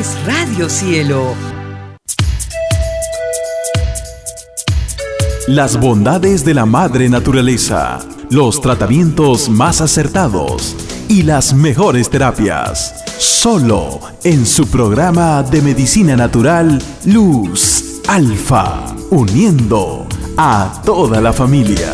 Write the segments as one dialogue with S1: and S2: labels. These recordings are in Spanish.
S1: es Radio Cielo.
S2: Las bondades de la madre naturaleza, los tratamientos más acertados y las mejores terapias. Solo en su programa de medicina natural Luz Alfa, uniendo a toda la familia.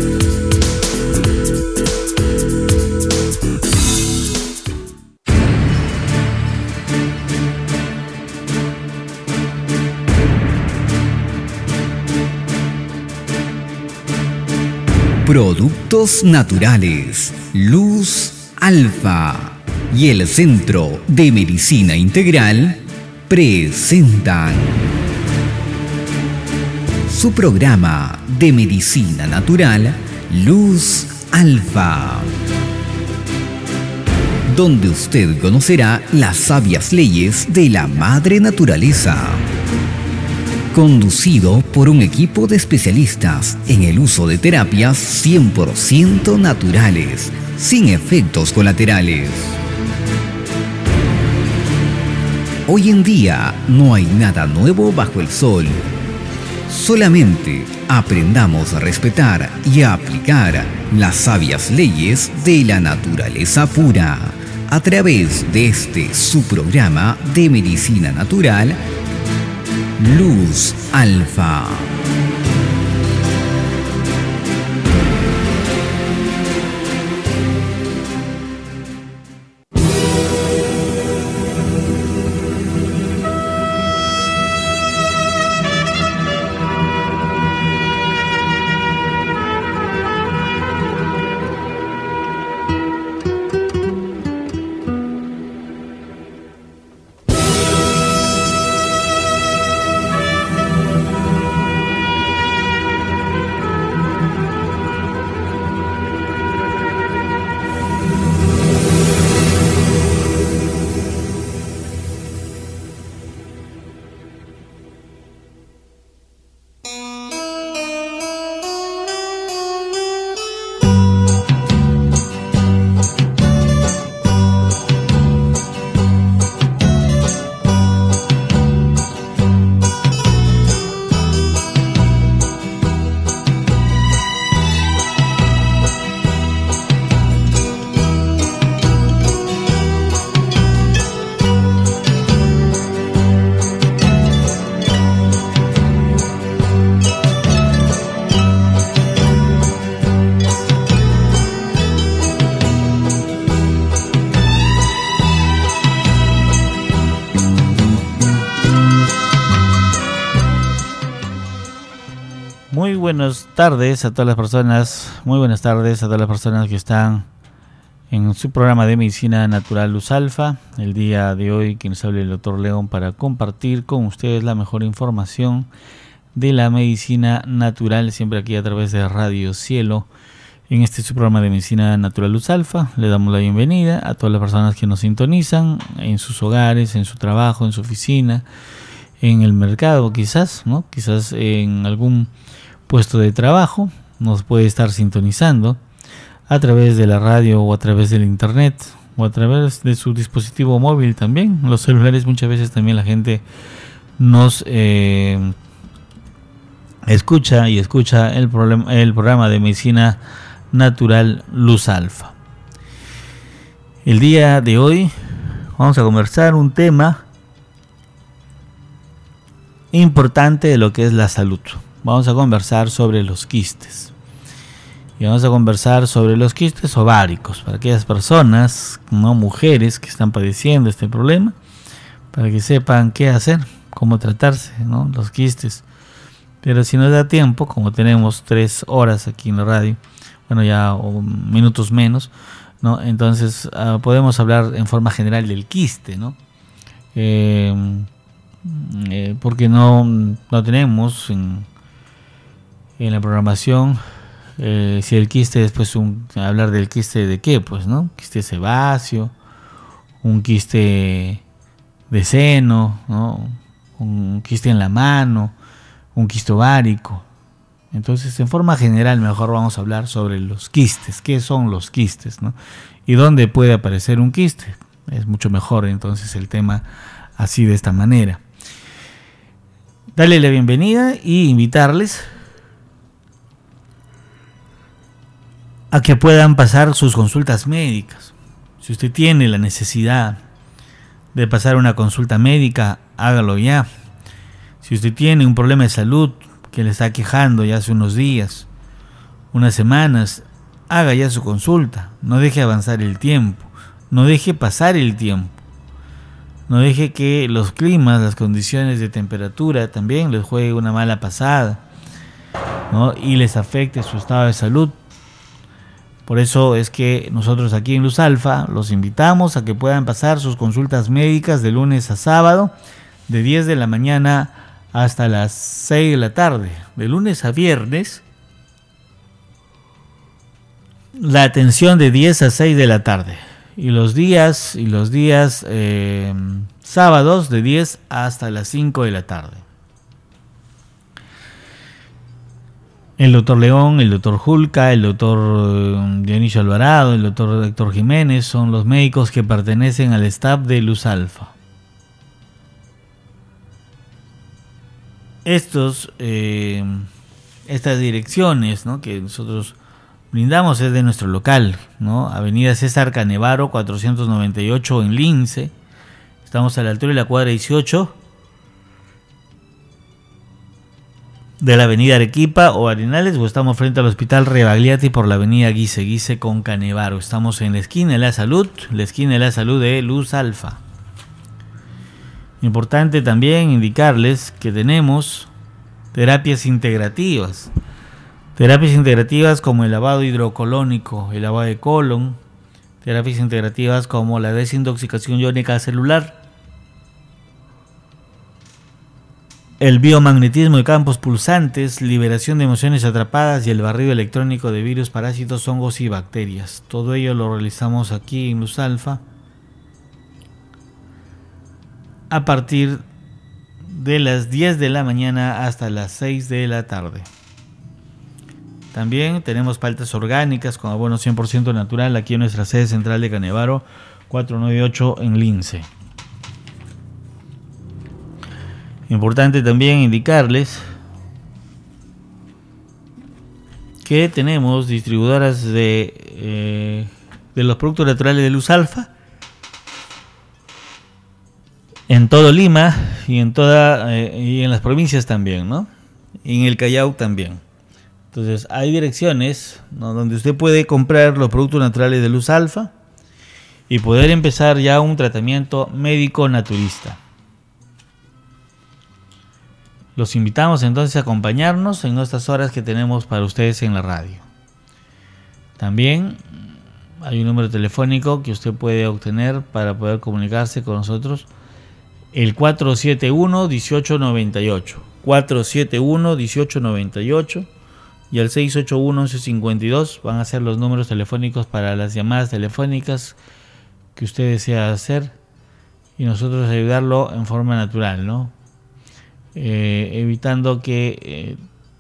S3: Productos naturales, Luz Alfa y el Centro de Medicina Integral presentan su programa de medicina natural, Luz Alfa, donde usted conocerá las sabias leyes de la madre naturaleza. Conducido por un equipo de especialistas en el uso de terapias 100% naturales, sin efectos colaterales. Hoy en día no hay nada nuevo bajo el sol. Solamente aprendamos a respetar y a aplicar las sabias leyes de la naturaleza pura a través de este su programa de medicina natural, Luz Alfa.
S4: Buenas tardes a todas las personas, muy buenas tardes a todas las personas que están en su programa de medicina natural Luz Alfa. El día de hoy quien nos habla el Dr. León para compartir con ustedes la mejor información de la medicina natural, siempre aquí a través de Radio Cielo, en este su programa de medicina natural Luz Alfa. Le damos la bienvenida a todas las personas que nos sintonizan en sus hogares, en su trabajo, en su oficina, en el mercado quizás, ¿no? Quizás en algún puesto de trabajo, nos puede estar sintonizando a través de la radio o a través del internet o a través de su dispositivo móvil también. Los celulares muchas veces también la gente nos escucha el programa de medicina natural Luz Alfa. El día de hoy vamos a conversar un tema importante de lo que es la salud. Vamos a conversar sobre los quistes. Y vamos a conversar sobre los quistes ováricos. Para aquellas personas, no mujeres, que están padeciendo este problema, para que sepan qué hacer, cómo tratarse, ¿no? Los quistes. Pero si nos da tiempo, como tenemos 3 horas aquí en la radio, bueno, ya o minutos menos, ¿no? Entonces podemos hablar en forma general del quiste, ¿no? Porque no tenemos en la programación si el quiste después hablar del quiste de qué, pues, ¿no? Quiste sebáceo, un quiste de seno, ¿no? Un quiste en la mano, un quiste ovárico. Entonces, en forma general, mejor vamos a hablar sobre los quistes. ¿Qué son los quistes, no? Y dónde puede aparecer un quiste. Es mucho mejor entonces el tema así de esta manera. Darle la bienvenida y invitarles a que puedan pasar sus consultas médicas. Si usted tiene la necesidad de pasar una consulta médica, hágalo ya. Si usted tiene un problema de salud que le está quejando ya hace unos días, unas semanas, haga ya su consulta. No deje avanzar el tiempo, no deje pasar el tiempo, no deje que los climas, las condiciones de temperatura también les juegue una mala pasada, ¿no? Y les afecte su estado de salud. Por eso es que nosotros aquí en Luz Alfa los invitamos a que puedan pasar sus consultas médicas de lunes a sábado, de 10 de la mañana hasta las 6 de la tarde. De lunes a viernes, la atención de 10 a 6 de la tarde. Y los días sábados de 10 hasta las 5 de la tarde. El doctor León, el doctor Julca, el doctor Dionisio Alvarado, el doctor Héctor Jiménez son los médicos que pertenecen al staff de Luz Alfa. Estas direcciones, ¿no?, que nosotros brindamos es de nuestro local, ¿no? Avenida César Canevaro 498 en Lince. Estamos a la altura de la cuadra 18 de la avenida Arequipa o Arenales, o estamos frente al Hospital Rebagliati por la avenida Guise con Canevaro. Estamos en la esquina de la salud de Luz Alfa. Importante también indicarles que tenemos terapias integrativas. Terapias integrativas como el lavado hidrocolónico, el lavado de colon. Terapias integrativas como la desintoxicación iónica celular. El biomagnetismo de campos pulsantes, liberación de emociones atrapadas y el barrido electrónico de virus, parásitos, hongos y bacterias. Todo ello lo realizamos aquí en Luz Alfa a partir de las 10 de la mañana hasta las 6 de la tarde. También tenemos paltas orgánicas con abono 100% natural aquí en nuestra sede central de Canevaro 498 en Lince. Importante también indicarles que tenemos distribuidoras de los productos naturales de Luz Alfa en todo Lima y en las provincias también, ¿no? Y en el Callao también. Entonces hay direcciones, ¿no?, donde usted puede comprar los productos naturales de Luz Alfa y poder empezar ya un tratamiento médico naturista. Los invitamos entonces a acompañarnos en nuestras horas que tenemos para ustedes en la radio. También hay un número telefónico que usted puede obtener para poder comunicarse con nosotros, el 471-1898, 471-1898 y el 681-1152 van a ser los números telefónicos para las llamadas telefónicas que usted desea hacer y nosotros ayudarlo en forma natural, ¿no? Evitando que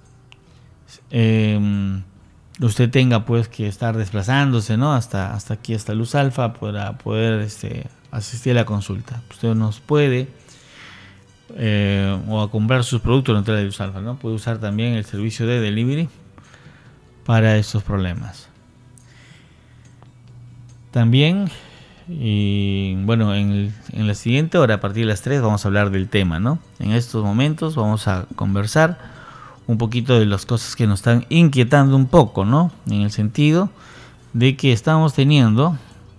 S4: usted tenga pues que estar desplazándose, ¿no?, hasta aquí, hasta Luz Alfa, para poder asistir a la consulta. Usted nos puede o a comprar sus productos naturales de Luz Alfa, ¿no? Puede usar también el servicio de delivery para estos problemas. También, y bueno, en la siguiente hora, a partir de las 3, vamos a hablar del tema, ¿no? En estos momentos vamos a conversar un poquito de las cosas que nos están inquietando un poco, ¿no? En el sentido de que estamos teniendo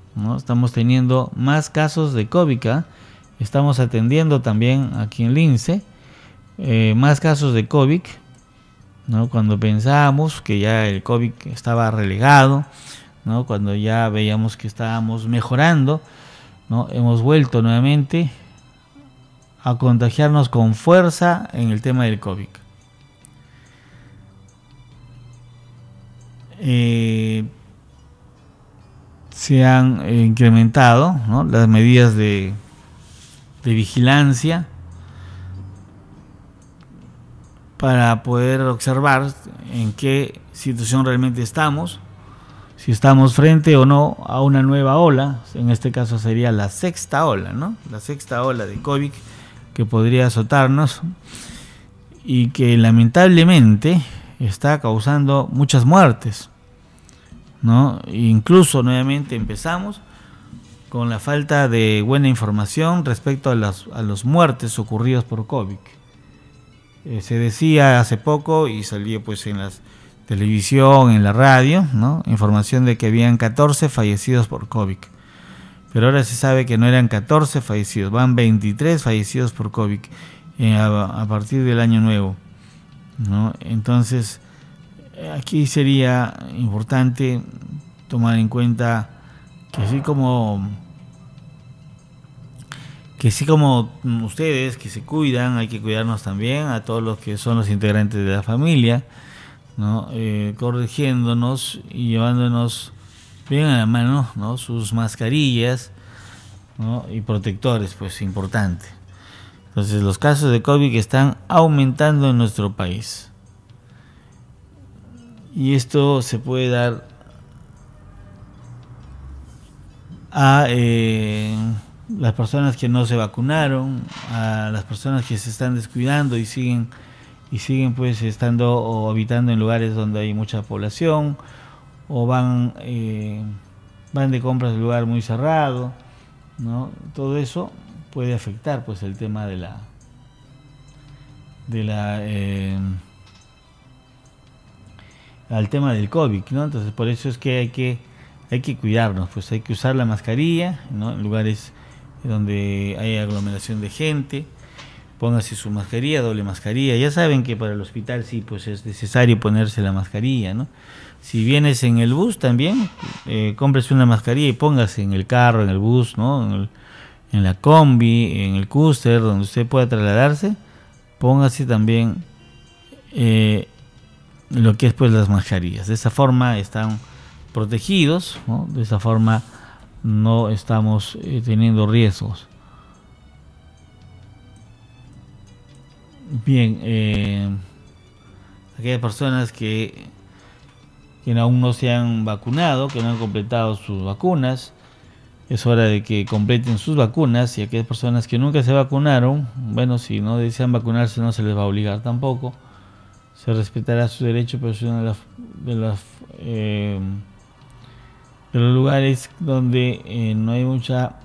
S4: más casos de COVID. Estamos atendiendo también aquí en Lince más casos de COVID, ¿no? Cuando pensábamos que ya el COVID estaba relegado, ¿no? Cuando ya veíamos que estábamos mejorando, ¿no? Hemos vuelto nuevamente a contagiarnos con fuerza en el tema del COVID. Se han incrementado, ¿no?, las medidas de vigilancia para poder observar en qué situación realmente estamos, si estamos frente o no a una nueva ola. En este caso sería la sexta ola, ¿no? La sexta ola de COVID que podría azotarnos y que lamentablemente está causando muchas muertes, ¿no? Incluso nuevamente empezamos con la falta de buena información respecto a las muertes ocurridas por COVID. Se decía hace poco y salió pues en la televisión, en la radio, ¿no? Información de que habían 14 fallecidos por COVID. Pero ahora se sabe que no eran 14 fallecidos, van 23 fallecidos por COVID a partir del año nuevo, ¿no? Entonces, aquí sería importante tomar en cuenta que así como ustedes que se cuidan, hay que cuidarnos también a todos los que son los integrantes de la familia, ¿no? Corrigiéndonos y llevándonos bien a la mano, ¿no? Sus mascarillas, ¿no? Y protectores, pues importante. Entonces los casos de COVID están aumentando en nuestro país. Y esto se puede dar a las personas que no se vacunaron, a las personas que se están descuidando y siguen pues estando o habitando en lugares donde hay mucha población, o van de compras en un lugar muy cerrado, ¿no? Todo eso puede afectar pues el tema al tema del COVID, ¿no? Entonces por eso es que hay que cuidarnos, pues hay que usar la mascarilla, ¿no? En lugares donde hay aglomeración de gente, póngase su mascarilla, doble mascarilla. Ya saben que para el hospital sí, pues es necesario ponerse la mascarilla, ¿no? Si vienes en el bus también, cómprese una mascarilla y póngase en el carro, en el bus, ¿no? En la combi, en el cúster, donde usted pueda trasladarse, póngase también lo que es pues las mascarillas. De esa forma están protegidos, ¿no? De esa forma no estamos teniendo riesgos. Bien, aquellas personas que aún no se han vacunado, que no han completado sus vacunas, es hora de que completen sus vacunas. Y aquellas personas que nunca se vacunaron, bueno, si no desean vacunarse no se les va a obligar tampoco, se respetará su derecho, pero es una de los lugares donde no hay mucha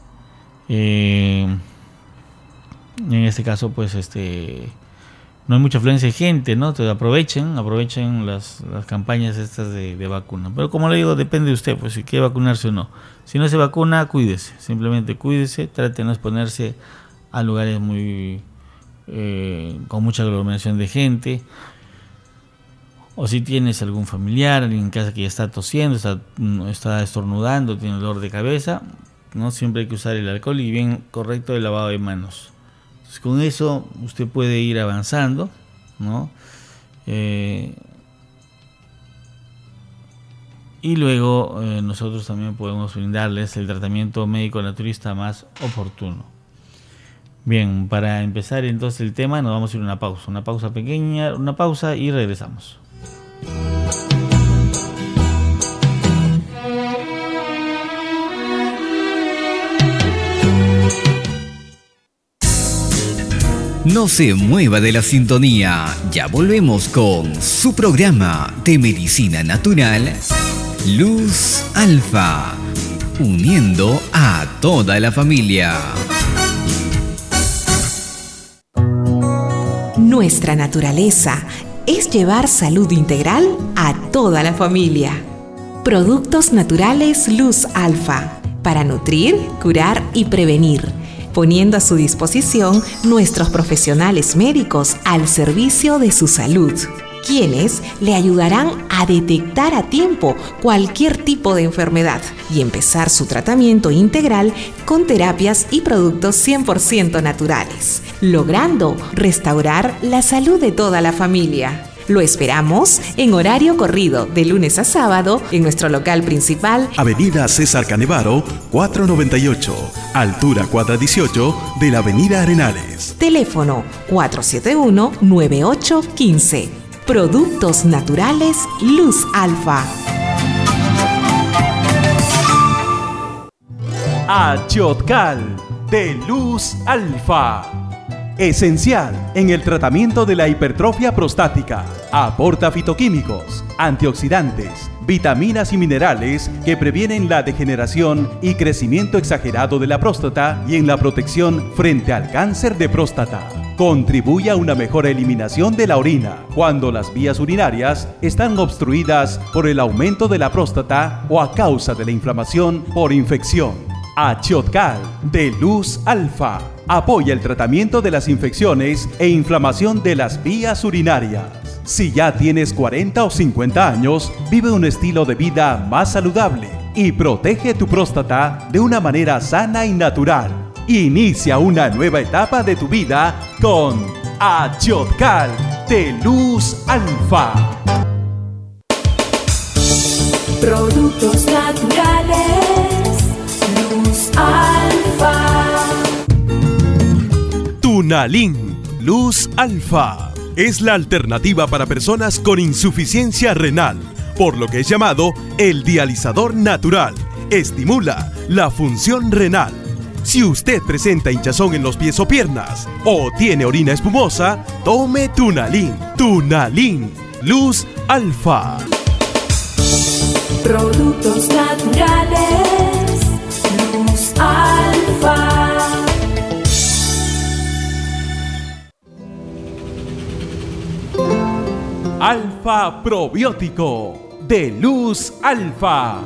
S4: en este caso pues no hay mucha afluencia de gente, ¿no? Entonces aprovechen las campañas estas de vacuna. Pero como le digo, depende de usted, pues si quiere vacunarse o no. Si no se vacuna, cuídese, simplemente cuídese, trate de no exponerse a lugares muy con mucha aglomeración de gente. O si tienes algún familiar en casa que ya está tosiendo, está estornudando, tiene dolor de cabeza, ¿no? Siempre hay que usar el alcohol y bien correcto el lavado de manos. Entonces, con eso usted puede ir avanzando, ¿no? Y luego nosotros también podemos brindarles el tratamiento médico naturista más oportuno. Bien, para empezar entonces el tema nos vamos a ir a una pausa pequeña, una pausa y regresamos.
S3: No se mueva de la sintonía, ya volvemos con su programa de medicina natural, Luz Alfa, uniendo a toda la familia.
S1: Nuestra naturaleza es llevar salud integral a toda la familia. Productos naturales Luz Alfa, para nutrir, curar y prevenir, poniendo a su disposición nuestros profesionales médicos al servicio de su salud, quienes le ayudarán a detectar a tiempo cualquier tipo de enfermedad y empezar su tratamiento integral con terapias y productos 100% naturales, logrando restaurar la salud de toda la familia. Lo esperamos en horario corrido de lunes a sábado en nuestro local principal,
S2: Avenida César Canevaro, 498, altura cuadra 18 de la Avenida Arenales.
S1: Teléfono 471-9815. Productos naturales Luz Alfa.
S2: Achiotcal de Luz Alfa. Esencial en el tratamiento de la hipertrofia prostática. Aporta fitoquímicos, antioxidantes, vitaminas y minerales que previenen la degeneración y crecimiento exagerado de la próstata y en la protección frente al cáncer de próstata. Contribuye a una mejor eliminación de la orina cuando las vías urinarias están obstruidas por el aumento de la próstata o a causa de la inflamación por infección. Achiotcal de Luz Alfa apoya el tratamiento de las infecciones e inflamación de las vías urinarias. Si ya tienes 40 o 50 años, vive un estilo de vida más saludable y protege tu próstata de una manera sana y natural. Inicia una nueva etapa de tu vida con Achiotcal de Luz Alfa.
S5: Productos naturales, Luz Alfa.
S2: Tunalin Luz Alfa es la alternativa para personas con insuficiencia renal, por lo que es llamado el dializador natural. Estimula la función renal. Si usted presenta hinchazón en los pies o piernas o tiene orina espumosa, tome Tunalin. Tunalin Luz Alfa.
S5: Productos naturales, Luz Alfa.
S2: Alfa Probiótico de Luz Alfa.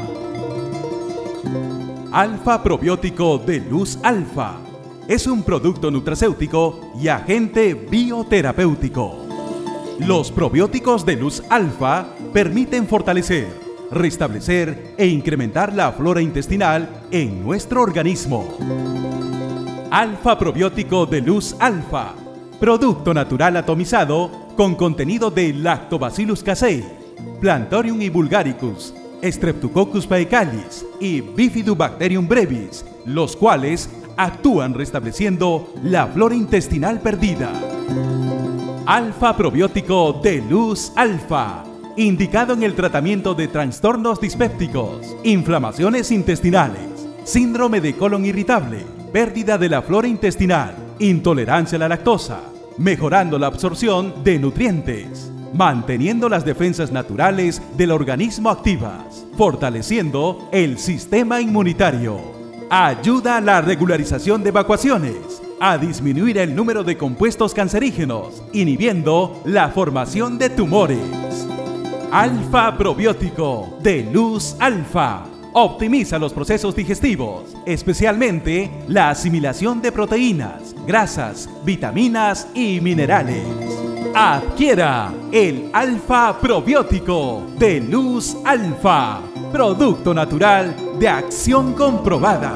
S2: Alfa Probiótico de Luz Alfa es un producto nutracéutico y agente bioterapéutico. Los probióticos de Luz Alfa permiten fortalecer, restablecer e incrementar la flora intestinal en nuestro organismo. Alfa Probiótico de Luz Alfa, producto natural atomizado con contenido de Lactobacillus casei, Plantorium y vulgaricus, Streptococcus faecalis y Bifidobacterium brevis, los cuales actúan restableciendo la flora intestinal perdida. Alfa Probiótico de Luz Alfa, indicado en el tratamiento de trastornos dispépticos, inflamaciones intestinales, síndrome de colon irritable, pérdida de la flora intestinal, intolerancia a la lactosa, mejorando la absorción de nutrientes, manteniendo las defensas naturales del organismo activas, fortaleciendo el sistema inmunitario. Ayuda a la regularización de evacuaciones, a disminuir el número de compuestos cancerígenos, inhibiendo la formación de tumores. Alfa Probiótico de Luz Alfa optimiza los procesos digestivos, especialmente la asimilación de proteínas, grasas, vitaminas y minerales. Adquiera el Alfa Probiótico de Luz Alfa, producto natural de acción comprobada.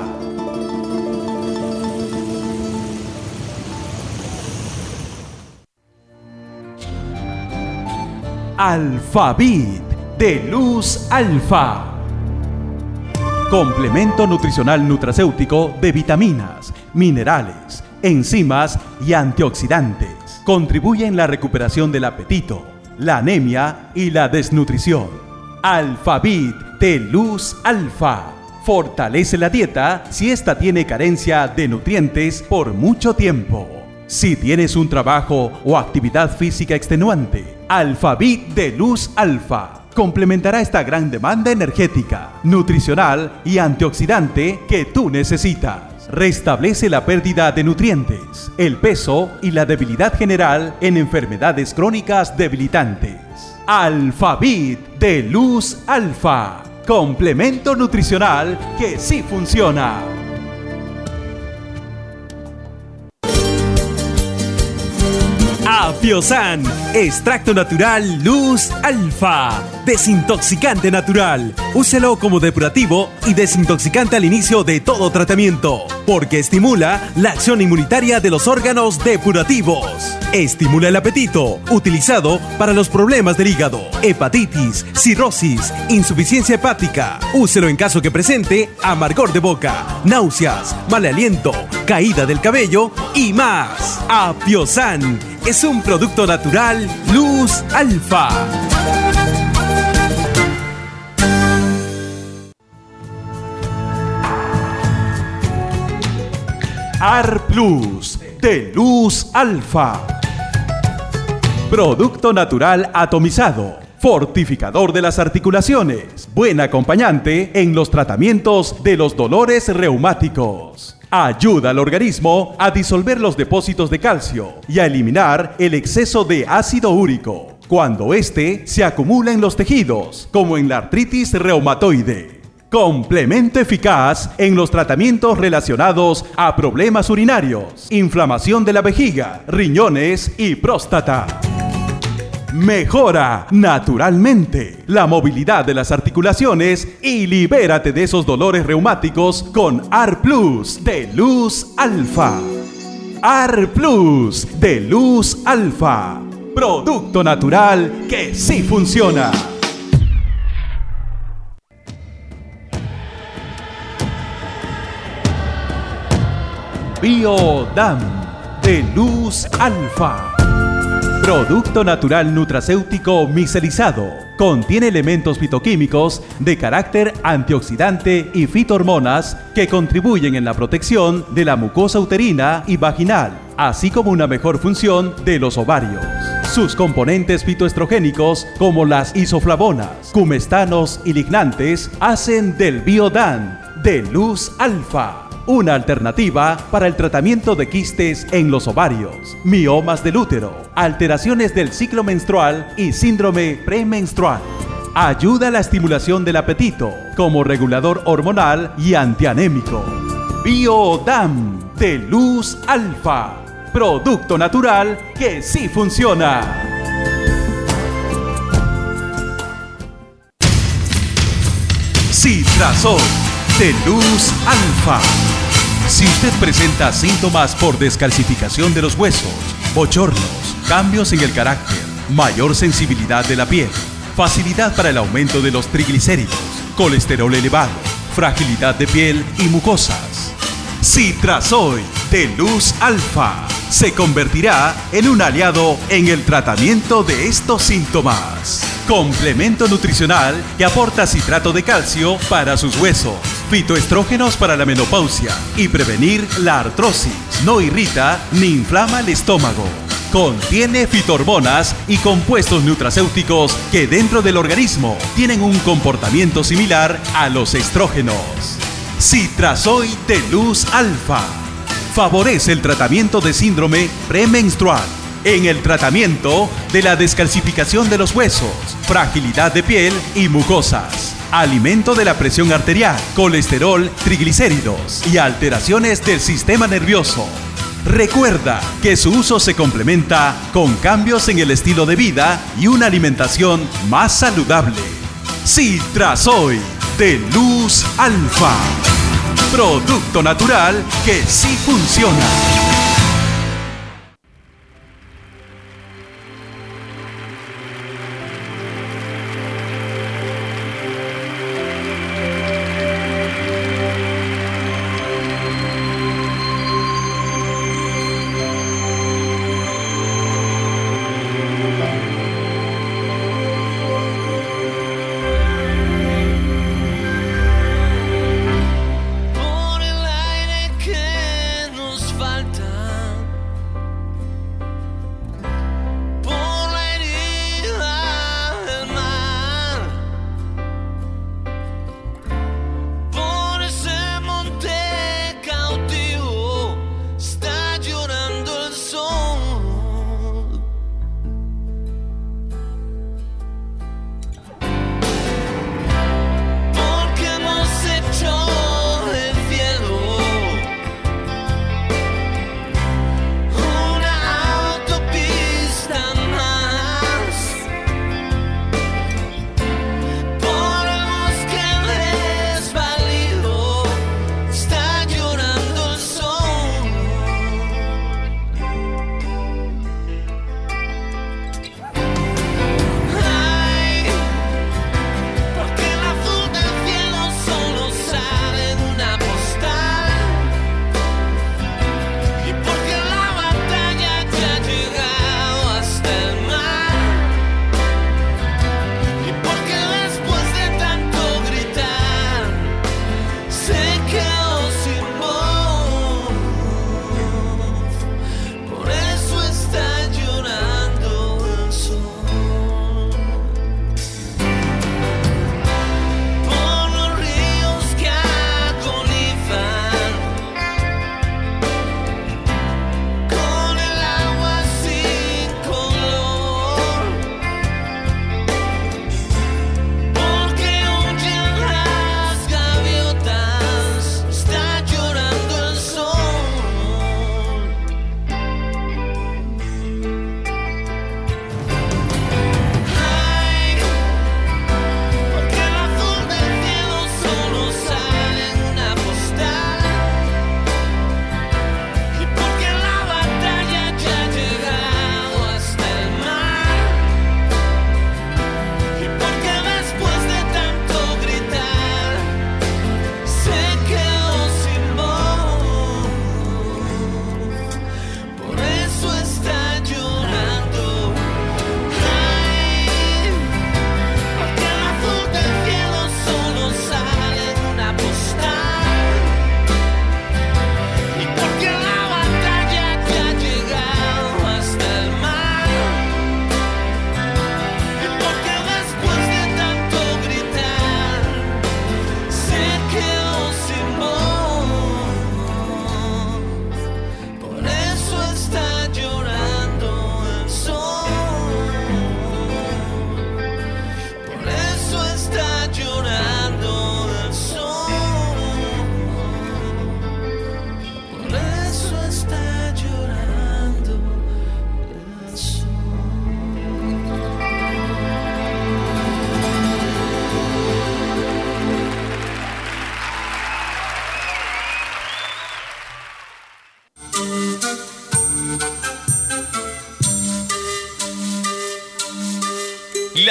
S2: Alfabit de Luz Alfa. Complemento nutricional nutracéutico de vitaminas, minerales, enzimas y antioxidantes. Contribuye en la recuperación del apetito, la anemia y la desnutrición. Alfabit de Luz Alfa. Fortalece la dieta si ésta tiene carencia de nutrientes por mucho tiempo. Si tienes un trabajo o actividad física extenuante, Alfabit de Luz Alfa complementará esta gran demanda energética, nutricional y antioxidante que tú necesitas. Restablece la pérdida de nutrientes, el peso y la debilidad general en enfermedades crónicas debilitantes. Alfabit de Luz Alfa, complemento nutricional que sí funciona. Apiosan, extracto natural Luz Alfa, desintoxicante natural. Úselo como depurativo y desintoxicante al inicio de todo tratamiento, porque estimula la acción inmunitaria de los órganos depurativos. Estimula el apetito, utilizado para los problemas del hígado, hepatitis, cirrosis, insuficiencia hepática. Úselo en caso que presente amargor de boca, náuseas, mal aliento, caída del cabello y más. Apiosan es un producto natural Luz Alfa. AR Plus de Luz Alfa. Producto natural atomizado, fortificador de las articulaciones, buen acompañante en los tratamientos de los dolores reumáticos. Ayuda al organismo a disolver los depósitos de calcio y a eliminar el exceso de ácido úrico cuando éste se acumula en los tejidos, como en la artritis reumatoide. Complemento eficaz en los tratamientos relacionados a problemas urinarios, inflamación de la vejiga, riñones y próstata. Mejora naturalmente la movilidad de las articulaciones y libérate de esos dolores reumáticos con AR Plus de Luz Alfa. AR Plus de Luz Alfa. Producto natural que sí funciona. Biodam de Luz Alfa. Producto natural nutracéutico micelizado. Contiene elementos fitoquímicos de carácter antioxidante y fitohormonas que contribuyen en la protección de la mucosa uterina y vaginal, así como una mejor función de los ovarios. Sus componentes fitoestrogénicos, como las isoflavonas, cumestanos y lignantes, hacen del Biodan de Luz Alfa una alternativa para el tratamiento de quistes en los ovarios, miomas del útero, alteraciones del ciclo menstrual y síndrome premenstrual. Ayuda a la estimulación del apetito como regulador hormonal y antianémico. Biodam de Luz Alfa. Producto natural que sí funciona. Citrazol de Luz Alfa. Si usted presenta síntomas por descalcificación de los huesos, bochornos, cambios en el carácter, mayor sensibilidad de la piel, facilidad para el aumento de los triglicéridos, colesterol elevado, fragilidad de piel y mucosas, Citrazol de Luz Alfa se convertirá en un aliado en el tratamiento de estos síntomas. Complemento nutricional que aporta citrato de calcio para sus huesos, fitoestrógenos para la menopausia y prevenir la artrosis. No irrita ni inflama el estómago. Contiene fitohormonas y compuestos nutracéuticos que dentro del organismo tienen un comportamiento similar a los estrógenos. Citrazol de Luz Alfa favorece el tratamiento de síndrome premenstrual. En el tratamiento de la descalcificación de los huesos, fragilidad de piel y mucosas, alimento de la presión arterial, colesterol, triglicéridos y alteraciones del sistema nervioso. Recuerda que su uso se complementa con cambios en el estilo de vida y una alimentación más saludable. Citrazol de Luz Alfa. Producto natural que sí funciona.
S6: Por el aire que nos falta,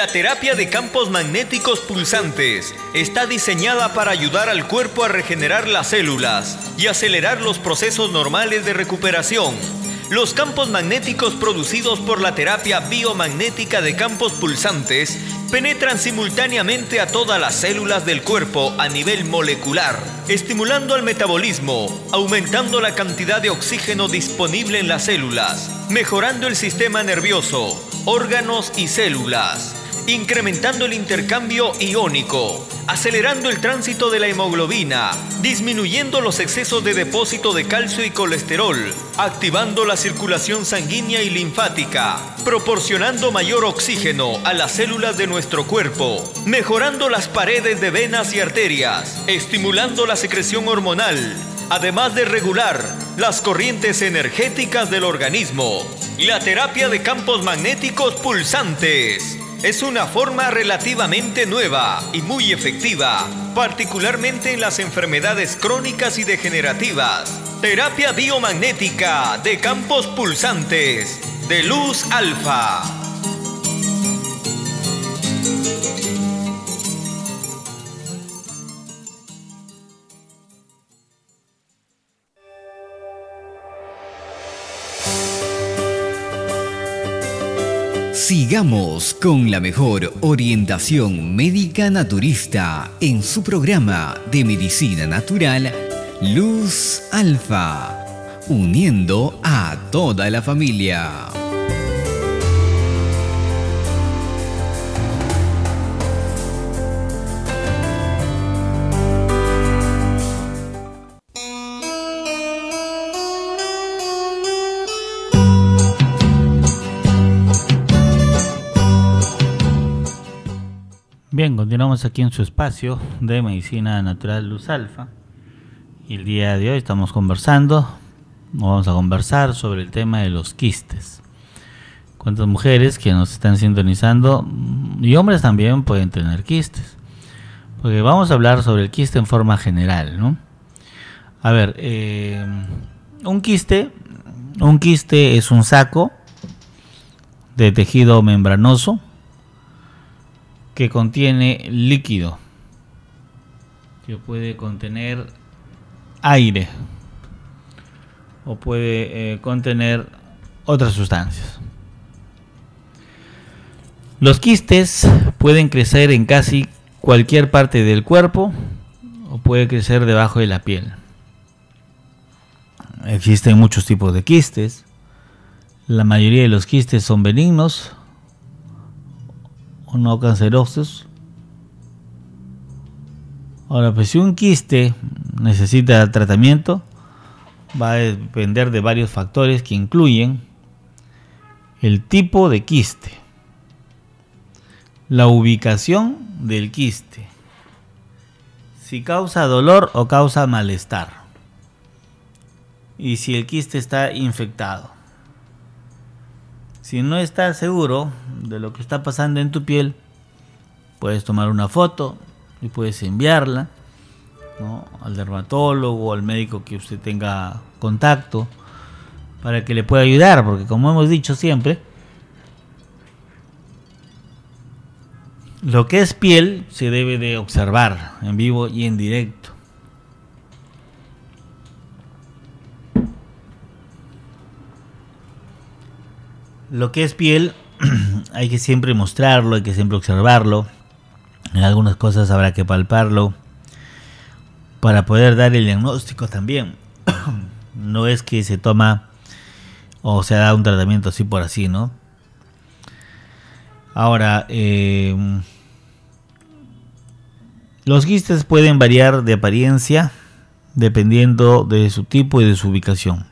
S6: La terapia de campos magnéticos pulsantes está diseñada para ayudar al cuerpo a regenerar las células y acelerar los procesos normales de recuperación. Los campos magnéticos producidos por la terapia biomagnética de campos pulsantes penetran simultáneamente a todas las células del cuerpo a nivel molecular, estimulando el metabolismo, aumentando la cantidad de oxígeno disponible en las células, mejorando el sistema nervioso, órganos y células, incrementando el intercambio iónico, acelerando el tránsito de la hemoglobina, disminuyendo los excesos de depósito de calcio y colesterol, activando la circulación sanguínea y linfática, proporcionando mayor oxígeno a las células de nuestro cuerpo, mejorando las paredes de venas y arterias, estimulando la secreción hormonal, además de regular las corrientes energéticas del organismo. La terapia de campos magnéticos pulsantes es una forma relativamente nueva y muy efectiva, particularmente en las enfermedades crónicas y degenerativas. Terapia biomagnética de campos pulsantes de Luz Alfa.
S3: Sigamos con la mejor orientación médica naturista en su programa de medicina natural Luz Alfa, uniendo a toda la familia.
S4: Bien, continuamos aquí en su espacio de medicina natural Luz Alfa. Y el día de hoy vamos a conversar sobre el tema de los quistes. Cuántas mujeres que nos están sintonizando y hombres también pueden tener quistes. Porque vamos a hablar sobre el quiste en forma general, ¿no? A ver, un quiste es un saco de tejido membranoso que contiene líquido, que puede contener aire o puede contener otras sustancias. Los quistes pueden crecer en casi cualquier parte del cuerpo o puede crecer debajo de la piel. Existen muchos tipos de quistes. La mayoría de los quistes son benignos o no cancerosos. Ahora, pues si un quiste necesita tratamiento, va a depender de varios factores que incluyen el tipo de quiste, la ubicación del quiste, si causa dolor o causa malestar, y si el quiste está infectado. Si no estás seguro de lo que está pasando en tu piel, puedes tomar una foto y puedes enviarla, ¿no?, al dermatólogo o al médico que usted tenga contacto para que le pueda ayudar, porque como hemos dicho siempre, lo que es piel se debe de observar en vivo y en directo. Lo que es piel hay que siempre mostrarlo, hay que siempre observarlo. En algunas cosas habrá que palparlo para poder dar el diagnóstico también. No es que se toma o se da un tratamiento así por así, ¿no? Ahora, los quistes pueden variar de apariencia dependiendo de su tipo y de su ubicación.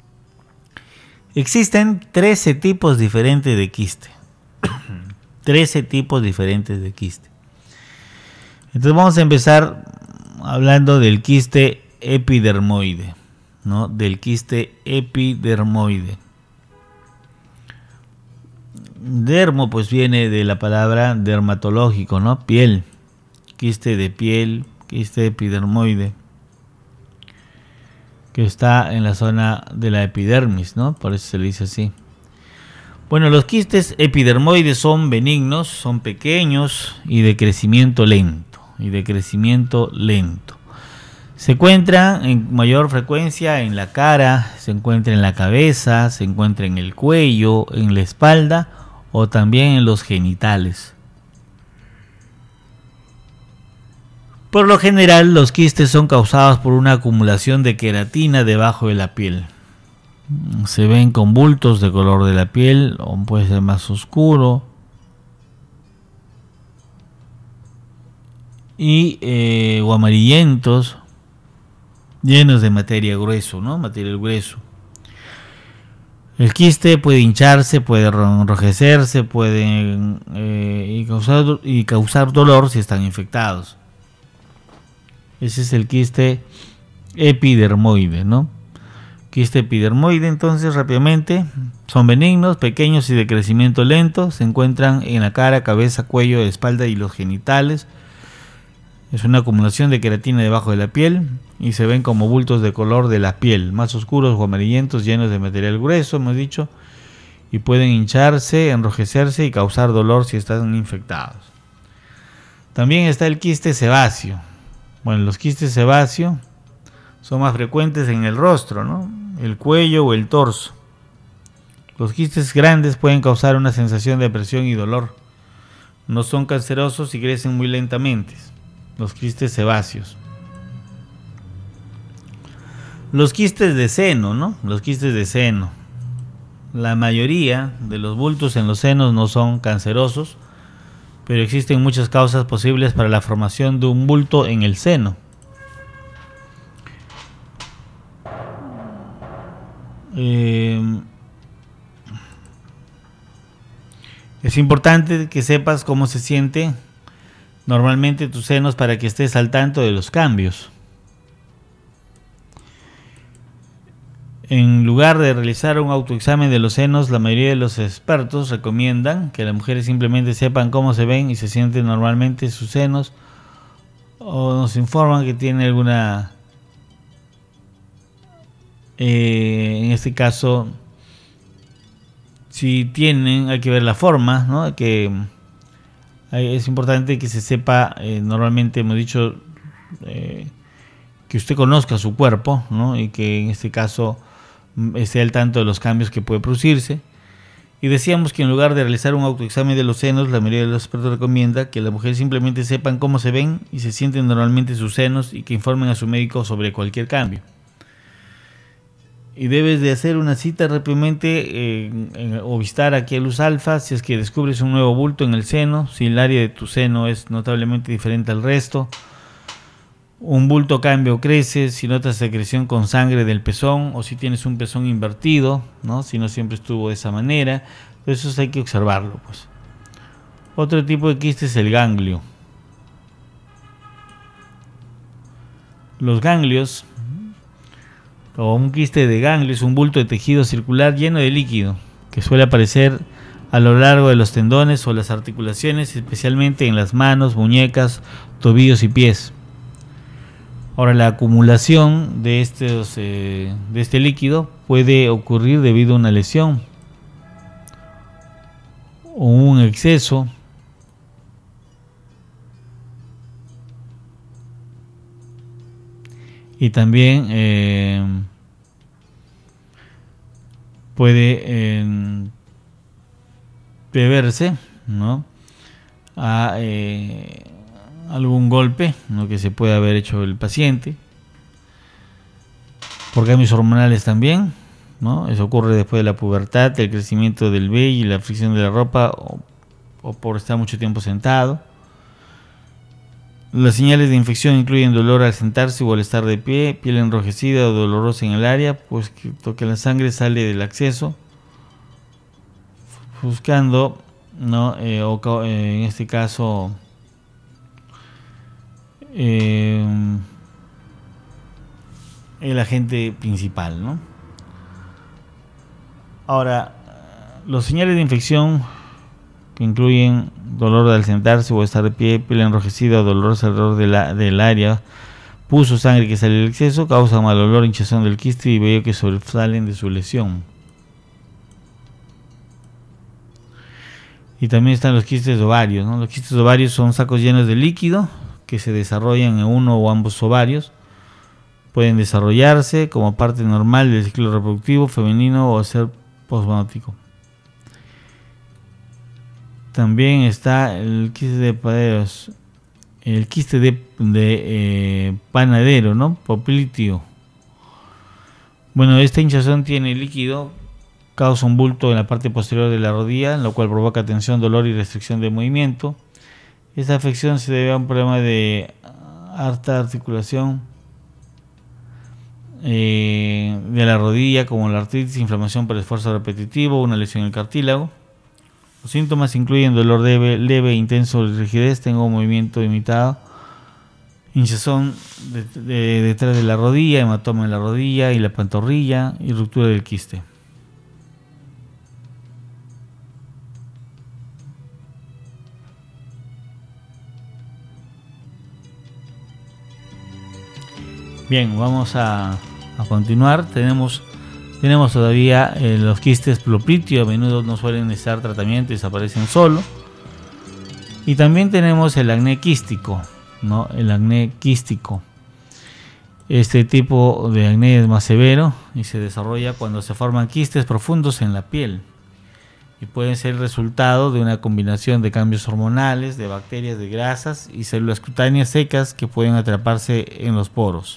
S4: Existen 13 tipos diferentes de quiste. 13 tipos diferentes de quiste. Entonces vamos a empezar hablando del quiste epidermoide, ¿no? Del quiste epidermoide. Dermo pues viene de la palabra dermatológico, ¿no? Piel. Quiste de piel, quiste epidermoide, que está en la zona de la epidermis, ¿no? Por eso se le dice así. Bueno, los quistes epidermoides son benignos, son pequeños y de crecimiento lento. Se encuentran en mayor frecuencia en la cara, se encuentra en la cabeza, se encuentra en el cuello, en la espalda o también en los genitales. Por lo general, los quistes son causados por una acumulación de queratina debajo de la piel. Se ven con bultos de color de la piel, o puede ser más oscuro. O amarillentos, llenos de material grueso. El quiste puede hincharse, puede enrojecerse, y causar dolor si están infectados. Ese es el quiste epidermoide, ¿no? Quiste epidermoide, entonces, rápidamente, son benignos, pequeños y de crecimiento lento. Se encuentran en la cara, cabeza, cuello, espalda y los genitales. Es una acumulación de queratina debajo de la piel y se ven como bultos de color de la piel, más oscuros o amarillentos, llenos de material grueso, hemos dicho, y pueden hincharse, enrojecerse y causar dolor si están infectados. También está el quiste sebáceo. Bueno, los quistes sebáceos son más frecuentes en el rostro, ¿no? El cuello o el torso. Los quistes grandes pueden causar una sensación de presión y dolor. No son cancerosos y crecen muy lentamente. Los quistes sebáceos. Los quistes de seno, ¿no? Los quistes de seno. La mayoría de los bultos en los senos no son cancerosos, pero existen muchas causas posibles para la formación de un bulto en el seno. Es importante que sepas cómo se siente normalmente tus senos para que estés al tanto de los cambios. En lugar de realizar un autoexamen de los senos, la mayoría de los expertos recomiendan que las mujeres simplemente sepan cómo se ven y se sienten normalmente sus senos, o nos informan que tiene alguna, en este caso, si tienen, hay que ver la forma, ¿no? Que es importante que se sepa, normalmente hemos dicho, que usted conozca su cuerpo, ¿no? Y que en este caso esté al tanto de los cambios que puede producirse. Y decíamos que en lugar de realizar un autoexamen de los senos, la mayoría de los expertos recomienda que las mujeres simplemente sepan cómo se ven y se sienten normalmente sus senos y que informen a su médico sobre cualquier cambio. Y debes de hacer una cita rápidamente o visitar aquí a Luz Alfa si es que descubres un nuevo bulto en el seno, si el área de tu seno es notablemente diferente al resto, un bulto cambia o crece, si notas secreción con sangre del pezón o si tienes un pezón invertido, ¿no? Si no siempre estuvo de esa manera. Eso hay que observarlo, pues. Otro tipo de quiste es el ganglio. Los ganglios, o un quiste de ganglio, es un bulto de tejido circular lleno de líquido que suele aparecer a lo largo de los tendones o las articulaciones, especialmente en las manos, muñecas, tobillos y pies. Ahora, la acumulación de este líquido puede ocurrir debido a una lesión o un exceso y también puede deberse, ¿no?, a algún golpe, ¿no?, que se puede haber hecho el paciente, por cambios hormonales también, ¿no? Eso ocurre después de la pubertad, el crecimiento del vello y la fricción de la ropa o por estar mucho tiempo sentado. Las señales de infección incluyen dolor al sentarse o al estar de pie, piel enrojecida o dolorosa en el área, pues que la sangre sale del acceso, buscando, ¿no?, en este caso el agente principal, ¿no? Ahora, los señales de infección que incluyen dolor al sentarse o estar de pie, piel enrojecida o dolor alrededor del área, pus o sangre que sale del exceso, causa mal olor, hinchazón del quiste y vello que sobresalen de su lesión. Y también están los quistes de ovarios, ¿no? Los quistes de ovarios son sacos llenos de líquido que se desarrollan en uno o ambos ovarios. Pueden desarrollarse como parte normal del ciclo reproductivo femenino o ser posmonótico. También está el quiste de paderos, el quiste de panadero, ¿no? Popliteo. Bueno, esta hinchazón tiene líquido, causa un bulto en la parte posterior de la rodilla, lo cual provoca tensión, dolor y restricción de movimiento. Esta afección se debe a un problema de alta articulación de la rodilla, como la artritis, inflamación por esfuerzo repetitivo, una lesión en el cartílago. Los síntomas incluyen dolor leve, intenso, rigidez, tengo un movimiento imitado, hinchazón detrás de la rodilla, hematoma en la rodilla y la pantorrilla y ruptura del quiste. Bien, vamos a continuar. Tenemos todavía los quistes popliteo, a menudo no suelen necesitar tratamiento y desaparecen solo. Y también tenemos el acné quístico, ¿no? El acné quístico. Este tipo de acné es más severo y se desarrolla cuando se forman quistes profundos en la piel. Y pueden ser el resultado de una combinación de cambios hormonales, de bacterias, de grasas y células cutáneas secas que pueden atraparse en los poros.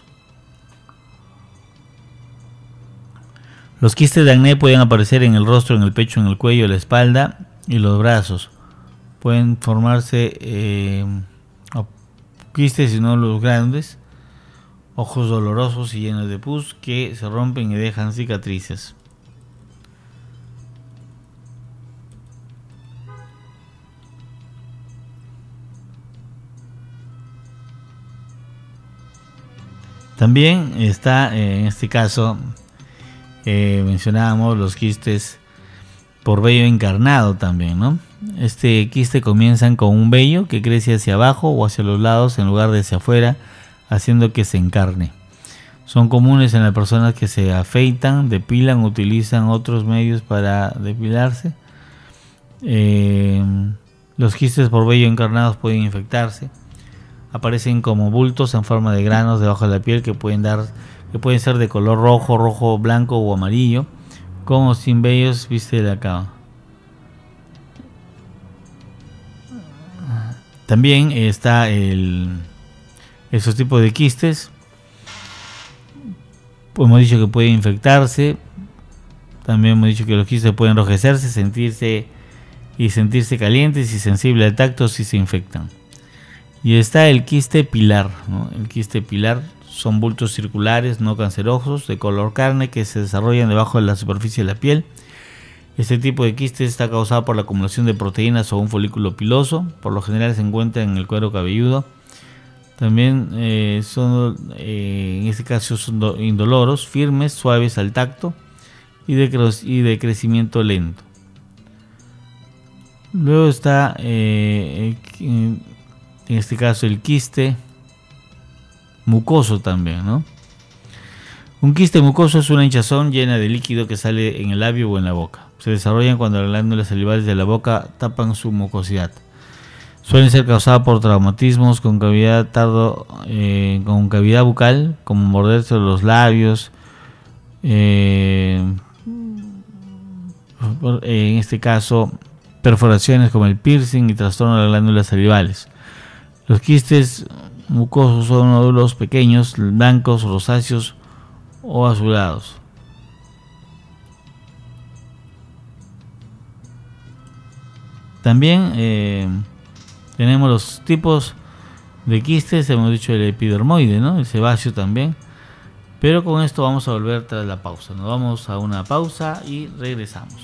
S4: Los quistes de acné pueden aparecer en el rostro, en el pecho, en el cuello, la espalda y los brazos. Pueden formarse quistes y nódulos grandes, ojos dolorosos y llenos de pus que se rompen y dejan cicatrices. También está en este caso mencionábamos los quistes por vello encarnado también, ¿no? Este quiste comienzan con un vello que crece hacia abajo o hacia los lados en lugar de hacia afuera, haciendo que se encarne. Son comunes en las personas que se afeitan, depilan o utilizan otros medios para depilarse. Los quistes por vello encarnados pueden infectarse. Aparecen como bultos en forma de granos debajo de la piel que pueden ser de color rojo, blanco o amarillo, como sin vellos, viste de acá. También está esos tipos de quistes. Pues hemos dicho que pueden infectarse. También hemos dicho que los quistes pueden enrojecerse, sentirse calientes y sensibles al tacto si se infectan. Y está el quiste pilar, ¿no? El quiste pilar son bultos circulares no cancerosos de color carne que se desarrollan debajo de la superficie de la piel. Este tipo de quiste está causado por la acumulación de proteínas o un folículo piloso. Por lo general se encuentra en el cuero cabelludo. También en este caso son indoloros, firmes, suaves al tacto y de crecimiento lento. Luego está en este caso el quiste mucoso también, ¿no? Un quiste mucoso es una hinchazón llena de líquido que sale en el labio o en la boca. Se desarrollan cuando las glándulas salivales de la boca tapan su mucosidad. Suelen ser causadas por traumatismos con cavidad bucal, como morderse los labios, en este caso perforaciones como el piercing y trastorno de las glándulas salivales. Los quistes mucosos son nódulos pequeños, blancos, rosáceos o azulados. También tenemos los tipos de quistes, hemos dicho el epidermoide, ¿no? El sebáceo también. Pero con esto vamos a volver tras la pausa. Nos vamos a una pausa y regresamos.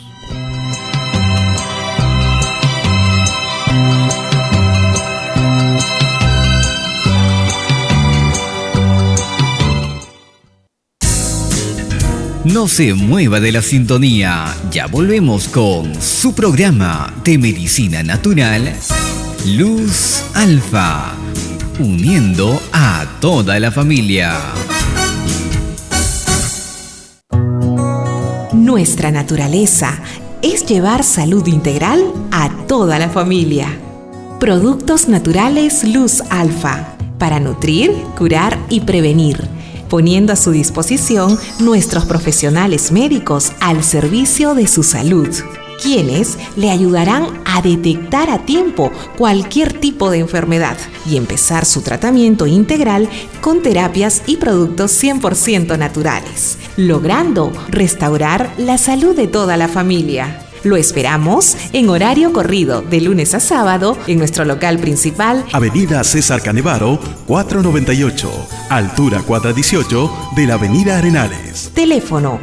S3: No se mueva de la sintonía, ya volvemos con su programa de medicina natural, Luz Alfa, uniendo a toda la familia.
S1: Nuestra naturaleza es llevar salud integral a toda la familia. Productos naturales Luz Alfa, para nutrir, curar y prevenir, poniendo a su disposición nuestros profesionales médicos al servicio de su salud, quienes le ayudarán a detectar a tiempo cualquier tipo de enfermedad y empezar su tratamiento integral con terapias y productos 100% naturales, logrando restaurar la salud de toda la familia. Lo esperamos en horario corrido de lunes a sábado en nuestro local principal,
S2: Avenida César Canevaro, 498, altura cuadra 18 de la Avenida Arenales.
S1: teléfono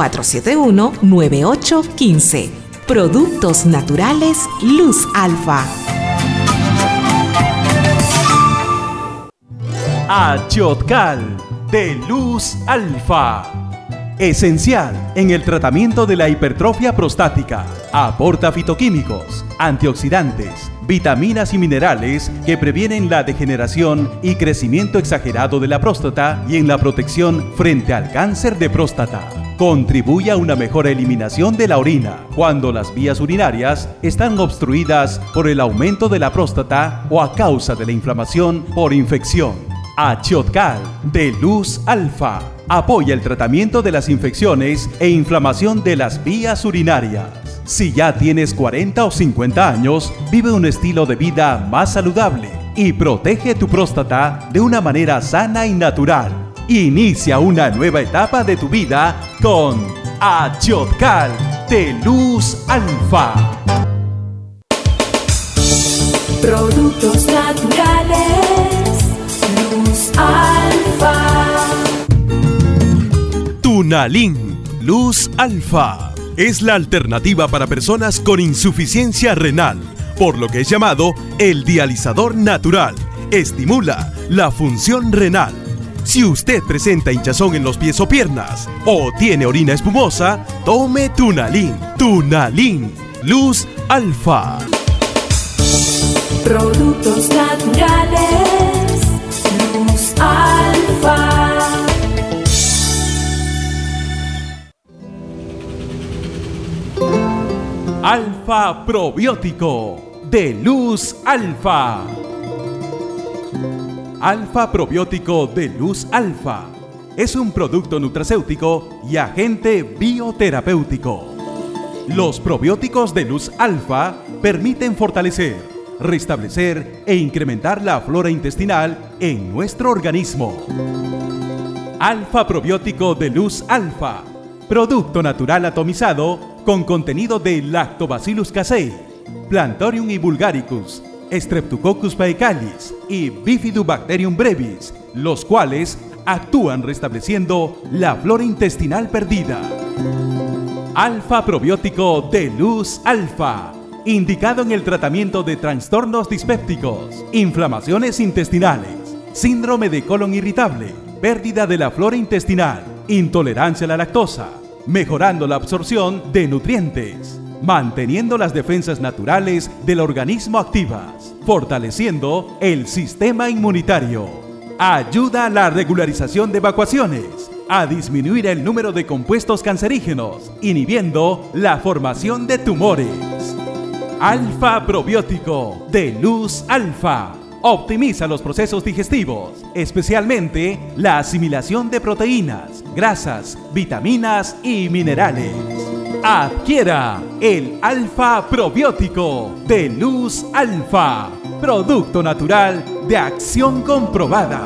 S1: 471-9815. Productos naturales Luz Alfa.
S2: Achotcal de Luz Alfa. Esencial en el tratamiento de la hipertrofia prostática. Aporta fitoquímicos, antioxidantes, vitaminas y minerales que previenen la degeneración y crecimiento exagerado de la próstata y en la protección frente al cáncer de próstata. Contribuye a una mejor eliminación de la orina cuando las vías urinarias están obstruidas por el aumento de la próstata o a causa de la inflamación por infección. Achotcal de Luz Alfa apoya el tratamiento de las infecciones e inflamación de las vías urinarias. Si ya tienes 40 o 50 años, vive un estilo de vida más saludable y protege tu próstata de una manera sana y natural. Inicia una nueva etapa de tu vida con Achotcal de Luz Alfa.
S5: Productos naturales Luz Alfa.
S2: Tunalin Luz Alfa es la alternativa para personas con insuficiencia renal, por lo que es llamado el dializador natural. Estimula la función renal. Si usted presenta hinchazón en los pies o piernas o tiene orina espumosa, tome Tunalin. Tunalin Luz Alfa.
S5: Productos naturales Luz Alfa.
S2: Alfa Probiótico de Luz Alfa. Alfa Probiótico de Luz Alfa es un producto nutracéutico y agente bioterapéutico. Los probióticos de Luz Alfa permiten fortalecer, restablecer e incrementar la flora intestinal en nuestro organismo. Alfa Probiótico de Luz Alfa, producto natural atomizado con contenido de Lactobacillus casei, Plantorium y Vulgaricus, Streptococcus faecalis y Bifidobacterium brevis, los cuales actúan restableciendo la flora intestinal perdida. Alfa Probiótico de Luz Alfa, indicado en el tratamiento de trastornos dispépticos, inflamaciones intestinales, síndrome de colon irritable, pérdida de la flora intestinal, intolerancia a la lactosa, mejorando la absorción de nutrientes, manteniendo las defensas naturales del organismo activas, fortaleciendo el sistema inmunitario, ayuda a la regularización de evacuaciones, a disminuir el número de compuestos cancerígenos, inhibiendo la formación de tumores. Alfa Probiótico de Luz Alfa optimiza los procesos digestivos, especialmente la asimilación de proteínas, grasas, vitaminas y minerales. Adquiera el Alfa Probiótico de Luz Alfa, producto natural de acción comprobada.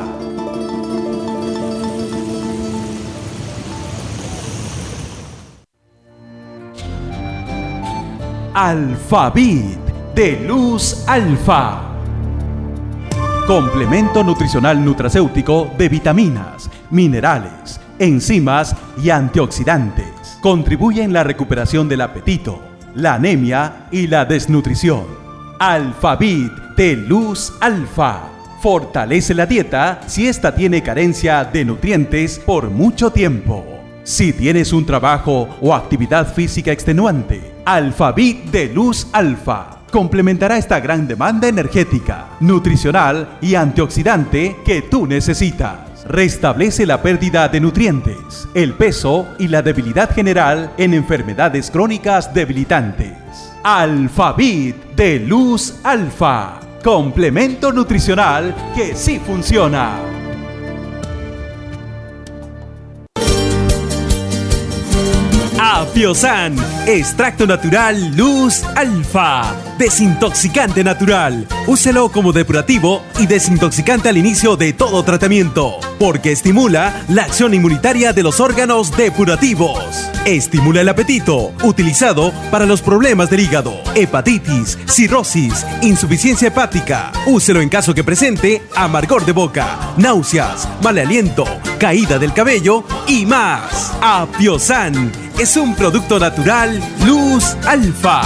S2: Alfavit de Luz Alfa. Complemento nutricional nutracéutico de vitaminas, minerales, enzimas y antioxidantes. Contribuye en la recuperación del apetito, la anemia y la desnutrición. Alfavit de Luz Alfa. Fortalece la dieta si ésta tiene carencia de nutrientes por mucho tiempo. Si tienes un trabajo o actividad física extenuante, Alfavit de Luz Alfa complementará esta gran demanda energética, nutricional y antioxidante que tú necesitas, restablece la pérdida de nutrientes, el peso y la debilidad general en enfermedades crónicas debilitantes. Alfavit de Luz Alfa, complemento nutricional que sí funciona.
S7: Apiosan, extracto natural Luz Alfa, desintoxicante natural. Úselo como depurativo y desintoxicante al inicio de todo tratamiento, porque estimula la acción inmunitaria de los órganos depurativos. Estimula el apetito, utilizado para los problemas del hígado, hepatitis, cirrosis, insuficiencia hepática. Úselo en caso que presente amargor de boca, náuseas, mal aliento, caída del cabello y más. Apiosan es un producto natural Luz Alfa.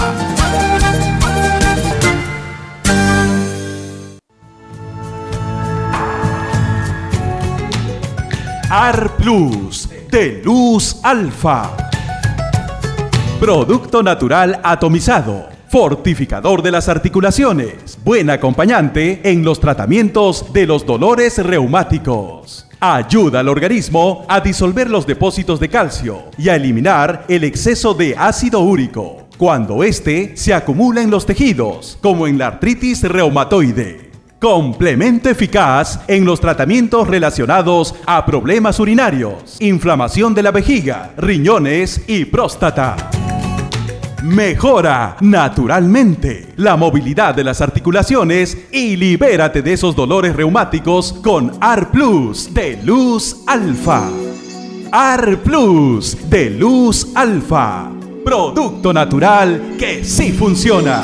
S2: AR Plus de Luz Alfa. Producto natural atomizado, fortificador de las articulaciones, buen acompañante en los tratamientos de los dolores reumáticos. Ayuda al organismo a disolver los depósitos de calcio y a eliminar el exceso de ácido úrico cuando éste se acumula en los tejidos, como en la artritis reumatoide. Complemento eficaz en los tratamientos relacionados a problemas urinarios, inflamación de la vejiga, riñones y próstata. Mejora naturalmente la movilidad de las articulaciones y libérate de esos dolores reumáticos con AR Plus de Luz Alfa. AR Plus de Luz Alfa. Producto natural que sí funciona.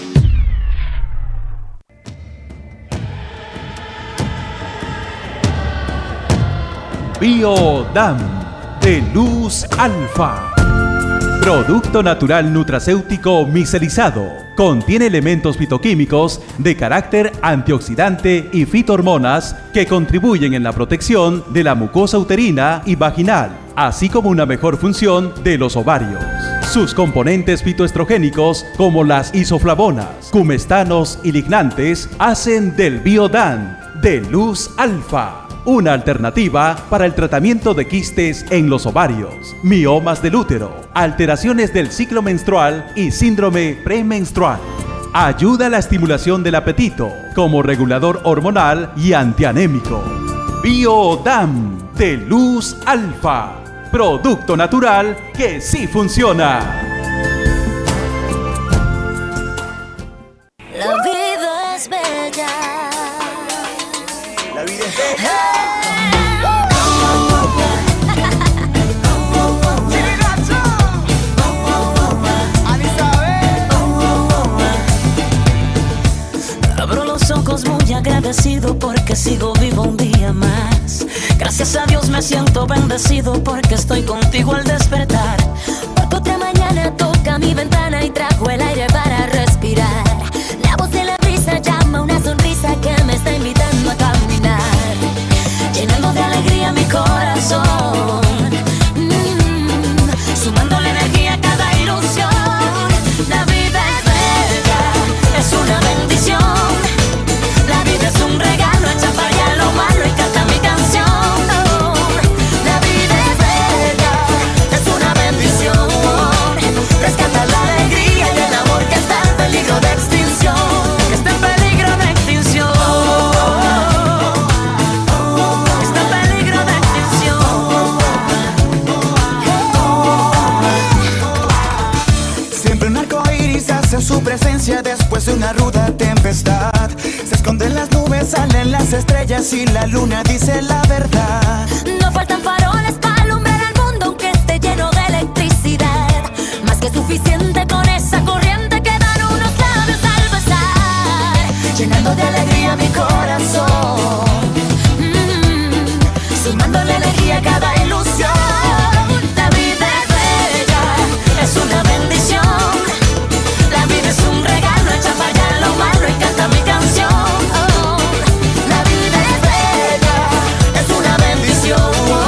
S2: Biodam de Luz Alfa. Producto natural nutracéutico micelizado. Contiene elementos fitoquímicos de carácter antioxidante y fitohormonas que contribuyen en la protección de la mucosa uterina y vaginal, así como una mejor función de los ovarios. Sus componentes fitoestrogénicos, como las isoflavonas, cumestanos y lignantes, hacen del Biodan de Luz Alfa una alternativa para el tratamiento de quistes en los ovarios, miomas del útero, alteraciones del ciclo menstrual y síndrome premenstrual. Ayuda a la estimulación del apetito como regulador hormonal y antianémico. Biodam de Luz Alfa. Producto natural que sí funciona.
S5: La vida es bella.
S8: La vida es bella.
S5: Abro los ojos muy agradecido porque sigo vivo un día más. Gracias a Dios me siento bendecido porque estoy contigo al despertar. Porque otra mañana toca mi ventana y trajo el aire para respirar. La voz de la brisa llama una sonrisa que me está invitando a caminar, llenando de alegría mi corazón, sumándole energía a cada ilusión. La vida es bella, es una bendición. La vida es un regalo, echa para allá lo malo y canta mi canción. La vida es bella, es una bendición. Rescata la alegría y el amor que está en peligro de extinción. Que está en peligro de extinción. Está en peligro de extinción.
S8: Siempre un arco iris hace su presencia después de una ruda tempestad. Se esconden las nubes, salen las estrellas y la luna dice la verdad.
S5: No faltan faroles para alumbrar al mundo aunque esté lleno de electricidad. Más que suficiente con esa corriente que dan unos labios al besar, llenando de alegría mi corazón, sumándole energía a cada ilusión. La vida es bella, es una bendición. La vida es un regalo, echa para allá lo malo y canta mi canción. La vida es bella, es una bendición.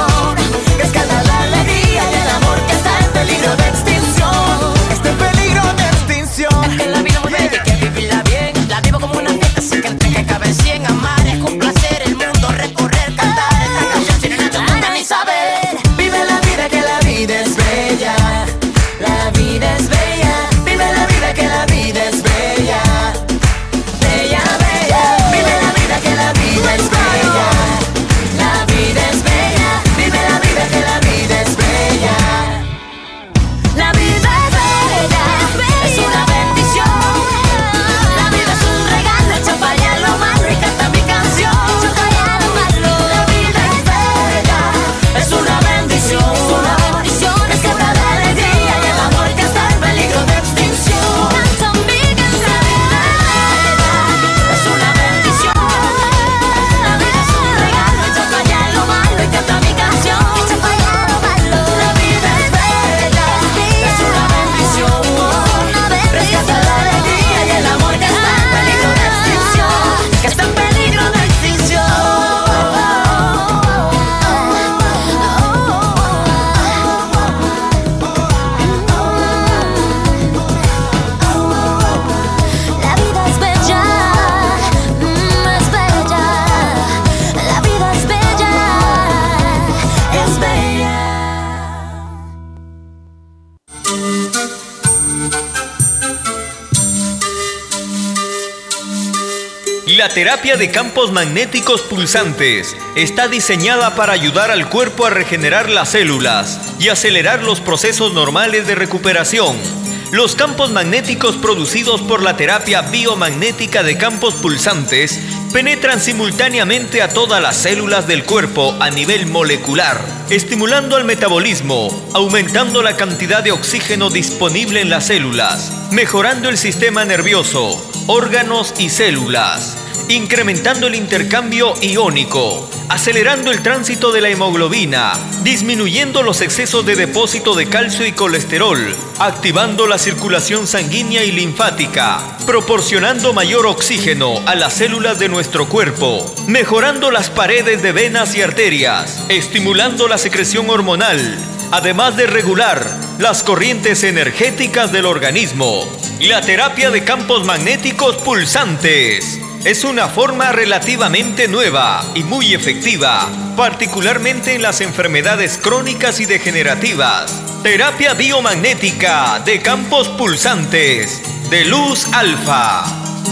S6: La terapia de campos magnéticos pulsantes está diseñada para ayudar al cuerpo a regenerar las células y acelerar los procesos normales de recuperación. Los campos magnéticos producidos por la terapia biomagnética de campos pulsantes penetran simultáneamente a todas las células del cuerpo a nivel molecular, estimulando al metabolismo, aumentando la cantidad de oxígeno disponible en las células, mejorando el sistema nervioso, órganos y células, incrementando el intercambio iónico, acelerando el tránsito de la hemoglobina, disminuyendo los excesos de depósito de calcio y colesterol, activando la circulación sanguínea y linfática, proporcionando mayor oxígeno a las células de nuestro cuerpo, mejorando las paredes de venas y arterias, estimulando la secreción hormonal, además de regular las corrientes energéticas del organismo. La terapia de campos magnéticos pulsantes es una forma relativamente nueva y muy efectiva, particularmente en las enfermedades crónicas y degenerativas. Terapia biomagnética de campos pulsantes de luz alfa.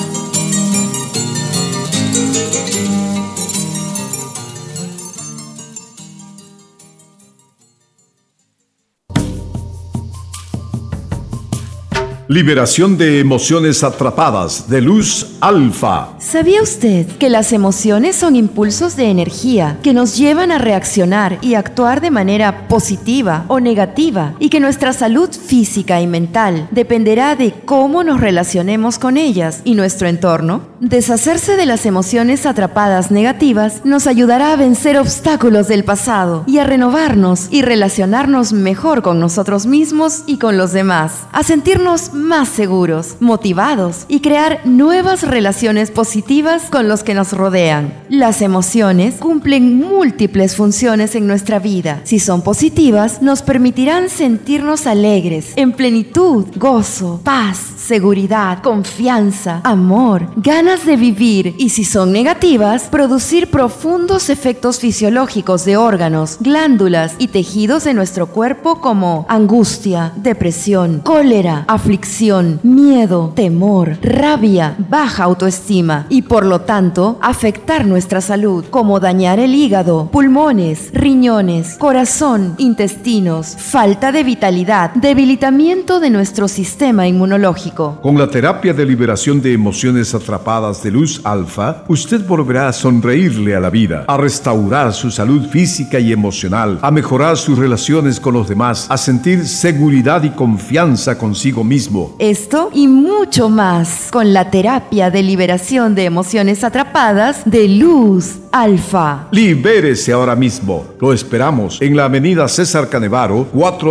S2: Liberación de emociones atrapadas de luz alfa.
S9: ¿Sabía usted que las emociones son impulsos de energía que nos llevan a reaccionar y actuar de manera positiva o negativa, y que nuestra salud física y mental dependerá de cómo nos relacionemos con ellas y nuestro entorno? Deshacerse de las emociones atrapadas negativas nos ayudará a vencer obstáculos del pasado y a renovarnos y relacionarnos mejor con nosotros mismos y con los demás, a sentirnos más seguros, motivados y crear nuevas relaciones positivas con los que nos rodean. Las emociones cumplen múltiples funciones en nuestra vida. Si son positivas, nos permitirán sentirnos alegres, en plenitud, gozo, paz, seguridad, confianza, amor, ganas de vivir. Y si son negativas, producir profundos efectos fisiológicos de órganos, glándulas y tejidos de nuestro cuerpo, como angustia, depresión, cólera, aflicción, miedo, temor, rabia, baja autoestima, y por lo tanto afectar nuestra salud, como dañar el hígado, pulmones, riñones, corazón, intestinos, falta de vitalidad, debilitamiento de nuestro sistema inmunológico.
S2: Con la terapia de liberación de emociones atrapadas de luz alfa, usted volverá a sonreírle a la vida, a restaurar su salud física y emocional, a mejorar sus relaciones con los demás, a sentir seguridad y confianza consigo mismo.
S9: Esto y mucho más con la terapia de liberación de emociones atrapadas de luz alfa.
S2: Libérese ahora mismo. Lo esperamos en la avenida César Canevaro,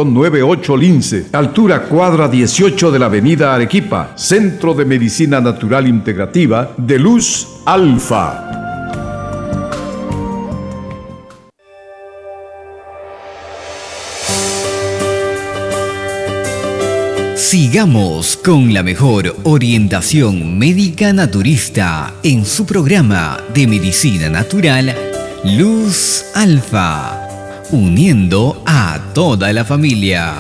S2: 498 Lince, altura cuadra 18 de la avenida Arequipa, Centro de Medicina Natural Integrativa de Luz Alfa.
S3: Sigamos con la mejor orientación médica naturista en su programa de medicina natural Luz Alfa, uniendo a toda la familia.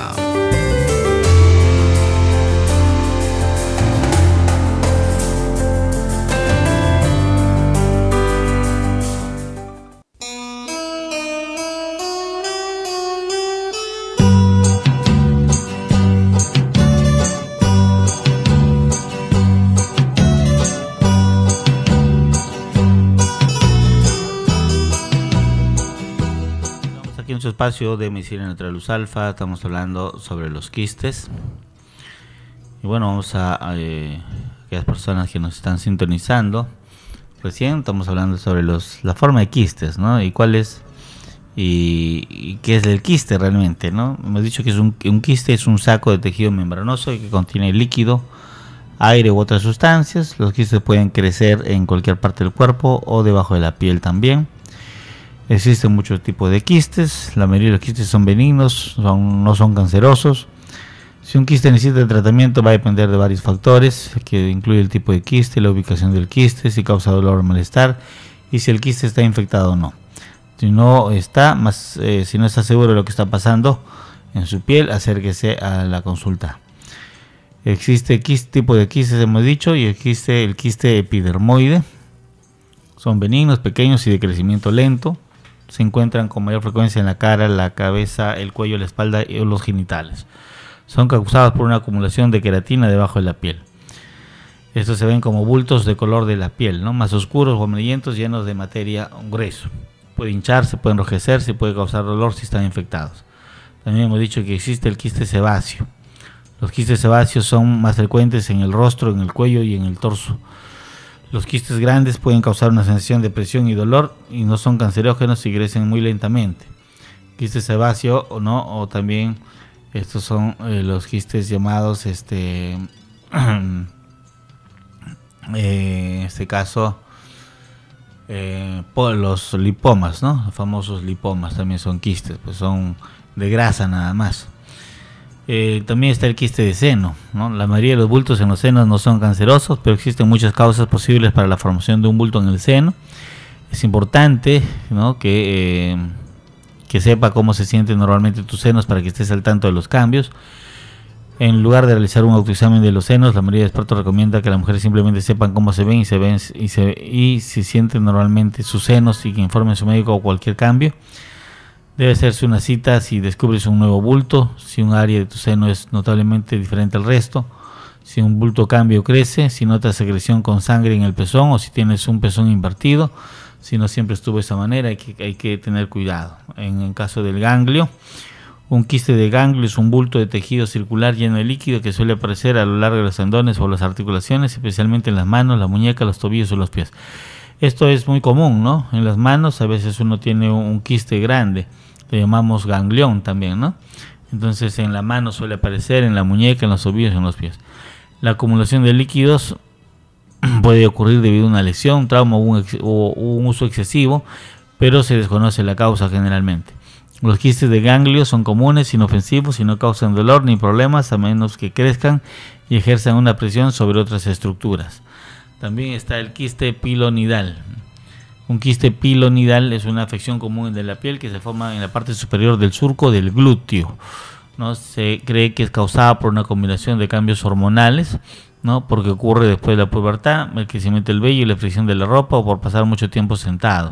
S4: En su espacio de medicina natural Luz Alfa estamos hablando sobre los quistes. Y bueno, vamos a aquellas personas que nos están sintonizando. Recién estamos hablando sobre la forma de quistes, ¿no? Y cuál es y qué es el quiste realmente, ¿no? Hemos dicho que un quiste es un saco de tejido membranoso que contiene líquido, aire u otras sustancias. Los quistes pueden crecer en cualquier parte del cuerpo o debajo de la piel también. Existen muchos tipos de quistes. La mayoría de los quistes son benignos, no son cancerosos. Si un quiste necesita tratamiento, va a depender de varios factores, que incluye el tipo de quiste, la ubicación del quiste, si causa dolor o malestar, y si el quiste está infectado o no. Si no está seguro de lo que está pasando en su piel, acérquese a la consulta. Existe tipo de quistes, hemos dicho, y existe el quiste epidermoide, Son benignos, pequeños y de crecimiento lento. Se encuentran con mayor frecuencia en la cara, la cabeza, el cuello, la espalda y los genitales. Son causados por una acumulación de queratina debajo de la piel. Estos se ven como bultos de color de la piel, ¿no? Más oscuros o amarillentos, llenos de materia grueso. Puede hincharse, puede enrojecerse y puede causar dolor si están infectados. También hemos dicho que existe el quiste sebáceo. Los quistes sebáceos son más frecuentes en el rostro, en el cuello y en el torso. Los quistes grandes pueden causar una sensación de presión y dolor y no son cancerógenos y crecen muy lentamente. Quiste sebáceo o no, o también estos son los quistes llamados en este caso los lipomas, ¿no? Los famosos lipomas también son quistes, pues son de grasa nada más. También está el quiste de seno, ¿no? La mayoría de los bultos en los senos no son cancerosos, pero existen muchas causas posibles para la formación de un bulto en el seno. Es importante, ¿no?, que sepa cómo se sienten normalmente tus senos para que estés al tanto de los cambios. En lugar de realizar un autoexamen de los senos, la mayoría de expertos recomienda que las mujeres simplemente sepan cómo se ven y si sienten normalmente sus senos y que informen a su médico o cualquier cambio. Debe hacerse una cita si descubres un nuevo bulto, si un área de tu seno es notablemente diferente al resto, si un bulto cambia o crece, si notas secreción con sangre en el pezón o si tienes un pezón invertido. Si no siempre estuvo de esa manera, hay que tener cuidado. En el caso del ganglio, un quiste de ganglio es un bulto de tejido circular lleno de líquido que suele aparecer a lo largo de los tendones o las articulaciones, especialmente en las manos, la muñeca, los tobillos o los pies. Esto es muy común, ¿no? En las manos a veces uno tiene un quiste grande, le llamamos ganglión también, ¿no? Entonces en la mano suele aparecer, en la muñeca, en los tobillos y en los pies. La acumulación de líquidos puede ocurrir debido a una lesión, trauma o un uso excesivo, pero se desconoce la causa generalmente. Los quistes de ganglio son comunes, inofensivos y no causan dolor ni problemas a menos que crezcan y ejerzan una presión sobre otras estructuras. También está el quiste pilonidal. Un quiste pilonidal es una afección común de la piel que se forma en la parte superior del surco del glúteo, ¿no? Se cree que es causada por una combinación de cambios hormonales, ¿no?, porque ocurre después de la pubertad, el crecimiento del vello y la fricción de la ropa o por pasar mucho tiempo sentado.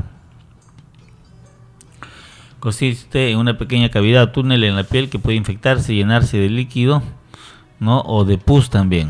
S4: Consiste en una pequeña cavidad o túnel en la piel que puede infectarse y llenarse de líquido, ¿no?, o de pus también.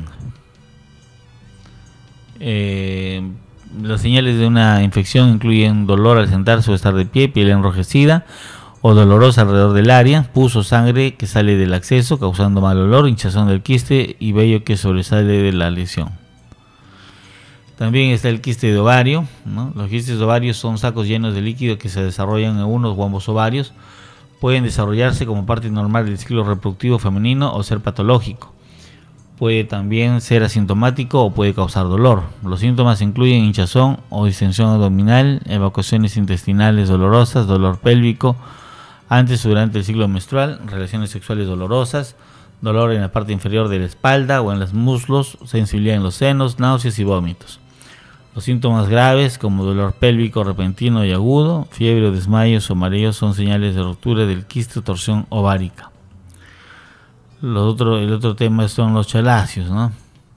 S4: Las señales de una infección incluyen dolor al sentarse o estar de pie, piel enrojecida o dolorosa alrededor del área, pus o sangre que sale del acceso causando mal olor, hinchazón del quiste y vello que sobresale de la lesión. También está el quiste de ovario, ¿no? Los quistes de ovario son sacos llenos de líquido que se desarrollan en unos o ambos ovarios. Pueden desarrollarse como parte normal del ciclo reproductivo femenino o ser patológico. Puede también ser asintomático o puede causar dolor. Los síntomas incluyen hinchazón o distensión abdominal, evacuaciones intestinales dolorosas, dolor pélvico antes o durante el ciclo menstrual, relaciones sexuales dolorosas, dolor en la parte inferior de la espalda o en los muslos, sensibilidad en los senos, náuseas y vómitos. Los síntomas graves como dolor pélvico repentino y agudo, fiebre o desmayos o mareos son señales de ruptura del quiste o torsión ovárica. El otro tema son los chaláceos, ¿no?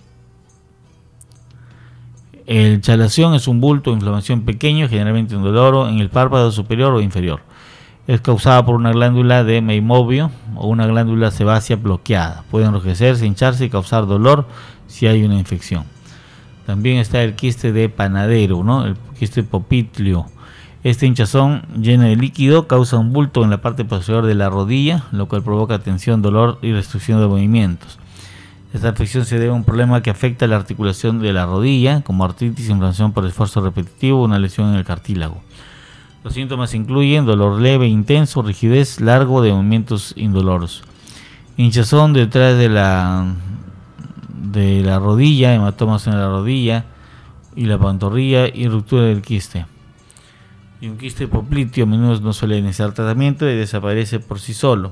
S4: El chalación es un bulto o inflamación pequeño, generalmente indoloro, en el párpado superior o inferior. Es causada por una glándula de Meimovio o una glándula sebácea bloqueada. Puede enrojecerse, hincharse y causar dolor si hay una infección. También está el quiste de panadero, ¿no?, el quiste popitlio. Este hinchazón lleno de líquido causa un bulto en la parte posterior de la rodilla, lo cual provoca tensión, dolor y restricción de movimientos. Esta afección se debe a un problema que afecta la articulación de la rodilla, como artritis, inflamación por esfuerzo repetitivo o una lesión en el cartílago. Los síntomas incluyen dolor leve, intenso, rigidez, largo de movimientos indoloros, hinchazón detrás de la rodilla, hematomas en la rodilla y la pantorrilla y ruptura del quiste. Y un quiste popliteo a menudo no suele necesitar tratamiento y desaparece por sí solo.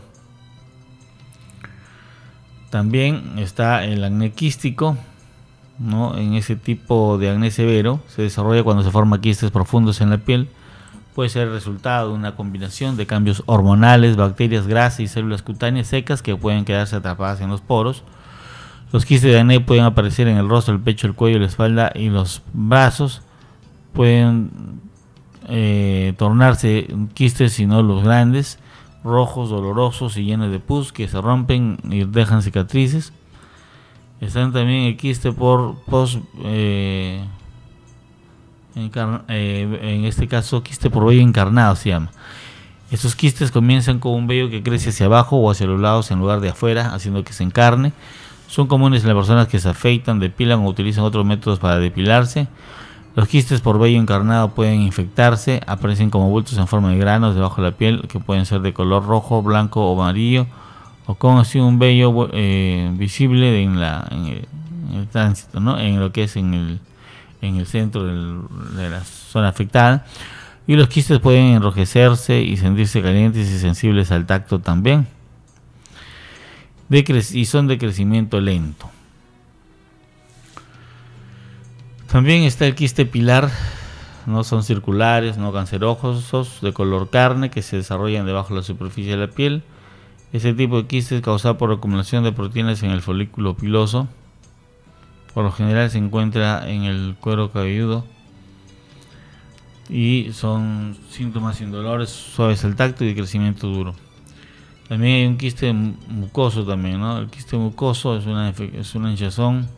S4: También está el acné quístico, ¿no? En ese tipo de acné severo se desarrolla cuando se forman quistes profundos en la piel. Puede ser el resultado de una combinación de cambios hormonales, bacterias, grasas y células cutáneas secas que pueden quedarse atrapadas en los poros. Los quistes de acné pueden aparecer en el rostro, el pecho, el cuello, la espalda y los brazos. pueden tornarse quistes y nódulos grandes, rojos, dolorosos y llenos de pus que se rompen y dejan cicatrices. Están también el quiste en este caso quiste por vello encarnado se llama. Estos quistes comienzan con un vello que crece hacia abajo o hacia los lados en lugar de afuera, haciendo que se encarne. Son comunes en las personas que se afeitan, depilan o utilizan otros métodos para depilarse. Los quistes por vello encarnado pueden infectarse, aparecen como bultos en forma de granos debajo de la piel que pueden ser de color rojo, blanco o amarillo, o con así un vello visible en el tránsito, ¿no? En lo que es en el centro de la zona afectada. Y los quistes pueden enrojecerse y sentirse calientes y sensibles al tacto también. Y son de crecimiento lento. También está el quiste pilar, no son circulares, no cancerosos, de color carne, que se desarrollan debajo de la superficie de la piel. Este tipo de quiste es causado por acumulación de proteínas en el folículo piloso. Por lo general se encuentra en el cuero cabelludo y son síntomas indolores, suaves al tacto y de crecimiento duro. También hay un quiste mucoso también, ¿no? El quiste mucoso es una hinchazón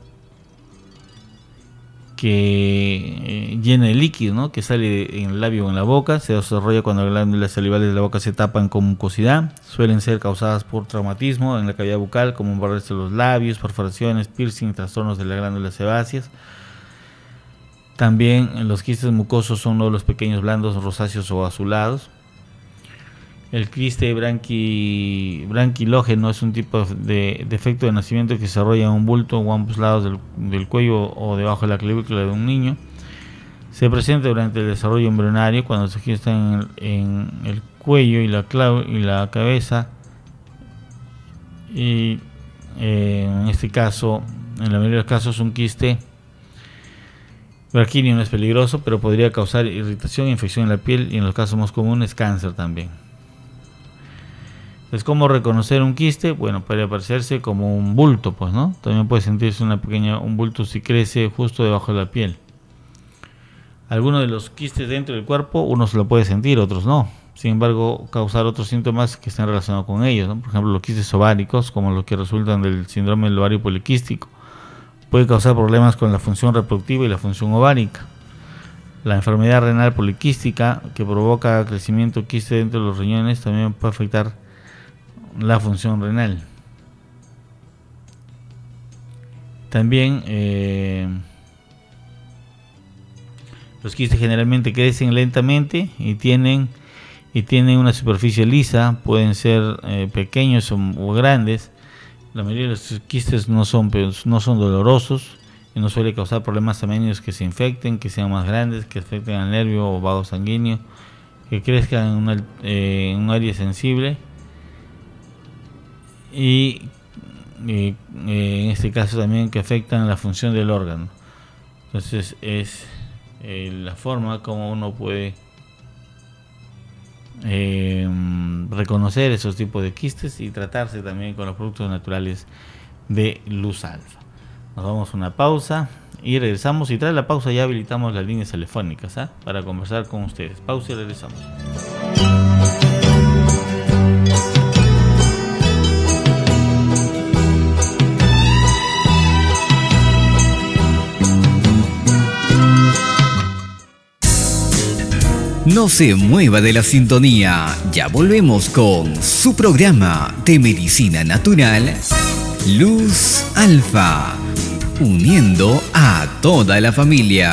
S4: que llena de líquido, ¿no? Que sale en el labio o en la boca. Se desarrolla cuando las glándulas salivales de la boca se tapan con mucosidad. Suelen ser causadas por traumatismo en la cavidad bucal, como embarrarse los labios, perforaciones, piercing, trastornos de las glándulas sebáceas. También los quistes mucosos son nódulos pequeños, blandos, rosáceos o azulados. El quiste branquilógeno es un tipo de defecto de nacimiento que se desarrolla en un bulto o ambos lados del cuello o debajo de la clavícula de un niño. Se presenta durante el desarrollo embrionario cuando se gesta en el cuello y la cabeza. Y en este caso, en la mayoría de los casos, un quiste branquíneo no es peligroso, pero podría causar irritación e infección en la piel y en los casos más comunes cáncer también. Entonces, ¿cómo reconocer un quiste? Bueno, puede aparecerse como un bulto, pues, ¿no? También puede sentirse un bulto si crece justo debajo de la piel. Algunos de los quistes dentro del cuerpo, unos lo puede sentir, otros no. Sin embargo, causar otros síntomas que estén relacionados con ellos, ¿no? Por ejemplo, los quistes ováricos, como los que resultan del síndrome del ovario poliquístico, puede causar problemas con la función reproductiva y la función ovárica. La enfermedad renal poliquística, que provoca crecimiento quiste dentro de los riñones, también puede afectar la función renal. También los quistes generalmente crecen lentamente y tienen una superficie lisa, pueden ser pequeños o grandes. La mayoría de los quistes no son dolorosos y no suele causar problemas sanguíneos que se infecten, que sean más grandes, que afecten al nervio o vago sanguíneo, que crezcan en un área sensible. Y en este caso también que afectan la función del órgano. Entonces es la forma como uno puede reconocer esos tipos de quistes y tratarse también con los productos naturales de Luz Alfa. Nos vamos a una pausa y regresamos, y tras la pausa ya habilitamos las líneas telefónicas para conversar con ustedes. Pausa y regresamos.
S3: No se mueva de la sintonía, ya volvemos con su programa de medicina natural, Luz Alfa, uniendo a toda la familia.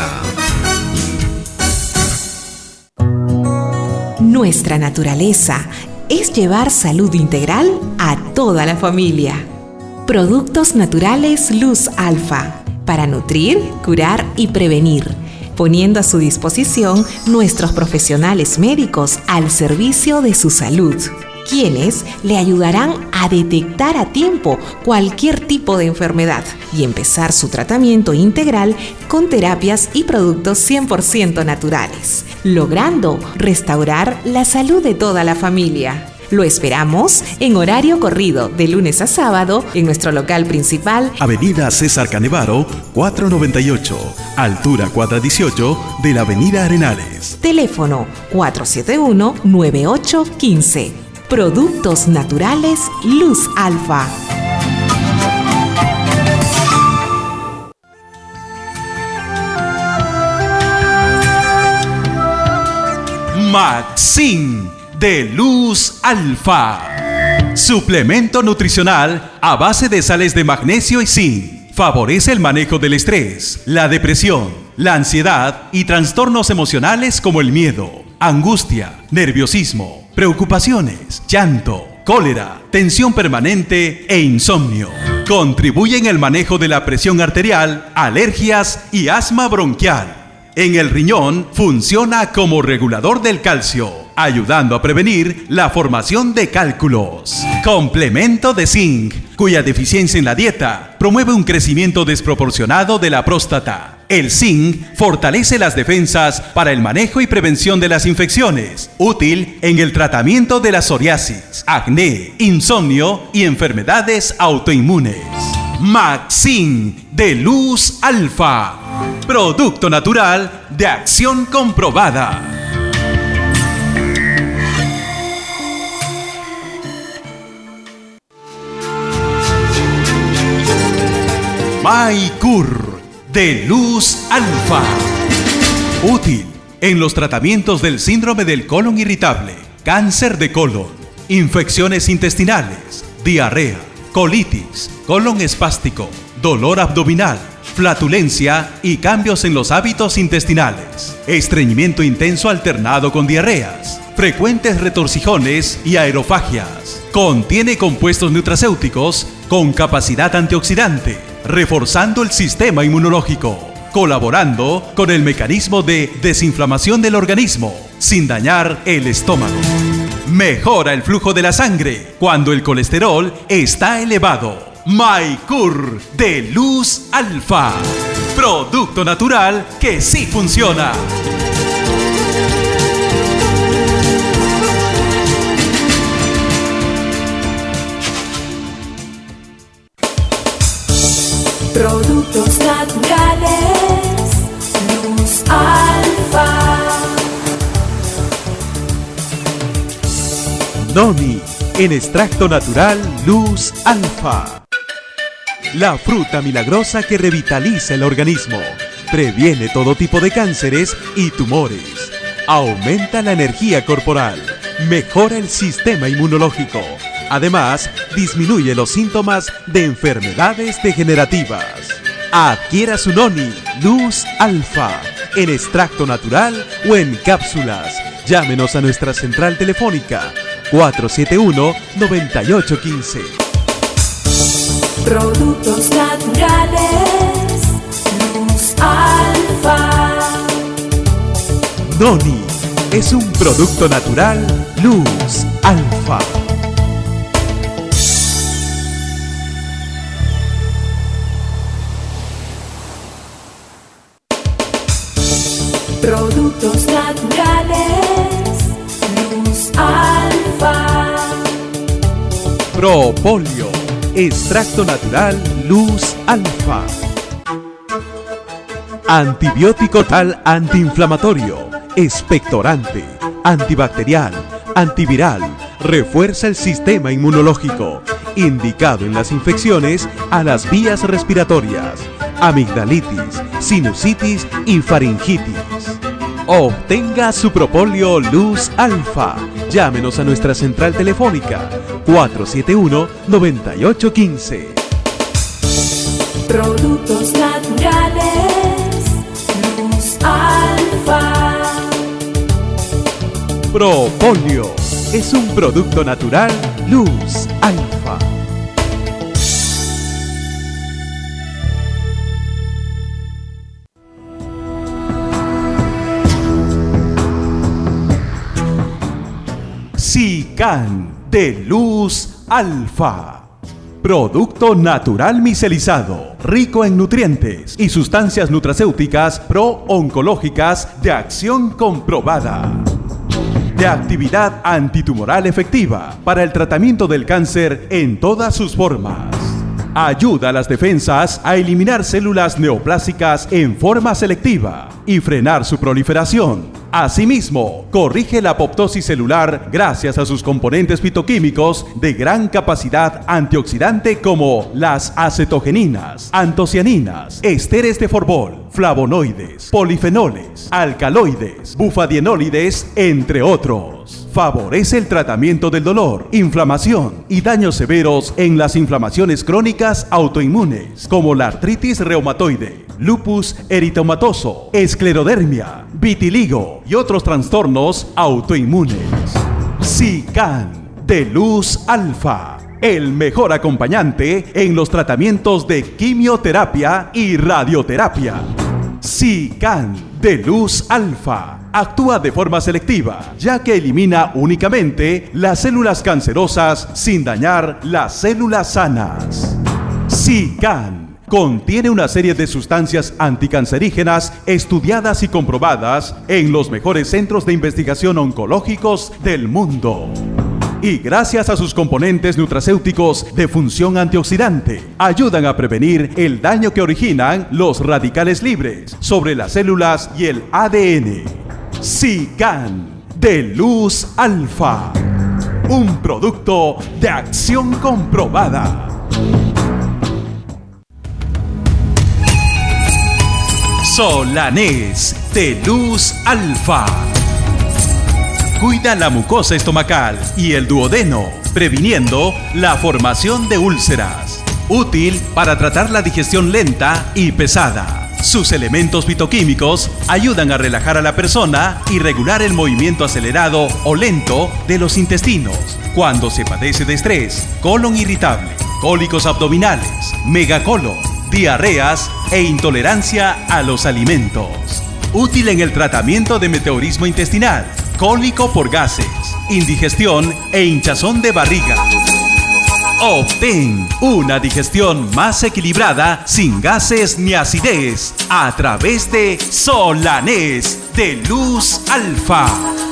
S1: Nuestra naturaleza es llevar salud integral a toda la familia. Productos naturales Luz Alfa, para nutrir, curar y prevenir, poniendo a su disposición nuestros profesionales médicos al servicio de su salud, quienes le ayudarán a detectar a tiempo cualquier tipo de enfermedad y empezar su tratamiento integral con terapias y productos 100% naturales, logrando restaurar la salud de toda la familia. Lo esperamos en horario corrido de lunes a sábado en nuestro local principal,
S2: Avenida César Canevaro, 498, altura cuadra 18 de la Avenida Arenales.
S1: teléfono 471-9815. Productos naturales Luz Alfa.
S2: Maxin de Luz Alfa. Suplemento nutricional a base de sales de magnesio y zinc. Favorece el manejo del estrés, la depresión, la ansiedad y trastornos emocionales como el miedo, angustia, nerviosismo, preocupaciones, llanto, cólera, tensión permanente e insomnio. Contribuye en el manejo de la presión arterial, alergias y asma bronquial. En el riñón funciona como regulador del calcio, ayudando a prevenir la formación de cálculos. Complemento de zinc, cuya deficiencia en la dieta promueve un crecimiento desproporcionado de la próstata. El zinc fortalece las defensas para el manejo y prevención de las infecciones, útil en el tratamiento de la psoriasis, acné, insomnio y enfermedades autoinmunes. Maxin de Luz Alfa. Producto natural de acción comprobada. Maicur de Luz Alfa. Útil en los tratamientos del síndrome del colon irritable, cáncer de colon, infecciones intestinales, diarrea, colitis, colon espástico, dolor abdominal, flatulencia y cambios en los hábitos intestinales, estreñimiento intenso alternado con diarreas, frecuentes retorcijones y aerofagias. Contiene compuestos nutracéuticos con capacidad antioxidante, reforzando el sistema inmunológico, colaborando con el mecanismo de desinflamación del organismo, sin dañar el estómago. Mejora el flujo de la sangre cuando el colesterol está elevado. Maicur de Luz Alfa. Producto natural que sí funciona.
S10: Productos naturales Luz Alfa.
S2: Noni en extracto natural Luz Alfa. La fruta milagrosa que revitaliza el organismo, previene todo tipo de cánceres y tumores, aumenta la energía corporal, mejora el sistema inmunológico, además disminuye los síntomas de enfermedades degenerativas. Adquiera su Noni Luz Alfa en extracto natural o en cápsulas. Llámenos a nuestra central telefónica 471-9815.
S10: Productos naturales Luz Alfa.
S2: Noni es un producto natural Luz Alfa.
S10: Productos naturales Luz Alfa.
S2: Propolio, extracto natural Luz Alfa. Antibiótico tal antiinflamatorio, expectorante, antibacterial, antiviral, refuerza el sistema inmunológico, indicado en las infecciones a las vías respiratorias, amigdalitis, sinusitis y faringitis. Obtenga su Propolio Luz Alfa. Llámenos a nuestra central telefónica 471-9815.
S10: Productos naturales Luz Alfa.
S2: Propolio es un producto natural Luz Alfa. Sican de Luz Alfa. Producto natural micelizado, rico en nutrientes y sustancias nutracéuticas pro-oncológicas de acción comprobada. de actividad antitumoral efectiva para el tratamiento del cáncer en todas sus formas. Ayuda a las defensas a eliminar células neoplásicas en forma selectiva y frenar su proliferación. Asimismo, corrige la apoptosis celular gracias a sus componentes fitoquímicos de gran capacidad antioxidante como las acetogeninas, antocianinas, esteres de Forbol, flavonoides, polifenoles, alcaloides, bufadienólides, entre otros. Favorece el tratamiento del dolor, inflamación y daños severos en las inflamaciones crónicas autoinmunes, como la artritis reumatoide, lupus eritematoso, esclerodermia, vitiligo y otros trastornos autoinmunes. Sican de Luz Alfa, el mejor acompañante en los tratamientos de quimioterapia y radioterapia. Sican de Luz Alfa actúa de forma selectiva, ya que elimina únicamente las células cancerosas sin dañar las células sanas. Sican contiene una serie de sustancias anticancerígenas estudiadas y comprobadas en los mejores centros de investigación oncológicos del mundo. Y gracias a sus componentes nutracéuticos de función antioxidante, ayudan a prevenir el daño que originan los radicales libres sobre las células y el ADN. Sican de Luz Alfa, un producto de Acción Comprobada. Solanés de Luz Alfa. Cuida la mucosa estomacal y el duodeno, previniendo la formación de úlceras. Útil para tratar la digestión lenta y pesada. Sus elementos fitoquímicos ayudan a relajar a la persona y regular el movimiento acelerado o lento de los intestinos cuando se padece de estrés, colon irritable, cólicos abdominales, megacolon, diarreas e intolerancia a los alimentos. Útil en el tratamiento de meteorismo intestinal, cólico por gases, indigestión e hinchazón de barriga. Obtén una digestión más equilibrada, sin gases ni acidez, a través de Solanés de Luz Alfa.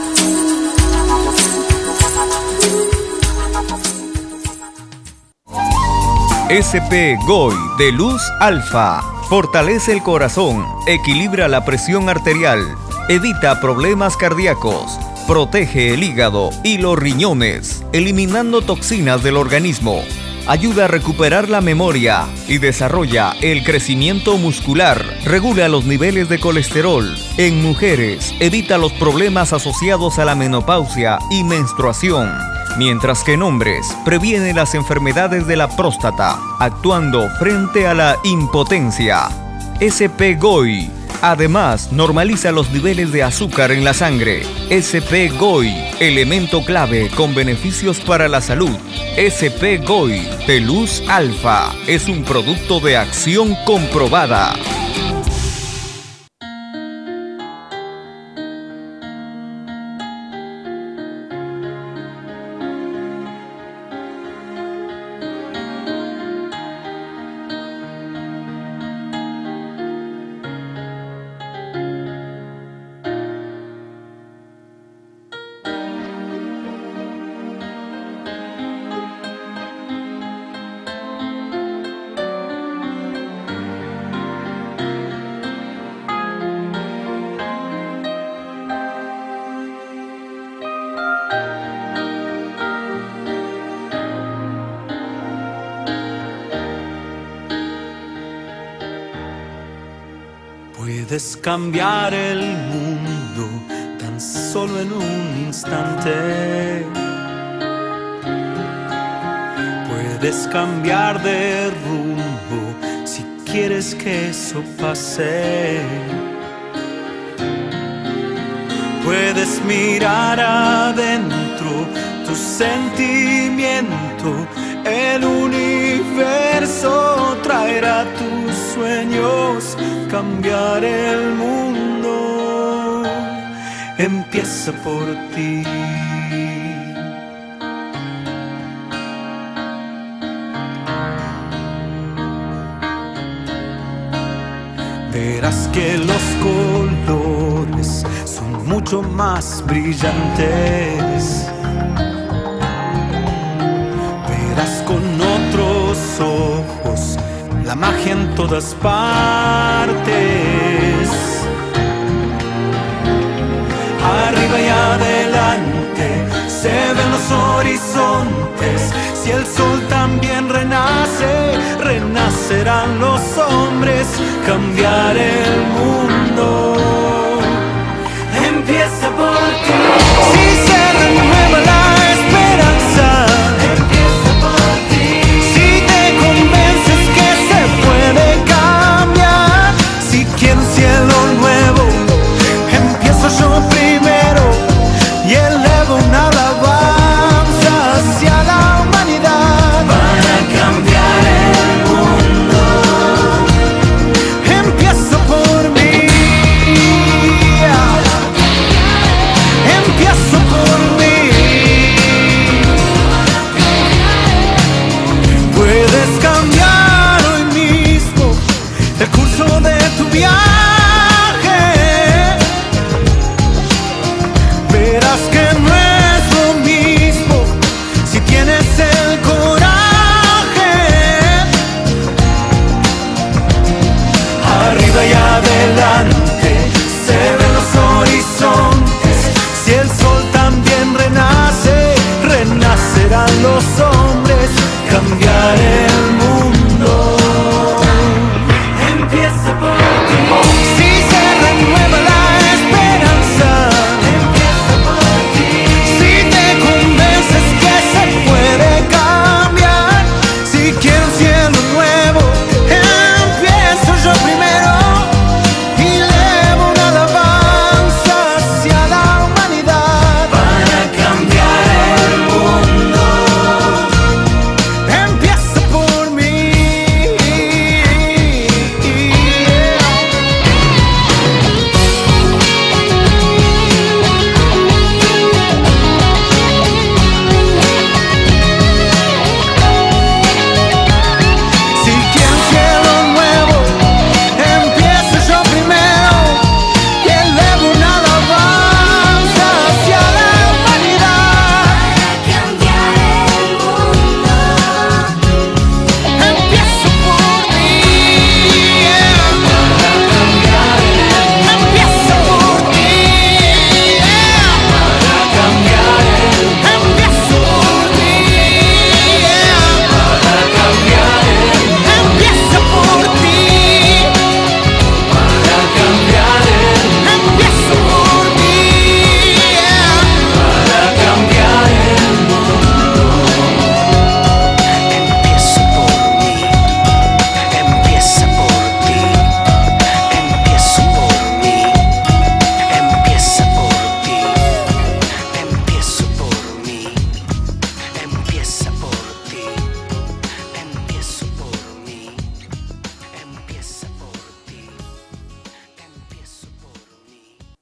S6: SP GOI de Luz Alfa fortalece el corazón, equilibra la presión arterial, evita problemas cardíacos, protege el hígado y los riñones, eliminando toxinas del organismo. Ayuda a recuperar la memoria y desarrolla el crecimiento muscular. Regula los niveles de colesterol. En mujeres, evita los problemas asociados a la menopausia y menstruación. Mientras que en hombres, previene las enfermedades de la próstata, actuando frente a la impotencia. SP GOI. Además, normaliza los niveles de azúcar en la sangre. SP GOI, elemento clave con beneficios para la salud. SP GOI de Luz Alfa es un producto de Acción Comprobada.
S11: Puedes cambiar el mundo tan solo en un instante. Puedes cambiar de rumbo si quieres que eso pase. Puedes mirar adentro tu sentimiento. El universo traerá tus sueños. Cambiar el mundo empieza por ti. verás que los colores son mucho más brillantes. Verás con otros ojos la magia en todas partes. Arriba y adelante se ven los horizontes. Si el sol también renace, renacerán los hombres. Cambiar el mundo empieza por ti. Si se renueva la esperanza, empieza por ti. Si te convences que se puede cambiar, si quiero un cielo nuevo, empiezo yo primero y elevo una alabanza hacia la humanidad para cambiar el mundo. Empiezo por mí, empiezo por mí. Puedes cambiar hoy mismo el curso de tu viaje. Verás que no es lo mismo si tienes el coraje. Arriba y adelante se ven los horizontes. Si el sol también renace, renacerán los hombres. Cambiar el mundo empieza por ti. Si se renueva la esperanza, empieza por ti. Si te convences que se puede cambiar, si quiero un cielo nuevo, empiezo yo primero y elevo una alabanza hacia la humanidad para cambiar el mundo. Empieza por mí. Si quiero un cielo nuevo, empiezo yo primero y elevo una alabanza hacia la humanidad para cambiar el mundo. Empiezo por mí, para cambiar el mundo. Empiezo por mí, para cambiar el mundo. Empiezo por mí, para cambiar el mundo. Empiezo por ti, para cambiar el mundo. Empiezo por mí, para cambiar el mundo. Empiezo por mí, empieza por ti. Empiezo por mí, empieza por ti. Empiezo por mí, empieza por ti. Empiezo por mí, empieza por ti. Empiezo por mí.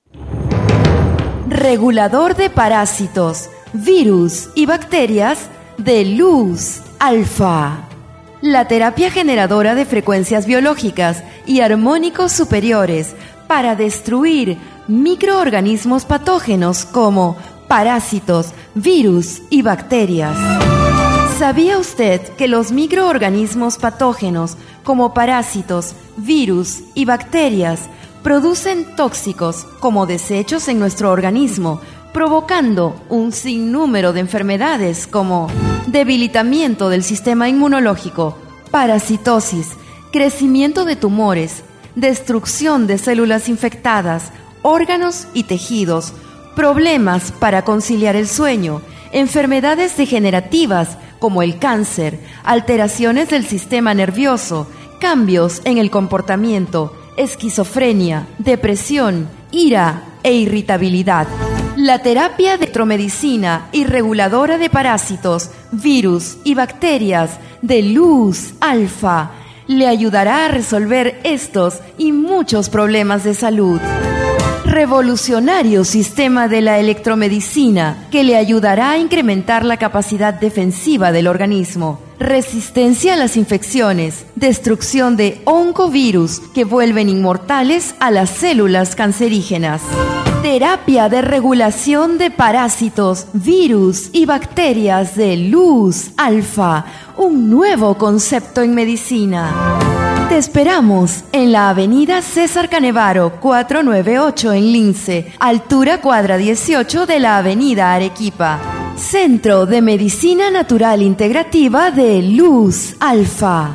S9: Regulador de parásitos, virus y bacterias de luz alfa. La terapia generadora de frecuencias biológicas y armónicos superiores para destruir microorganismos patógenos como parásitos, virus y bacterias. ¿Sabía usted que los microorganismos patógenos como parásitos, virus y bacterias producen tóxicos como desechos en nuestro organismo, provocando un sinnúmero de enfermedades como debilitamiento del sistema inmunológico, parasitosis, crecimiento de tumores, destrucción de células infectadas, órganos y tejidos, problemas para conciliar el sueño, enfermedades degenerativas como el cáncer, alteraciones del sistema nervioso, cambios en el comportamiento, esquizofrenia, depresión, ira e irritabilidad. La terapia de electromedicina y reguladora de parásitos, virus y bacterias de luz alfa le ayudará a resolver estos y muchos problemas de salud. revolucionario sistema de la electromedicina que le ayudará a incrementar la capacidad defensiva del organismo, resistencia a las infecciones, destrucción de oncovirus que vuelven inmortales a las células cancerígenas. Terapia de regulación de parásitos, virus y bacterias de luz alfa, un nuevo concepto en medicina. Te esperamos en la avenida César Canevaro, 498 en Lince, altura cuadra 18 de la avenida Arequipa. Centro de Medicina Natural Integrativa de Luz Alfa.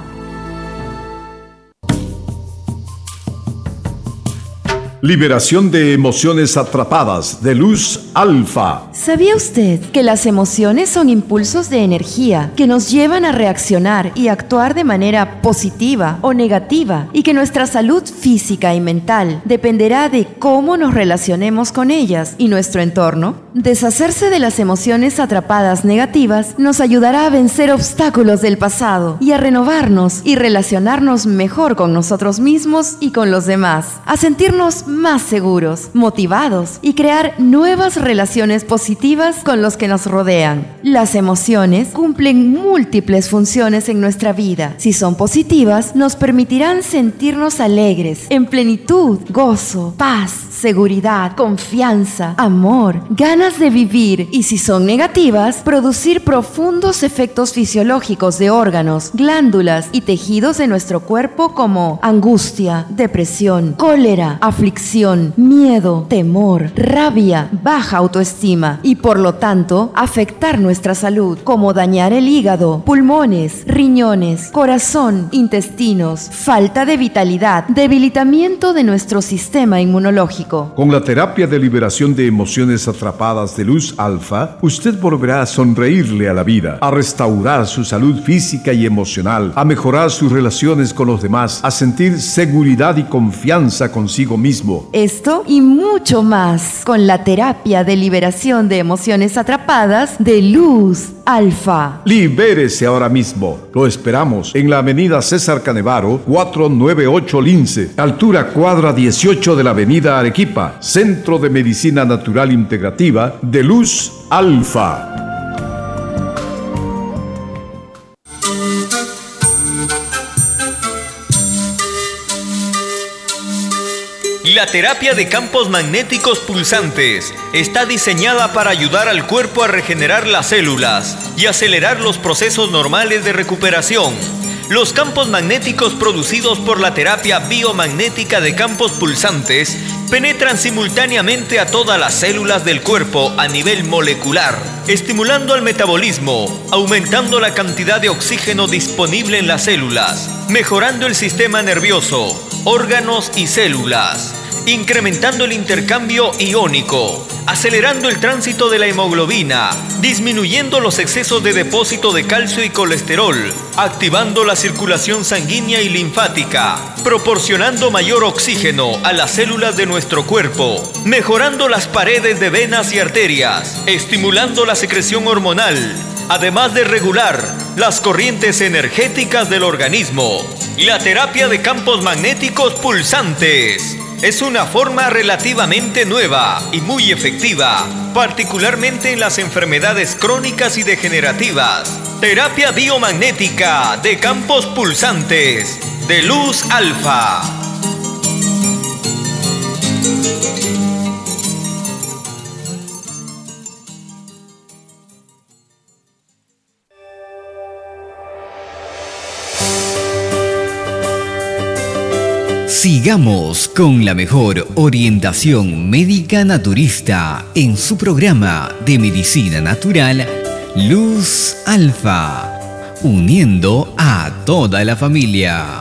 S12: Liberación de emociones atrapadas de Luz Alfa.
S9: ¿Sabía usted que las emociones son impulsos de energía que nos llevan a reaccionar y actuar de manera positiva o negativa y que nuestra salud física y mental dependerá de cómo nos relacionemos con ellas y nuestro entorno? Deshacerse de las emociones atrapadas negativas nos ayudará a vencer obstáculos del pasado y a renovarnos y relacionarnos mejor con nosotros mismos y con los demás, a sentirnos más seguros, motivados y crear nuevas relaciones positivas con los que nos rodean. Las emociones cumplen múltiples funciones en nuestra vida. Si son positivas, nos permitirán sentirnos alegres, en plenitud, gozo, paz, seguridad, confianza, amor, ganas de vivir. Y si son negativas, producir profundos efectos fisiológicos de órganos, glándulas y tejidos de nuestro cuerpo como angustia, depresión, cólera, aflicción, miedo, temor, rabia, baja autoestima y por lo tanto afectar nuestra salud, como dañar el hígado, pulmones, riñones, corazón, intestinos, falta de vitalidad, debilitamiento de nuestro sistema inmunológico.
S12: Con la terapia de liberación de emociones atrapadas de Luz Alfa, usted volverá a sonreírle a la vida, a restaurar su salud física y emocional, a mejorar sus relaciones con los demás, a sentir seguridad y confianza consigo mismo.
S9: Esto y mucho más con la terapia de liberación de emociones atrapadas de Luz Alfa.
S12: Libérese ahora mismo. Lo esperamos en la avenida César Canevaro, 498 Lince, altura cuadra 18 de la avenida Arequipa, Centro de Medicina Natural Integrativa de Luz Alfa.
S6: La terapia de campos magnéticos pulsantes está diseñada para ayudar al cuerpo a regenerar las células y acelerar los procesos normales de recuperación. Los campos magnéticos producidos por la terapia biomagnética de campos pulsantes penetran simultáneamente a todas las células del cuerpo a nivel molecular, estimulando el metabolismo, aumentando la cantidad de oxígeno disponible en las células, mejorando el sistema nervioso, órganos y células, incrementando el intercambio iónico, acelerando el tránsito de la hemoglobina, disminuyendo los excesos de depósito de calcio y colesterol, activando la circulación sanguínea y linfática, proporcionando mayor oxígeno a las células de nuestro cuerpo, mejorando las paredes de venas y arterias, estimulando la secreción hormonal, además de regular las corrientes energéticas del organismo. La terapia de campos magnéticos pulsantes es una forma relativamente nueva y muy efectiva, particularmente en las enfermedades crónicas y degenerativas. Terapia biomagnética de campos pulsantes de Luz Alfa.
S3: Sigamos con la mejor orientación médica naturista en su programa de medicina natural Luz Alfa, uniendo a toda la familia.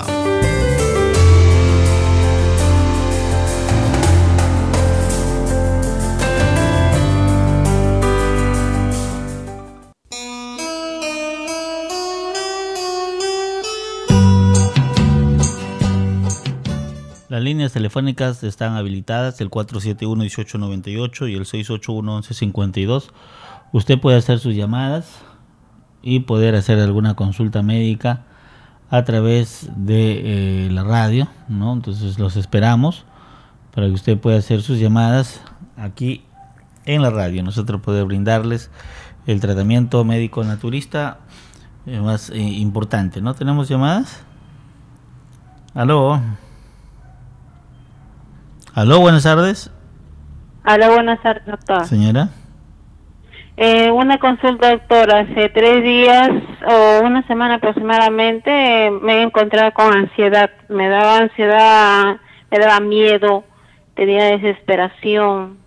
S4: Las líneas telefónicas están habilitadas, el 471-1898 y el 681-1152. Usted puede hacer sus llamadas y poder hacer alguna consulta médica a través de la radio, ¿no? Entonces los esperamos para que usted pueda hacer sus llamadas aquí en la radio. Nosotros podemos brindarles el tratamiento médico naturista más importante, ¿no? ¿Tenemos llamadas? Aló. Aló, buenas tardes.
S13: Aló, buenas tardes, doctor.
S4: Señora.
S13: Una consulta, doctor. Hace 3 días o una semana aproximadamente me he encontrado con ansiedad. Me daba ansiedad, me daba miedo, tenía desesperación.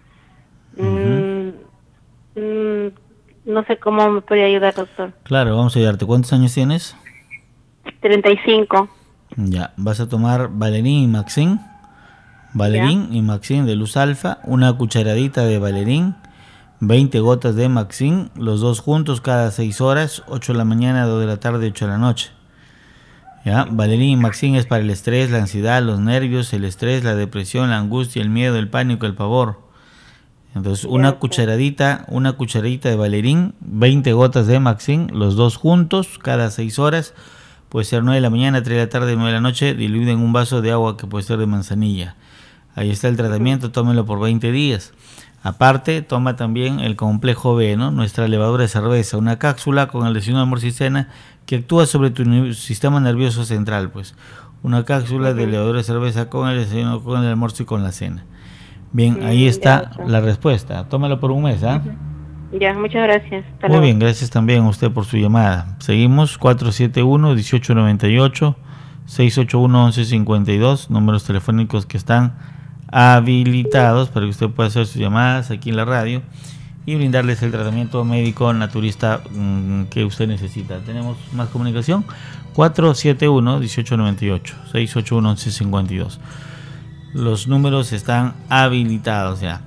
S13: No sé cómo me podría ayudar, doctor.
S4: Claro, vamos a ayudarte. ¿Cuántos años tienes?
S13: 35.
S4: Ya, vas a tomar Valerín y Maxin. Valerín y Maxin de Luz Alfa, una cucharadita de Valerín, 20 gotas de Maxin, los dos juntos cada 6 horas, 8 de la mañana, 2 de la tarde, 8 de la noche. ¿Ya? Valerín y Maxin es para el estrés, la ansiedad, los nervios, el estrés, la depresión, la angustia, el miedo, el pánico, el pavor. Entonces, una cucharadita de Valerín, 20 gotas de Maxin, los dos juntos cada 6 horas, puede ser 9 de la mañana, 3 de la tarde, 9 de la noche, diluido en un vaso de agua que puede ser de manzanilla. Ahí está el tratamiento, tómelo por 20 días. Aparte, toma también el complejo B, ¿no? Nuestra levadura de cerveza, una cápsula con el desinamorcicena que actúa sobre tu sistema nervioso central, pues. Una cápsula de levadura de cerveza con el desayuno, con el almuerzo y con la cena. Bien, ahí está la respuesta. Tómalo por un mes, ¿ah?
S13: Ya, muchas gracias. Hasta
S4: Muy
S13: luego.
S4: bien, gracias también a usted por su llamada. Seguimos, 471-1898, 681-1152, números telefónicos que están habilitados para que usted pueda hacer sus llamadas aquí en la radio y brindarles el tratamiento médico naturista que usted necesita. Tenemos más comunicación, 471-1898, 681-1152. Los números están habilitados ya.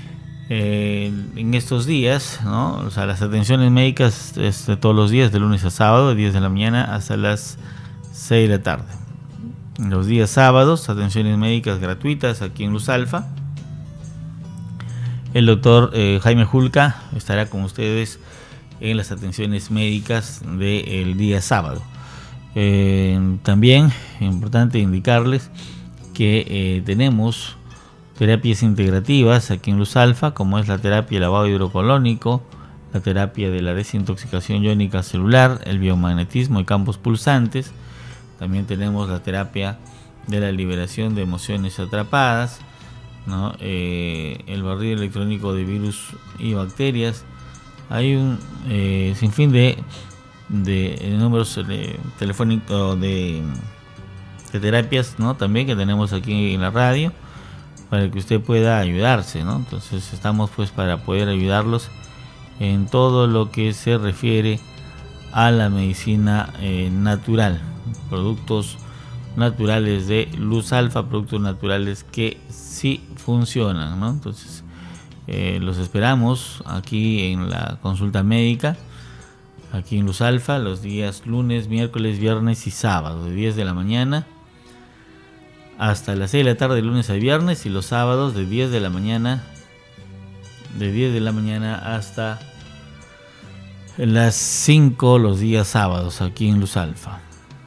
S4: En estos días, ¿no? O sea, las atenciones médicas todos los días, de lunes a sábado, de 10 de la mañana hasta las 6 de la tarde. Los días sábados, atenciones médicas gratuitas aquí en Luz Alfa. El doctor Jaime Julca estará con ustedes en las atenciones médicas del día sábado. También importante indicarles que tenemos terapias integrativas aquí en Luz Alfa, como es la terapia de lavado hidrocolónico, la terapia de la desintoxicación iónica celular, el biomagnetismo y campos pulsantes. También tenemos la terapia de la liberación de emociones atrapadas, ¿no? El barrido electrónico de virus y bacterias. Hay un sinfín de números telefónicos de terapias, ¿no? También que tenemos aquí en la radio para que usted pueda ayudarse, ¿no? Entonces estamos pues para poder ayudarlos en todo lo que se refiere a la medicina natural, productos naturales de Luz Alfa, productos naturales que sí funcionan, ¿no? Entonces los esperamos aquí en la consulta médica, aquí en Luz Alfa, los días lunes, miércoles, viernes y sábado, de 10 de la mañana hasta las 6 de la tarde, de lunes a viernes, y los sábados de 10 de la mañana hasta las 5 los días sábados aquí en Luz Alfa.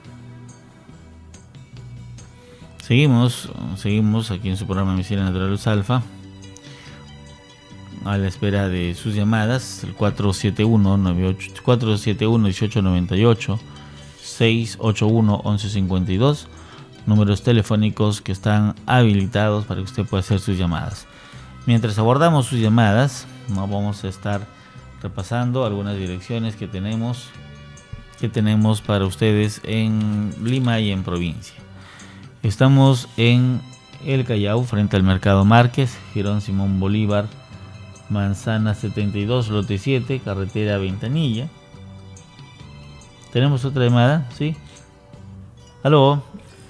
S4: Seguimos aquí en su programa Medicina Natural Luz Alfa, a la espera de sus llamadas, el 471-1898, 681-1152, números telefónicos que están habilitados para que usted pueda hacer sus llamadas. Mientras abordamos sus llamadas, ¿no? Vamos a estar repasando algunas direcciones que tenemos para ustedes en Lima y en provincia. Estamos en El Callao, frente al Mercado Márquez, Girón Simón Bolívar, Manzana 72, lote 7, carretera Ventanilla. ¿Tenemos otra llamada? ¿Sí? ¿Aló?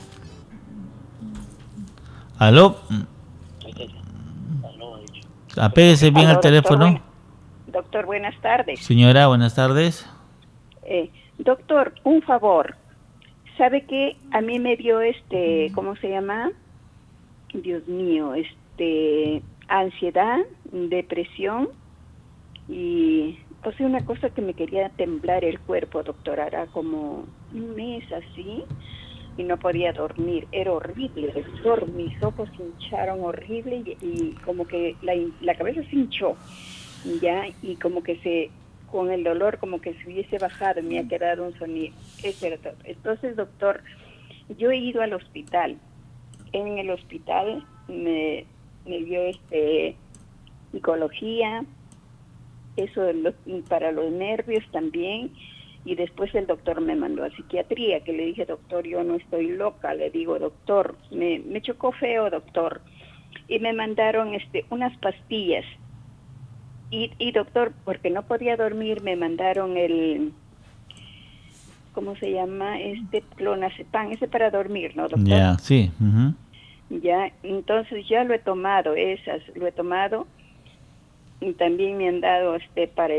S4: ¿Aló? Apéguese bien al teléfono.
S14: Doctor, buenas tardes.
S4: Señora, buenas tardes.
S14: Doctor, un favor. ¿Sabe qué? A mí me dio ¿cómo se llama? Dios mío, ansiedad, depresión y, o sea, una cosa que me quería temblar el cuerpo, doctor, hará como un mes así. y no podía dormir. Era horrible, doctor. Mis ojos se hincharon horrible y como que la cabeza se hinchó, ya, y como que con el dolor como que se hubiese bajado, me ha quedado un sonido. Eso era todo. Entonces, doctor, yo he ido al hospital. En el hospital me dio psicología, eso para los nervios también, y después el doctor me mandó a psiquiatría, que le dije, doctor, yo no estoy loca, le digo, doctor, me chocó feo, doctor, y me mandaron unas pastillas, y doctor, porque no podía dormir, me mandaron ¿cómo se llama? Clonazepam, ese para dormir, ¿no, doctor?
S4: Ya, sí. Uh-huh.
S14: Ya, entonces ya lo he tomado, lo he tomado, y también me han dado para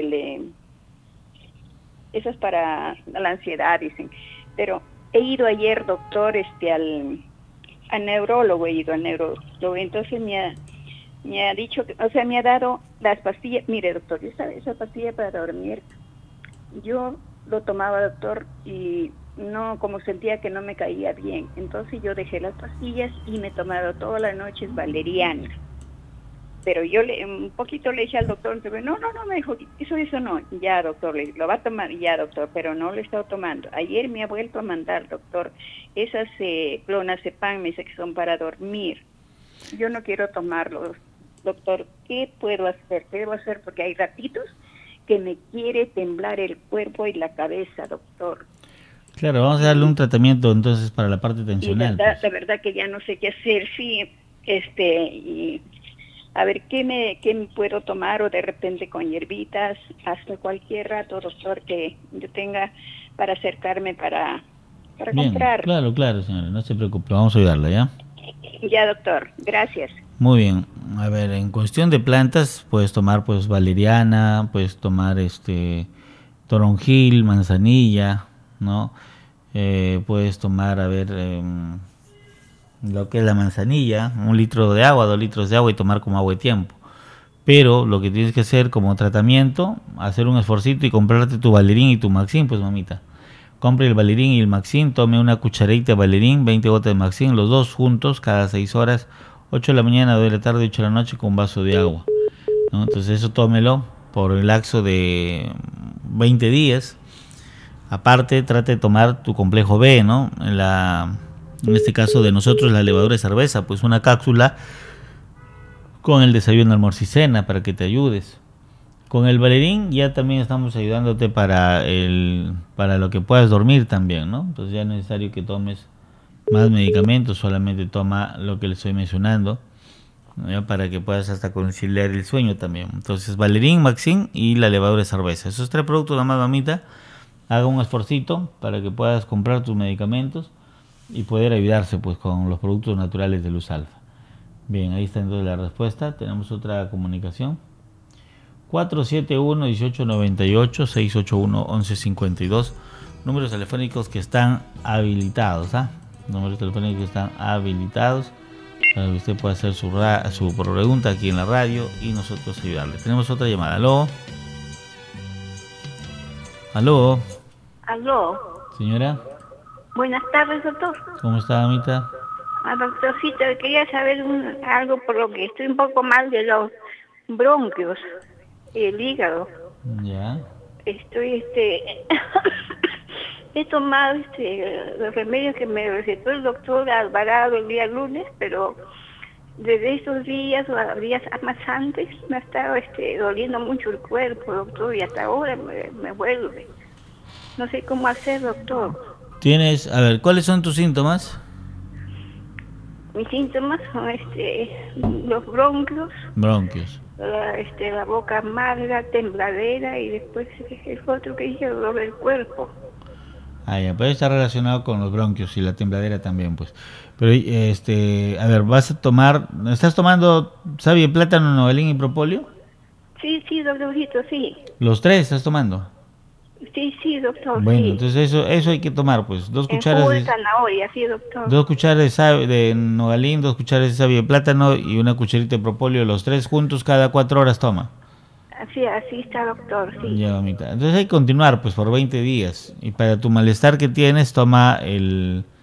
S14: esas para la ansiedad, dicen. Pero he ido ayer, doctor, al neurólogo, entonces me ha dicho, me ha dado las pastillas. Mire, doctor, esa pastilla para dormir, yo lo tomaba, doctor, y no, como sentía que no me caía bien, entonces yo dejé las pastillas y me he tomado todas las noches valeriana. Pero yo un poquito le dije al doctor, no, me dijo, eso no, ya, doctor, lo va a tomar, ya, doctor, pero no lo he estado tomando. Ayer me ha vuelto a mandar, doctor, esas clonazepam, me dice que son para dormir. Yo no quiero tomarlos, doctor. ¿Qué puedo hacer? ¿Qué debo hacer? Porque hay ratitos que me quiere temblar el cuerpo y la cabeza, doctor.
S4: Claro, vamos a darle un tratamiento entonces para la parte tensional.
S14: La verdad que ya no sé qué hacer, sí, y a ver qué me puedo tomar, o de repente con hierbitas, hasta cualquier rato, doctor, que yo tenga para acercarme para
S4: Bien,
S14: comprar.
S4: Claro, señora, no se preocupe, vamos a ayudarla, ¿ya?
S14: Ya, doctor, gracias.
S4: Muy bien, a ver, en cuestión de plantas, puedes tomar pues valeriana, puedes tomar toronjil, manzanilla, ¿no? Puedes tomar, lo que es la manzanilla, 1 litro de agua, 2 litros de agua, y tomar como agua de tiempo. Pero lo que tienes que hacer como tratamiento, hacer un esforcito y comprarte tu Valerín y tu Maxin, pues mamita. Compre el Valerín y el Maxin, tome una cucharadita de Valerín, 20 gotas de Maxin, los dos juntos cada 6 horas, 8 de la mañana, 2 de la tarde, 8 de la noche, con un vaso de agua, ¿no? Entonces eso tómelo por el lapso de 20 días. Aparte, trate de tomar tu complejo B, ¿no? En este caso de nosotros, la levadura de cerveza, pues una cápsula con el desayuno, almuerzo y cena para que te ayudes. Con el Valerín ya también estamos ayudándote para lo que puedas dormir también, ¿no? Entonces ya no es necesario que tomes más medicamentos, solamente toma lo que le estoy mencionando, ¿no? Para que puedas hasta conciliar el sueño también. Entonces Valerín, Maxin y la levadura de cerveza. Esos 3 productos nada más, mamita. Haga un esforcito para que puedas comprar tus medicamentos y poder ayudarse pues con los productos naturales de Luz Alfa. Bien, ahí está entonces la respuesta. Tenemos otra comunicación. 471-1898, 681-1152. Números telefónicos que están habilitados, números telefónicos que están habilitados para que usted pueda hacer su pregunta aquí en la radio y nosotros ayudarle. Tenemos otra llamada. ¿Aló? Señora.
S15: Buenas tardes, doctor.
S4: ¿Cómo está, mamita?
S15: Doctorcito, quería saber algo, por lo que estoy un poco mal de los bronquios, el hígado.
S4: Ya.
S15: Estoy, he tomado los remedios que me recetó el doctor Alvarado el día lunes, pero desde esos días o días más antes me ha estado doliendo mucho el cuerpo, doctor, y hasta ahora me vuelve. No sé cómo hacer, doctor.
S4: ¿Cuáles son tus síntomas?
S15: Mis síntomas son los bronquios. La boca amarga, tembladera, y después el otro que dije, dolor del cuerpo.
S4: Ya, puede estar relacionado con los bronquios y la tembladera también, pues. Pero, ¿estás tomando savia, plátano, nogalín y propóleo?
S15: Sí, doctorcito, sí.
S4: ¿Los 3 estás tomando?
S15: Sí, doctor.
S4: Bueno,
S15: sí.
S4: Entonces eso hay que tomar, pues, 2 cucharas
S15: de zanahoria, sí, doctor.
S4: 2 cucharas de nogalín, 2 cucharas de savia de plátano y una cucharita de propóleo, los 3 juntos cada 4 horas toma.
S15: Así está, doctor, sí.
S4: Ya, mamita. Entonces hay que continuar, pues, por 20 días. Y para tu malestar que tienes, toma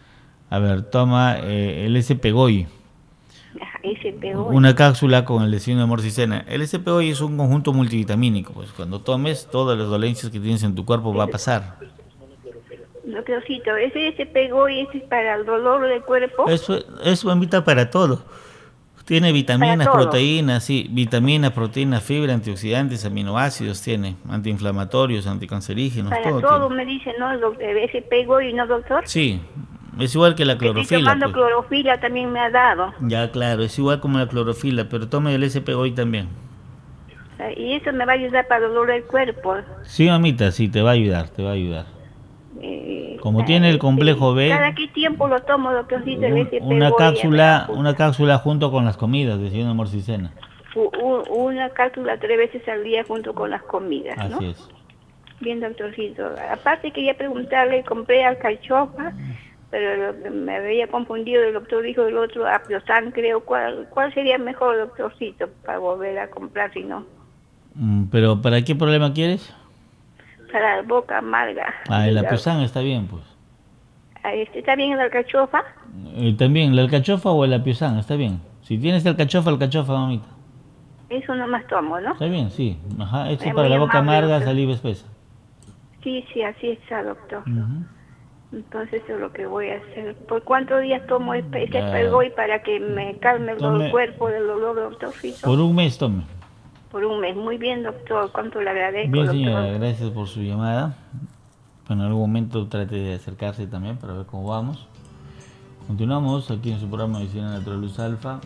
S4: A ver, toma el SP-GOI.
S15: SP-GOI.
S4: Una cápsula con el desayuno de morcicena. El SP-GOI es un conjunto multivitamínico. Pues cuando tomes, todas las dolencias que tienes en tu cuerpo va a pasar.
S15: Doctorcito, ese SP-GOI es para el dolor del cuerpo.
S4: Eso invita para todo. Tiene vitaminas, proteínas, sí, vitaminas, proteínas, fibra, antioxidantes, aminoácidos, tiene antiinflamatorios, anticancerígenos,
S15: para
S4: todo.
S15: Todo me dice, ¿no? SP-GOI, ¿no, doctor?
S4: Sí, es igual que la clorofila.
S15: Estoy tomando
S4: pues.
S15: clorofila, también me ha dado.
S4: Ya, claro, es igual como la clorofila, pero tome el SP-GOI también.
S15: Y eso me va a ayudar para el dolor del cuerpo.
S4: Sí, mamita, sí, te va a ayudar, te va a ayudar. Como tiene el complejo B,
S15: ¿cada qué tiempo lo tomo, doctorcito?
S4: una cápsula junto con las comidas, desayuno, morcicena.
S15: Una cápsula 3 veces al día junto con las comidas, ¿no?
S4: Así es.
S15: Bien, doctorcito. Aparte quería preguntarle, compré alcachofa, pero me había confundido, el doctor dijo el otro, Apiosan, creo. ¿Cuál sería mejor, doctorcito, para volver a comprar si no?
S4: ¿Pero para qué problema quieres?
S15: Para la boca amarga.
S4: El Apiosan está bien, pues.
S15: ¿Está bien el alcachofa?
S4: También, ¿la alcachofa o el Apiosan? Está bien. Si tienes alcachofa, mamita.
S15: Eso nomás tomo, ¿no?
S4: Está bien, sí. Ajá, esto es para la boca amarga, doctor. Saliva espesa.
S15: Sí, así está, doctor. Entonces eso es lo que voy a hacer. ¿Por cuántos días tomo ese SP-GOI para que me calme el cuerpo del dolor, doctorcito?
S4: Por un mes tome.
S15: Por un mes. Muy bien, doctor. ¿Cuánto le agradezco,
S4: bien,
S15: doctor?
S4: Señora, gracias por su llamada. En algún momento trate de acercarse también para ver cómo vamos. Continuamos aquí en su programa Medicina Natural Luz Alfa.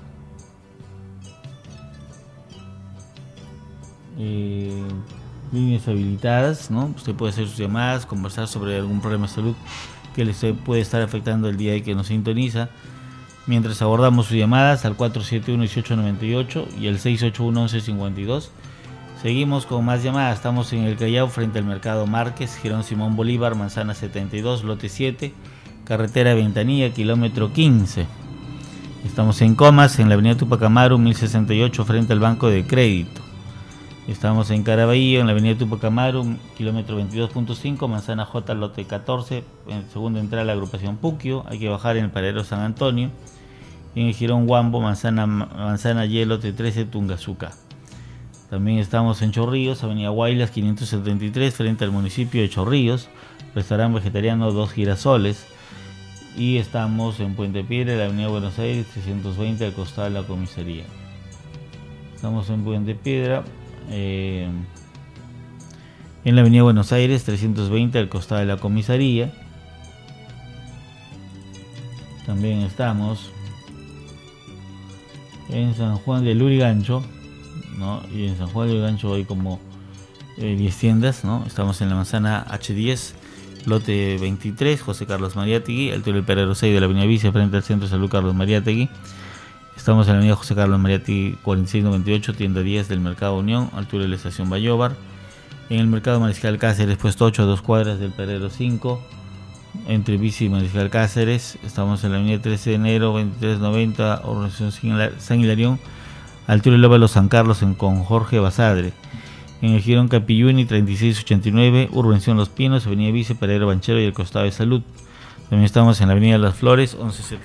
S4: Líneas habilitadas, ¿no? Usted puede hacer sus llamadas, conversar sobre algún problema de salud que le puede estar afectando el día de que nos sintoniza. Mientras abordamos sus llamadas al 471-1898 y el 681-1152. Seguimos con más llamadas. Estamos en el Callao, frente al Mercado Márquez, Girón Simón Bolívar, Manzana 72, lote 7, carretera Ventanilla, kilómetro 15. Estamos en Comas, en la avenida Tupac Amaru, 1068, frente al Banco de Crédito. Estamos en Caraballo, en la avenida Tupac Amaru, kilómetro 22.5, Manzana J, lote 14, en segunda entrada a la agrupación Puquio. Hay que bajar en el paradero San Antonio. En el Girón Huambo, Manzana Y, lote 13, Tungazuca. También estamos en Chorrillos, avenida Guaylas 573, frente al municipio de Chorrillos, restaurante vegetariano Dos Girasoles. Y estamos en Puente Piedra, la avenida Buenos Aires 320, al costado de la comisaría. Estamos en Puente Piedra, en la avenida Buenos Aires 320, al costado de la comisaría. También estamos en San Juan de Lurigancho, ¿no? Y en San Juan de Lurigancho hay como 10 tiendas, ¿no? Estamos en la manzana H10, lote 23, José Carlos Mariátegui, altura del Perero 6 de la avenida Vice, frente al Centro de Salud Carlos Mariátegui. Estamos en la avenida José Carlos Mariátegui 4698, tienda 10 del Mercado Unión, altura de la estación Bayóvar. En el Mercado Mariscal Cáceres, puesto 8, a 2 cuadras del Perero 5, entre Bici y Mariscal Cáceres. Estamos en la avenida 13 de enero 2390, organización San Hilarión, altura del Óvalo San Carlos, con Jorge Basadre. En el Girón Capilluni 3689, Urbanización Los Pinos, avenida Vice, Perero Banchero y el costado de Salud. También estamos en la avenida Las Flores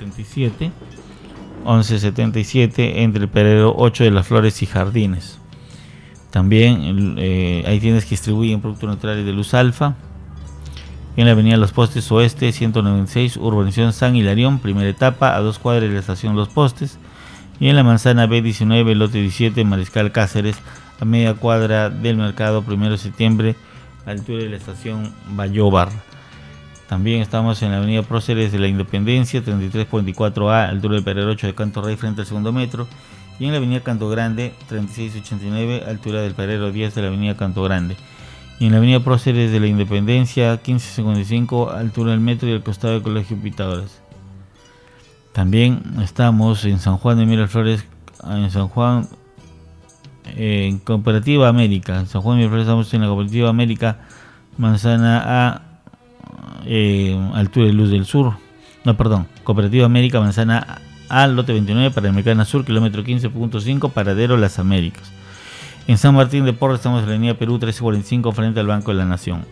S4: 1177, entre el Perero 8 de Las Flores y Jardines. También hay tiendas que distribuyen productos naturales de Luz Alfa. En la avenida Los Postes Oeste 196, Urbanización San Hilarión, primera etapa, a 2 cuadras de la estación Los Postes. Y en la manzana B19, lote 17, Mariscal Cáceres, a media cuadra del Mercado 1 de septiembre, altura de la estación Bayóvar. También estamos en la avenida Próceres de la Independencia 33.4A, altura del Perero 8 de Canto Rey, frente al segundo metro. Y en la avenida Canto Grande 3689, altura del Perero 10 de la avenida Canto Grande. Y en la avenida Próceres de la Independencia 1555, altura del metro y al costado del Colegio Pitágoras. También estamos en San Juan de Miraflores, en San Juan, en Cooperativa América. En San Juan de Miraflores estamos en la Cooperativa América, manzana A, altura de Luz del Sur. Cooperativa América, manzana A, lote 29, para el Americana Sur, kilómetro 15.5, paradero Las Américas. En San Martín de Porres estamos en la avenida Perú 1345, frente al Banco de la Nación.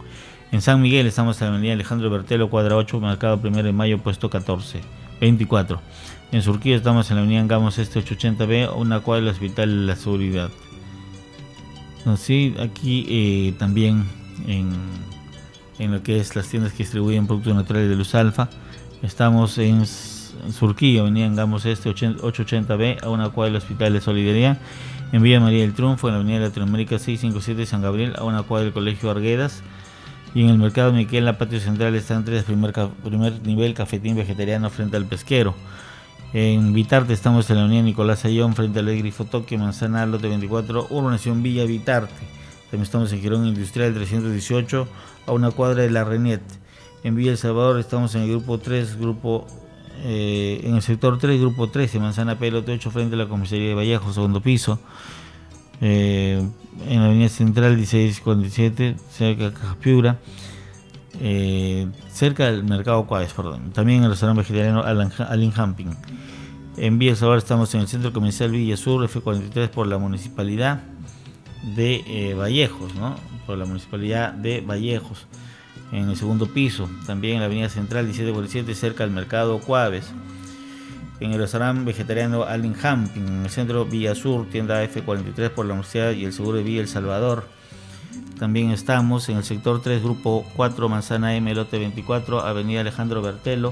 S4: En San Miguel estamos en la avenida Alejandro Bertelo, cuadra 8, Mercado 1 de Mayo, puesto 24. En Surquía estamos en la avenida Angamos Este 880B, una cuadra del Hospital de la Seguridad. Sí, aquí también en lo que es las tiendas que distribuyen productos naturales de Luz Alfa, estamos en Surquía, avenida Angamos Este 880B, a una cuadra del Hospital de Solidaridad. En Villa María del Triunfo, en la avenida Latinoamérica 657 San Gabriel, a una cuadra del Colegio Arguedas. Y en el Mercado Miquel, en la patio central, están tres primer nivel, cafetín vegetariano frente al pesquero. En Vitarte estamos en la avenida Nicolás Ayón, frente al Grifo Tokio, Manzana Lote 24, Urbanización Villa Vitarte. También estamos en Girón Industrial 318, a una cuadra de la Renet. En Villa El Salvador estamos en el grupo 3, en el sector 3, grupo 13, Manzana P. Lote 8, frente a la comisaría de Vallejo, segundo piso. En la avenida Central 1647, cerca de Cajapiura, cerca del Mercado Cuáez, perdón. También en el restaurante vegetariano Alin Hamping. En Villa El Salvador estamos en el Centro Comercial Villa Sur, F43, por la Municipalidad de Vallejos, ¿no? Por la Municipalidad de Vallejos, en el segundo piso. También en la avenida Central 1747, cerca del Mercado Cuáez. En el restaurante vegetariano Alin Hamping, en el centro Villa Sur, tienda F43, por la Universidad y el Seguro de Villa El Salvador. También estamos en el sector 3, grupo 4, Manzana M, lote 24, avenida Alejandro Bertelo,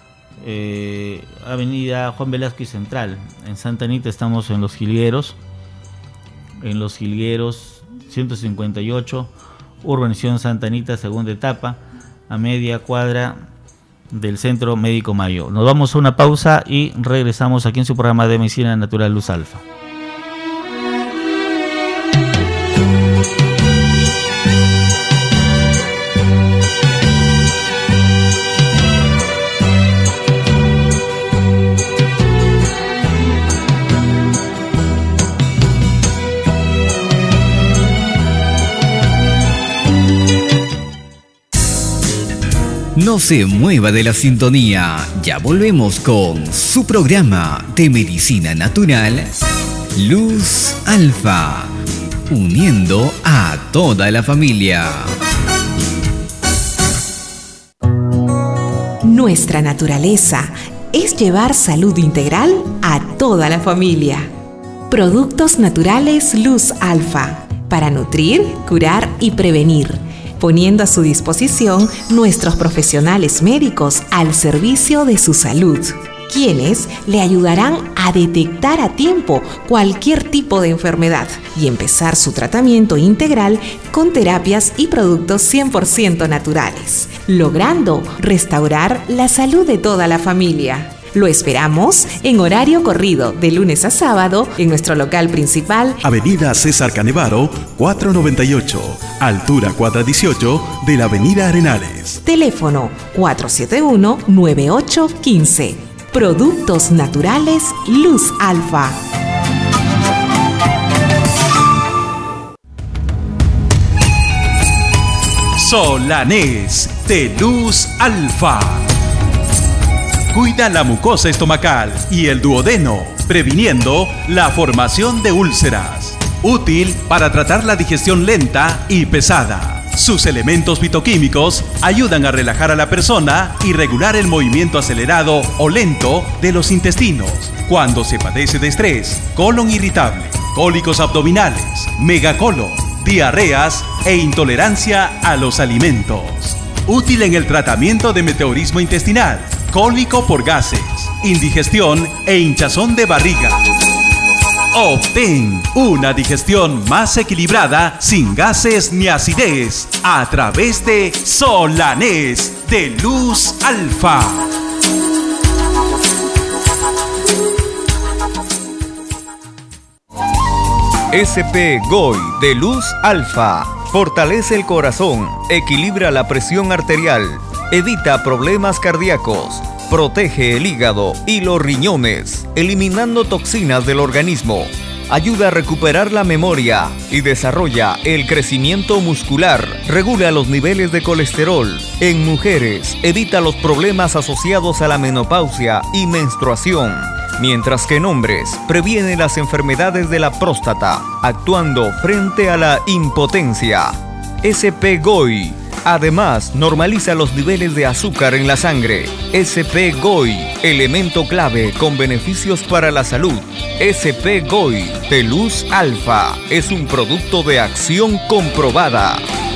S4: avenida Juan Velázquez Central. En Santa Anita estamos en Los Jilgueros, 158, urbanización Santa Anita, segunda etapa, a media cuadra del Centro Médico Mayo. Nos vamos a una pausa y regresamos aquí en su programa de Medicina Natural Luz Alfa.
S3: No se mueva de la sintonía, ya volvemos con su programa de medicina natural, Luz Alfa, uniendo a toda la familia.
S1: Nuestra naturaleza es llevar salud integral a toda la familia. Productos naturales Luz Alfa, para nutrir, curar y prevenir, poniendo a su disposición nuestros profesionales médicos al servicio de su salud, quienes le ayudarán a detectar a tiempo cualquier tipo de enfermedad y empezar su tratamiento integral con terapias y productos 100% naturales, logrando restaurar la salud de toda la familia. Lo esperamos en horario corrido de lunes a sábado en nuestro local principal,
S2: Avenida César Canevaro, 498, altura cuadra 18 de la Avenida Arenales.
S1: Teléfono 471-9815. Productos naturales Luz Alfa.
S2: Solanés de Luz Alfa. Cuida la mucosa estomacal y el duodeno, previniendo la formación de úlceras. Útil para tratar la digestión lenta y pesada. Sus elementos fitoquímicos ayudan a relajar a la persona y regular el movimiento acelerado o lento de los intestinos cuando se padece de estrés, colon irritable, cólicos abdominales, megacolon, diarreas e intolerancia a los alimentos. Útil en el tratamiento de meteorismo intestinal, cólico por gases, indigestión e hinchazón de barriga. Obtén una digestión más equilibrada, sin gases ni acidez, a través de Solanés de Luz Alfa.
S6: SP Goy de Luz Alfa fortalece el corazón, equilibra la presión arterial, evita problemas cardíacos, protege el hígado y los riñones, eliminando toxinas del organismo, ayuda a recuperar la memoria y desarrolla el crecimiento muscular, regula los niveles de colesterol. En mujeres, evita los problemas asociados a la menopausia y menstruación, mientras que en hombres, previene las enfermedades de la próstata, actuando frente a la impotencia. SP Goy Además, normaliza los niveles de azúcar en la sangre. SP GOI, elemento clave con beneficios para la salud. SP GOI de Luz Alfa es un producto de Acción comprobada.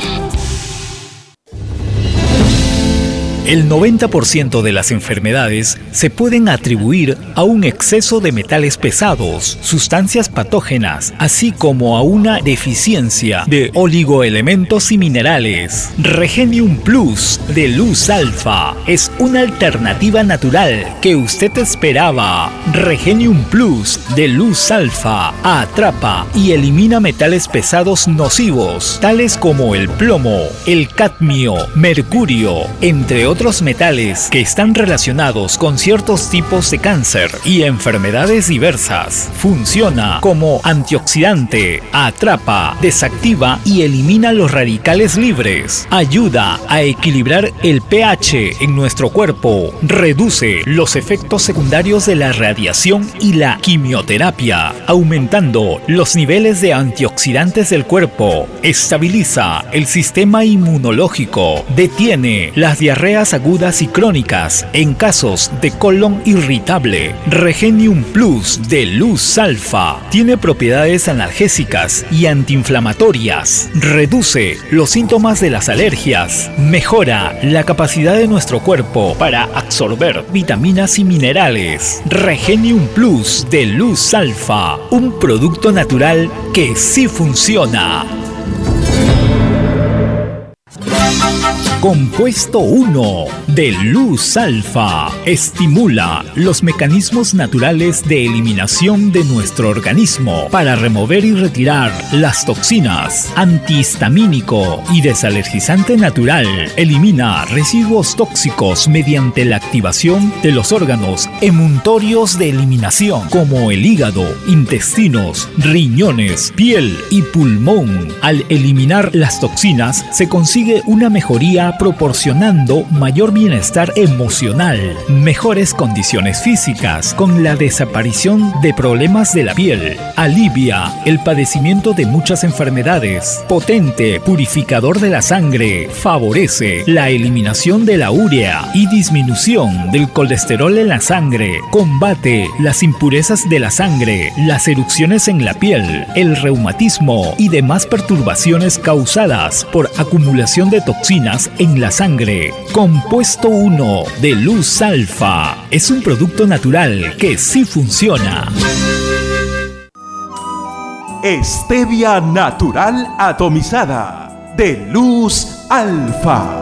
S16: El 90% de las enfermedades se pueden atribuir a un exceso de metales pesados, sustancias patógenas, así como a una deficiencia de oligoelementos y minerales. Regenium Plus de Luz Alfa es una alternativa natural que usted esperaba. Regenium Plus de Luz Alfa atrapa y elimina metales pesados nocivos, tales como el plomo, el cadmio, mercurio, entre otros metales que están relacionados con ciertos tipos de cáncer y enfermedades diversas. Funciona como antioxidante, atrapa, desactiva y elimina los radicales libres. Ayuda a equilibrar el pH en nuestro cuerpo. Reduce los efectos secundarios de la radiación y la quimioterapia, aumentando los niveles de antioxidantes del cuerpo. Estabiliza el sistema inmunológico. Detiene las diarreas agudas y crónicas en casos de colon irritable. Regenium Plus de Luz Alfa tiene propiedades analgésicas y antiinflamatorias. Reduce los síntomas de las alergias. Mejora la capacidad de nuestro cuerpo para absorber vitaminas y minerales. Regenium Plus de Luz Alfa, un producto natural que sí funciona. Compuesto 1 de Luz Alfa estimula los mecanismos naturales de eliminación de nuestro organismo para remover y retirar las toxinas. Antihistamínico y desalergizante natural. Elimina residuos tóxicos mediante la activación de los órganos emuntorios de eliminación como el hígado, intestinos, riñones, piel y pulmón. Al eliminar las toxinas se consigue una mejoría proporcionando mayor bienestar emocional, mejores condiciones físicas con la desaparición de problemas de la piel, alivia el padecimiento de muchas enfermedades, potente purificador de la sangre, favorece la eliminación de la urea y disminución del colesterol en la sangre, combate las impurezas de la sangre, las erupciones en la piel, el reumatismo y demás perturbaciones causadas por acumulación de toxinas en la sangre. Compuesto 1 de Luz Alfa es un producto natural que sí funciona.
S2: Stevia natural atomizada de Luz Alfa.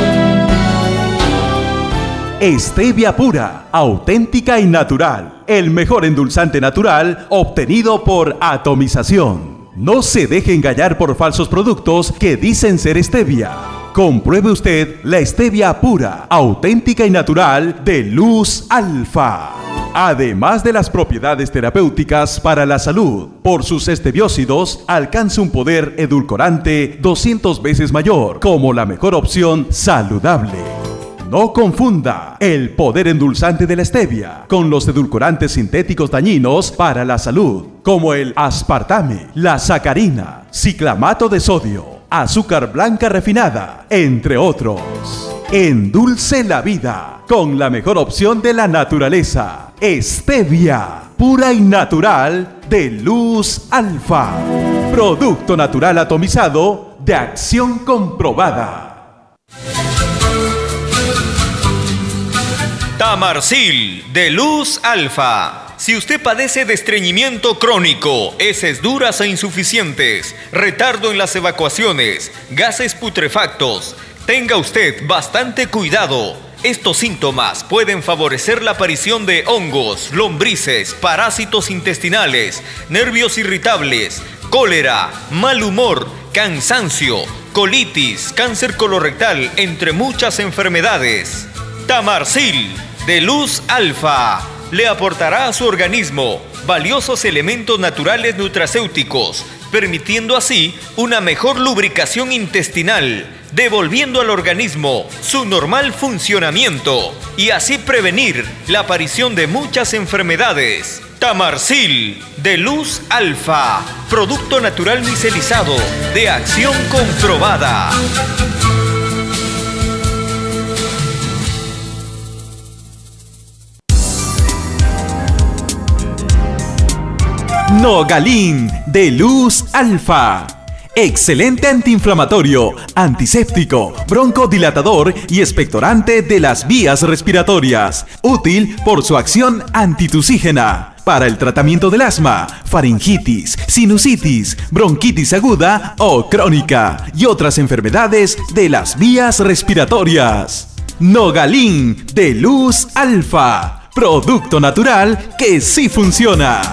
S2: Stevia pura, auténtica y natural. El mejor endulzante natural obtenido por atomización. No se deje engañar por falsos productos que dicen ser stevia. Compruebe usted la stevia pura, auténtica y natural de Luz Alfa. Además de las propiedades terapéuticas para la salud, por sus estebiócidos alcanza un poder edulcorante 200 veces mayor, como la mejor opción saludable. No confunda el poder endulzante de la stevia con los edulcorantes sintéticos dañinos para la salud, como el aspartame, la sacarina, ciclamato de sodio, azúcar blanca refinada, entre otros. Endulce la vida con la mejor opción de la naturaleza. Stevia, pura y natural de Luz Alfa. Producto natural atomizado de Acción comprobada.
S6: Tamarsil de Luz Alfa. Si usted padece de estreñimiento crónico, heces duras e insuficientes, retardo en las evacuaciones, gases putrefactos, tenga usted bastante cuidado. Estos síntomas pueden favorecer la aparición de hongos, lombrices, parásitos intestinales, nervios irritables, cólera, mal humor, cansancio, colitis, cáncer colorectal, entre muchas enfermedades. Tamarsil de Luz Alfa le aportará a su organismo valiosos elementos naturales nutracéuticos, permitiendo así una mejor lubricación intestinal, devolviendo al organismo su normal funcionamiento y así prevenir la aparición de muchas enfermedades. Tamarsil de Luz Alfa, producto natural micelizado de Acción comprobada.
S2: Nogalín de Luz Alfa. Excelente antiinflamatorio, antiséptico, broncodilatador y expectorante de las vías respiratorias. Útil por su acción antitusígena. Para el tratamiento del asma, faringitis, sinusitis, bronquitis aguda o crónica y otras enfermedades de las vías respiratorias. Nogalín de Luz Alfa. Producto natural que sí funciona.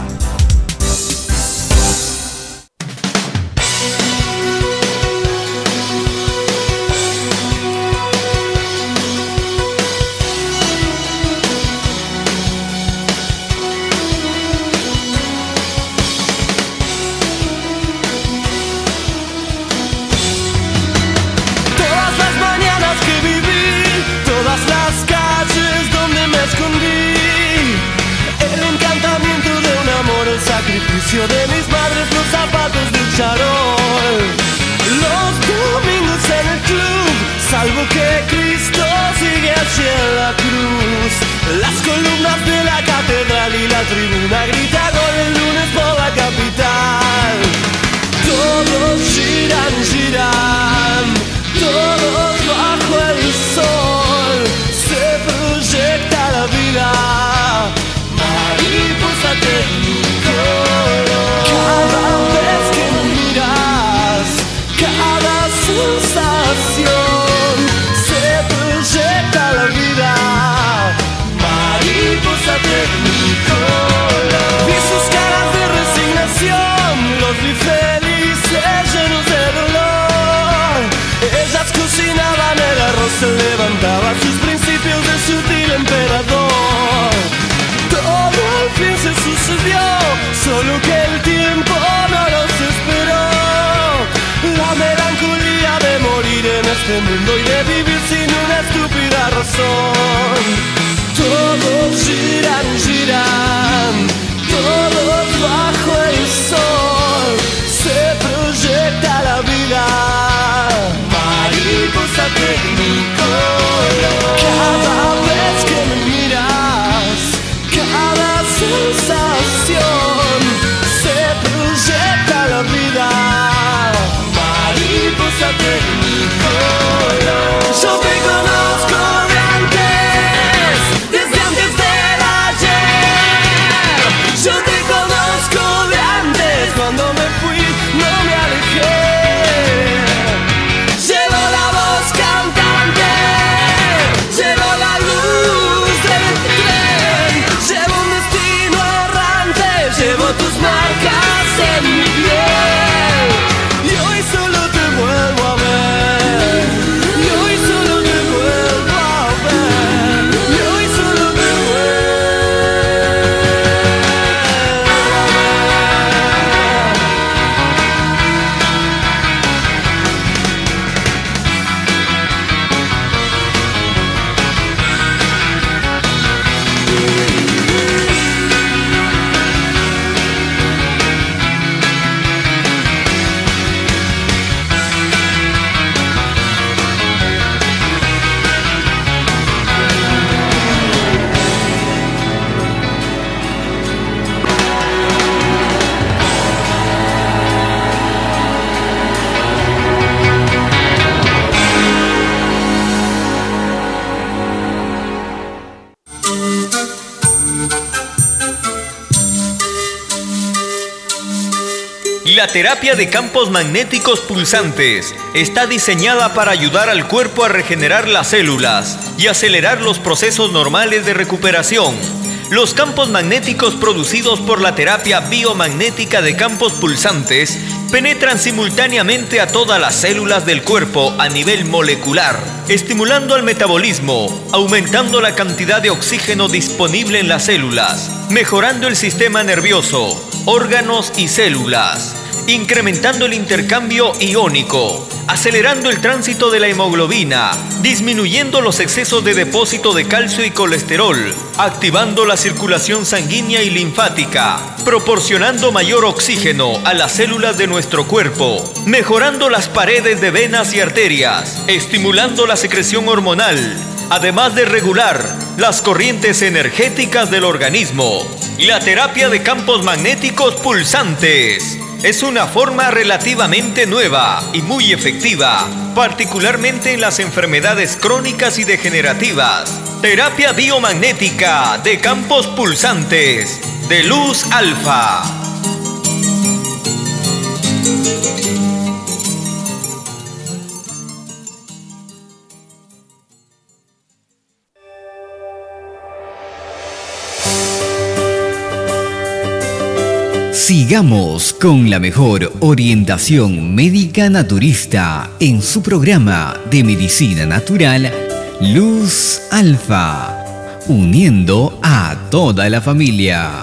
S11: De mis madres, los zapatos del charol. Los domingos en el club, salvo que Cristo sigue hacia la cruz. Las columnas de la catedral y la tribuna grita gol el lunes por la capital. Todos giran, giran, todos bajo el sol. Se proyecta la vida, mariposa técnica. Cada vez que me miras, cada sensación, se proyecta la vida, mariposa tecnicolor. Vi sus caras de resignación, los vi felices, llenos de dolor. Ellas cocinaban el arroz, se levantaban sus principios de sutil emperador. Todo al fin se sucedió, solo que el tiempo no los esperó. La melancolía de morir en este mundo y de vivir sin una estúpida razón. Todos giran, giran, todos bajo el sol. Se proyecta la vida, mariposa tecnicolor. Cada vez que me miras, cada sensación, se proyecta la vida, mariposa tecnicolor. Yo te conozco de antes, desde antes del ayer. Yo te conozco de antes, cuando me fui no me alejé. Llevo la voz cantante, llevo la luz del tren, llevo un destino errante, llevo tus marcas en mi piel. Y hoy solo te vuelvo a ver, y hoy solo te vuelvo a ver, y hoy solo te vuelvo a ver.
S6: La terapia de campos magnéticos pulsantes está diseñada para ayudar al cuerpo a regenerar las células y acelerar los procesos normales de recuperación. Los campos magnéticos producidos por la terapia biomagnética de campos pulsantes penetran simultáneamente a todas las células del cuerpo a nivel molecular, estimulando el metabolismo, aumentando la cantidad de oxígeno disponible en las células, mejorando el sistema nervioso, órganos y células, incrementando el intercambio iónico, acelerando el tránsito de la hemoglobina, disminuyendo los excesos de depósito de calcio y colesterol, activando la circulación sanguínea y linfática, proporcionando mayor oxígeno a las células de nuestro cuerpo, mejorando las paredes de venas y arterias, estimulando la secreción hormonal, además de regular las corrientes energéticas del organismo. La terapia de campos magnéticos pulsantes es una forma relativamente nueva y muy efectiva, particularmente en las enfermedades crónicas y degenerativas. Terapia biomagnética de campos pulsantes de luz alfa.
S3: Sigamos con la mejor orientación médica naturista en su programa de medicina natural Luz Alfa, uniendo a toda la familia.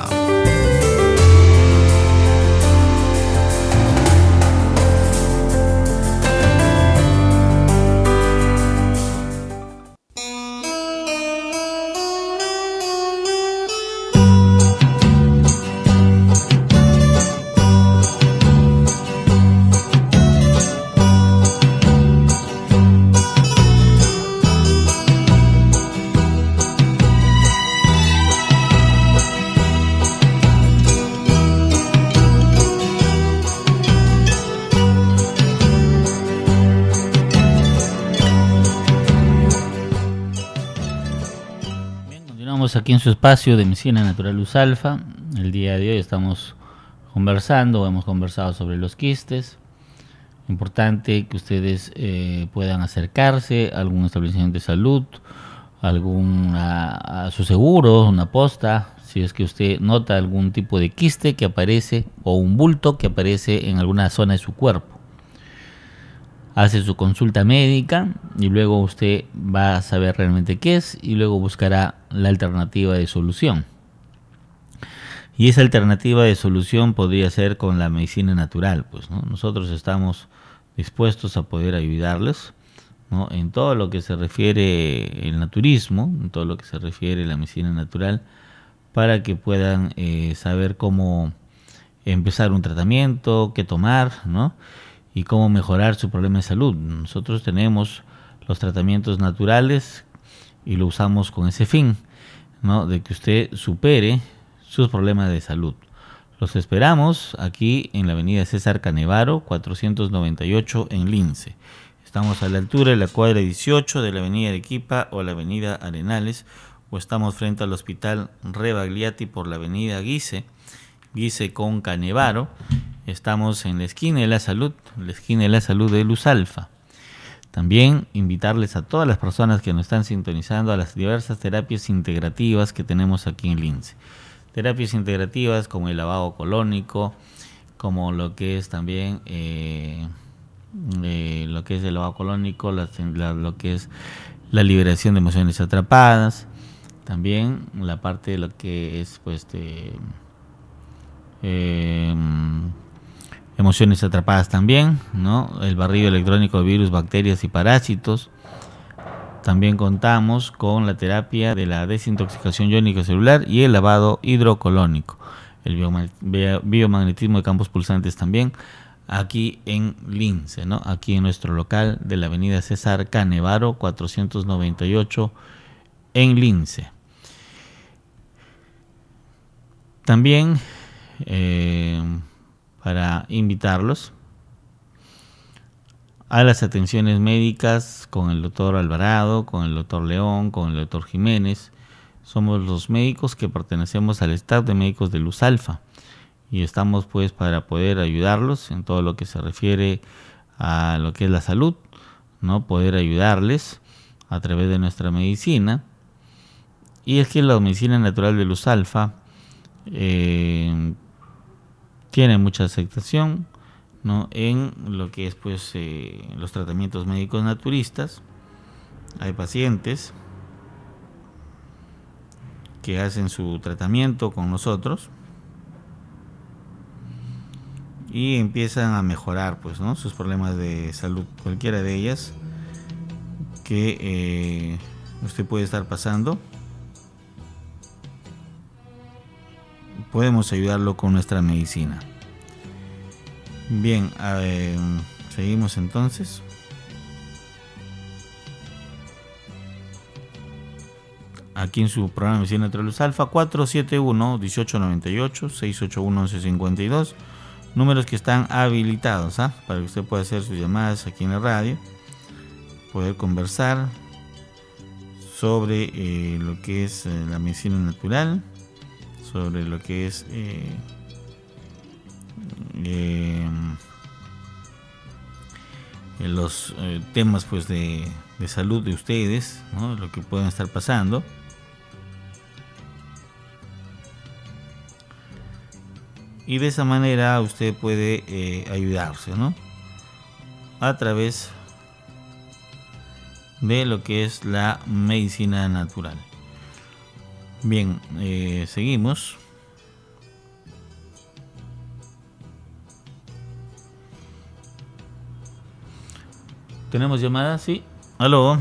S4: Aquí en su espacio de Medicina Natural Luz Alfa. El día de hoy estamos hemos conversado sobre los quistes. Importante que ustedes puedan acercarse a algún establecimiento de salud, a su seguro, una posta, si es que usted nota algún tipo de quiste que aparece o un bulto que aparece en alguna zona de su cuerpo. Hace su consulta médica y luego usted va a saber realmente qué es y luego buscará la alternativa de solución. Y esa alternativa de solución podría ser con la medicina natural, pues, ¿no? Nosotros estamos dispuestos a poder ayudarles, ¿no? En todo lo que se refiere el naturismo, en todo lo que se refiere a la medicina natural, para que puedan saber cómo empezar un tratamiento, qué tomar, ¿no? Y cómo mejorar su problema de salud. Nosotros tenemos los tratamientos naturales y lo usamos con ese fin, ¿no? De que usted supere sus problemas de salud. Los esperamos aquí en la avenida César Canevaro, 498 en Lince. Estamos a la altura de la cuadra 18 de la avenida Arequipa o la avenida Arenales, o estamos frente al hospital Rebagliati por la avenida Guise con Canevaro. Estamos en la esquina de la salud de Luz Alfa. También invitarles a todas las personas que nos están sintonizando a las diversas terapias integrativas que tenemos aquí en Lince. Terapias integrativas como el lavado colónico, como lo que es también lo que es el lavado colónico, lo que es la liberación de emociones atrapadas, también la parte de lo que es pues emociones atrapadas también, ¿no? El barrido electrónico de virus, bacterias y parásitos. También contamos con la terapia de la desintoxicación iónica celular y el lavado hidrocolónico. El biomagnetismo de campos pulsantes también, aquí en Lince, ¿no? Aquí en nuestro local de la avenida César Canevaro, 498 en Lince. También para invitarlos a las atenciones médicas con el doctor Alvarado, con el doctor León, con el doctor Jiménez. Somos los médicos que pertenecemos al staff de médicos de Luz Alfa y estamos pues para poder ayudarlos en todo lo que se refiere a lo que es la salud, ¿no? Poder ayudarles a través de nuestra medicina. Y es que la medicina natural de Luz Alfa tiene mucha aceptación, ¿no? En lo que es pues los tratamientos médicos naturistas. Hay pacientes que hacen su tratamiento con nosotros y empiezan a mejorar pues, ¿no? Sus problemas de salud, cualquiera de ellas que usted puede estar pasando. Podemos ayudarlo con nuestra medicina. Bien, seguimos entonces. aquí en su programa de Medicina Natural Luz Alfa, 471-1898, 681-1152, números que están habilitados, para que usted pueda hacer sus llamadas aquí en la radio, poder conversar sobre lo que es la medicina natural, sobre lo que es los temas pues de salud de ustedes, ¿no? Lo que pueden estar pasando. Y de esa manera usted puede ayudarse, ¿no? A través de lo que es la medicina natural. Bien, seguimos. ¿Tenemos llamada? Sí. Aló.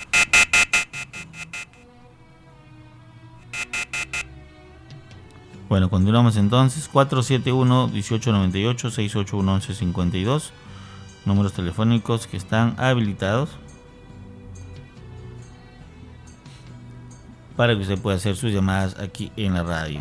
S4: Bueno, continuamos entonces. 471-1898, 681-1152. Números telefónicos que están habilitados para que usted pueda hacer sus llamadas aquí en la radio.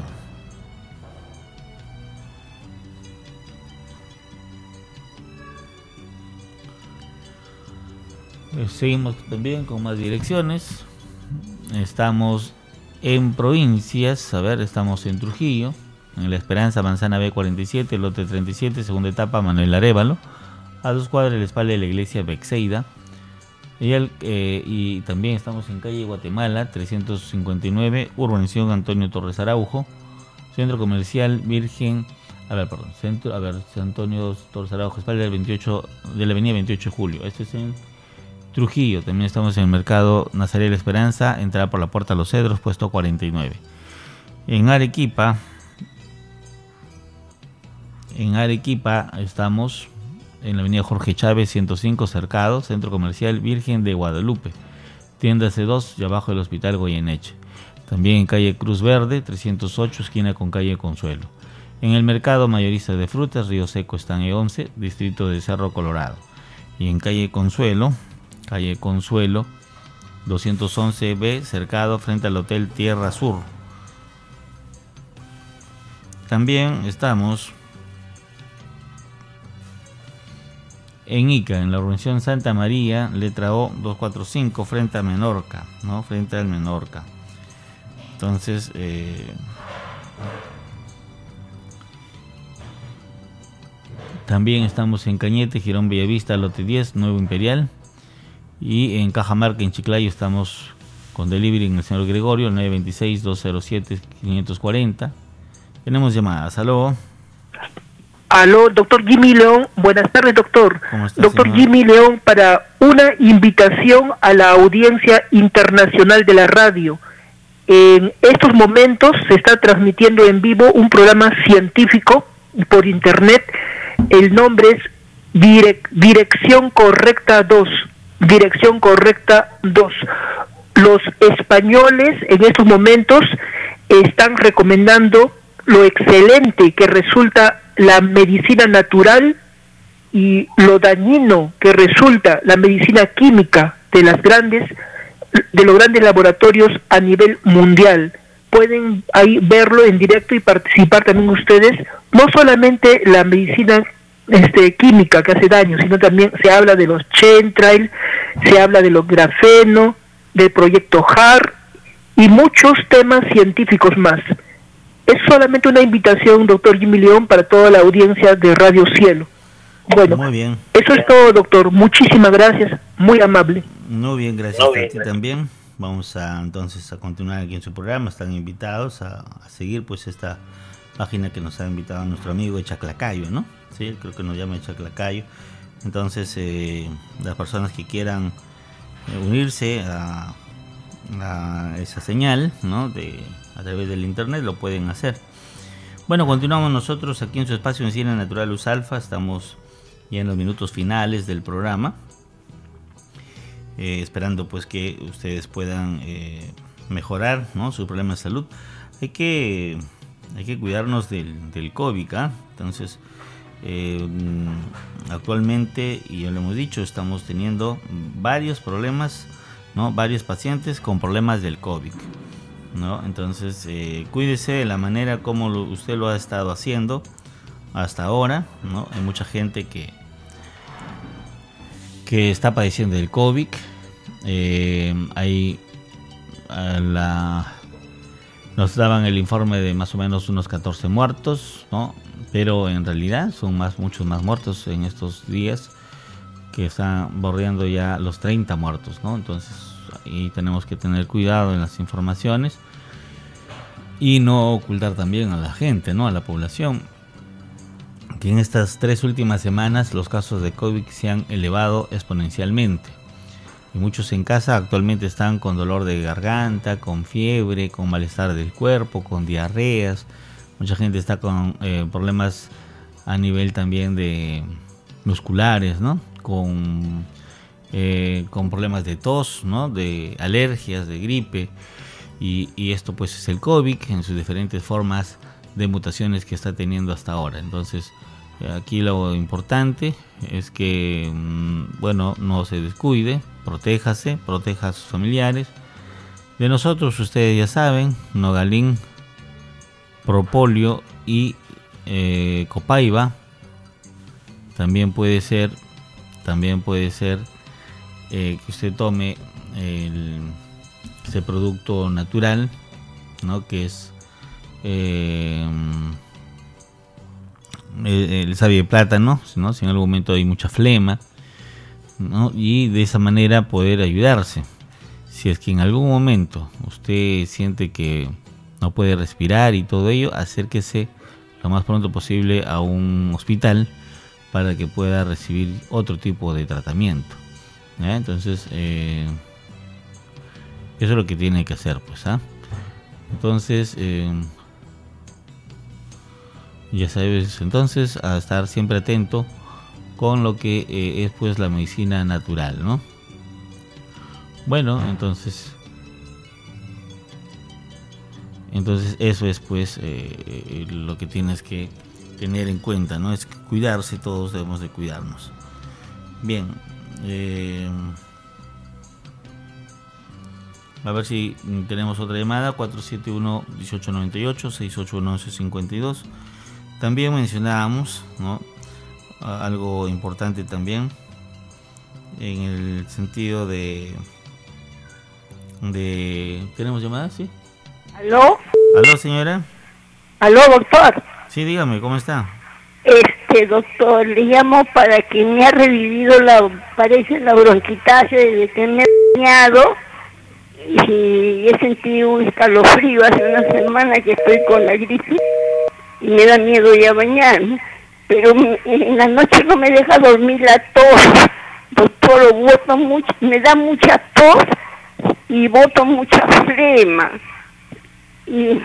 S4: Seguimos también con más direcciones. Estamos en provincias, estamos en Trujillo, en La Esperanza, Manzana B47, lote 37, segunda etapa, Manuel Arévalo, a 2 cuadras de la espalda de la iglesia Bexeida. Y también estamos en calle Guatemala 359, urbanización Antonio Torres Araujo, centro comercial Antonio Torres Araujo, espalda del 28 de la avenida 28 de julio. Esto es en Trujillo. También estamos en el mercado Nazaret La Esperanza, entrada por la puerta Los Cedros, puesto 49. En Arequipa estamos en la avenida Jorge Chávez 105, Cercado, centro comercial Virgen de Guadalupe, tienda C2 y abajo del hospital Goyeneche. También en calle Cruz Verde 308, esquina con calle Consuelo. En el mercado mayorista de frutas Río Seco están E11, distrito de Cerro Colorado. Y en calle Consuelo 211B, Cercado, frente al Hotel Tierra Sur. También estamos en Ica, en la urbanización Santa María, letra O 245, frente a Menorca, ¿no? Frente al Menorca. Entonces, también estamos en Cañete, Girón Bellavista, lote 10, Nuevo Imperial. Y en Cajamarca, en Chiclayo, estamos con delivery en el señor Gregorio, 926-207-540. Tenemos llamadas. Aló.
S17: Aló, doctor Jimmy León. Buenas tardes, doctor.
S4: ¿Cómo está,
S17: doctor
S4: señor?
S17: Jimmy León, para una invitación a la audiencia internacional de la radio. En estos momentos se está transmitiendo en vivo un programa científico por internet. El nombre es Dirección Correcta 2. Dirección Correcta 2. Los españoles en estos momentos están recomendando lo excelente que resulta la medicina natural y lo dañino que resulta la medicina química de los grandes laboratorios a nivel mundial. Pueden ahí verlo en directo y participar también ustedes, no solamente la medicina química que hace daño, sino también se habla de los chemtrail, se habla de los grafeno, del proyecto HAR y muchos temas científicos más. Es solamente una invitación, doctor Jimmy León, para toda la audiencia de Radio Cielo. Bueno,
S4: muy bien.
S17: Eso es todo, doctor. Muchísimas gracias, muy amable.
S4: Muy bien, gracias a ti también. Vamos entonces a continuar aquí en su programa. Están invitados a seguir pues esta página que nos ha invitado nuestro amigo Chaclacayo, ¿no? Sí, creo que nos llama Chaclacayo. Entonces, las personas que quieran unirse a esa señal, ¿no? A través del internet lo pueden hacer. Bueno, continuamos nosotros aquí en su espacio Medicina Natural Luz Alfa. Estamos ya en los minutos finales del programa, esperando pues que ustedes puedan mejorar, ¿no? Su problema de salud. Hay que cuidarnos del COVID, ¿ah? Entonces, actualmente, y ya lo hemos dicho, estamos teniendo varios problemas, ¿no? Varios pacientes con problemas del COVID. ¿no? Entonces, cuídese de la manera como usted lo ha estado haciendo hasta ahora, ¿no? Hay mucha gente que está padeciendo del COVID. Nos daban el informe de más o menos unos 14 muertos, ¿no? Pero en realidad son muchos más muertos en estos días, que están bordeando ya los 30 muertos, ¿no? Entonces ahí tenemos que tener cuidado en las informaciones y no ocultar también a la gente, ¿no? A la población, que en estas 3 últimas semanas los casos de COVID se han elevado exponencialmente. Y muchos en casa actualmente están con dolor de garganta, con fiebre, con malestar del cuerpo, con diarreas. Mucha gente está con problemas a nivel también de musculares, ¿no? Con problemas de tos, ¿no? De alergias, de gripe. Y esto pues es el COVID en sus diferentes formas de mutaciones que está teniendo hasta ahora. Entonces, aquí lo importante es que, bueno, no se descuide, protéjase, proteja a sus familiares. De nosotros, ustedes ya saben, Nogalin, Propóleo y Copaiba. También puede ser que usted tome ese producto natural, ¿no? Que es el savia de plátano, ¿no? Si en algún momento hay mucha flema, ¿no? Y de esa manera poder ayudarse. Si es que en algún momento usted siente que no puede respirar y todo ello, acérquese lo más pronto posible a un hospital para que pueda recibir otro tipo de tratamiento, ¿ya? Entonces, eso es lo que tiene que hacer, pues, ¿ah? Entonces, ya sabes, entonces, a estar siempre atento con lo que es pues la medicina natural, ¿no? Bueno, entonces eso es pues lo que tienes que tener en cuenta, ¿no? Es cuidarse, todos debemos de cuidarnos. Bien, a ver si tenemos otra llamada. 471-1898, 681-1152. También mencionábamos, ¿no? Algo importante también en el sentido de ¿tenemos llamadas? ¿Sí?
S18: ¿Aló?
S4: ¿Aló, señora?
S18: ¿Aló, doctor?
S4: Sí, dígame, ¿cómo está?
S18: Doctor, le llamo para que me ha revivido parece la bronquitasia desde que me he bañado y he sentido un escalofrío hace una semana que estoy con la gripe y me da miedo ya bañarme, pero en la noche no me deja dormir la tos, doctor, boto mucho, me da mucha tos y boto mucha flema y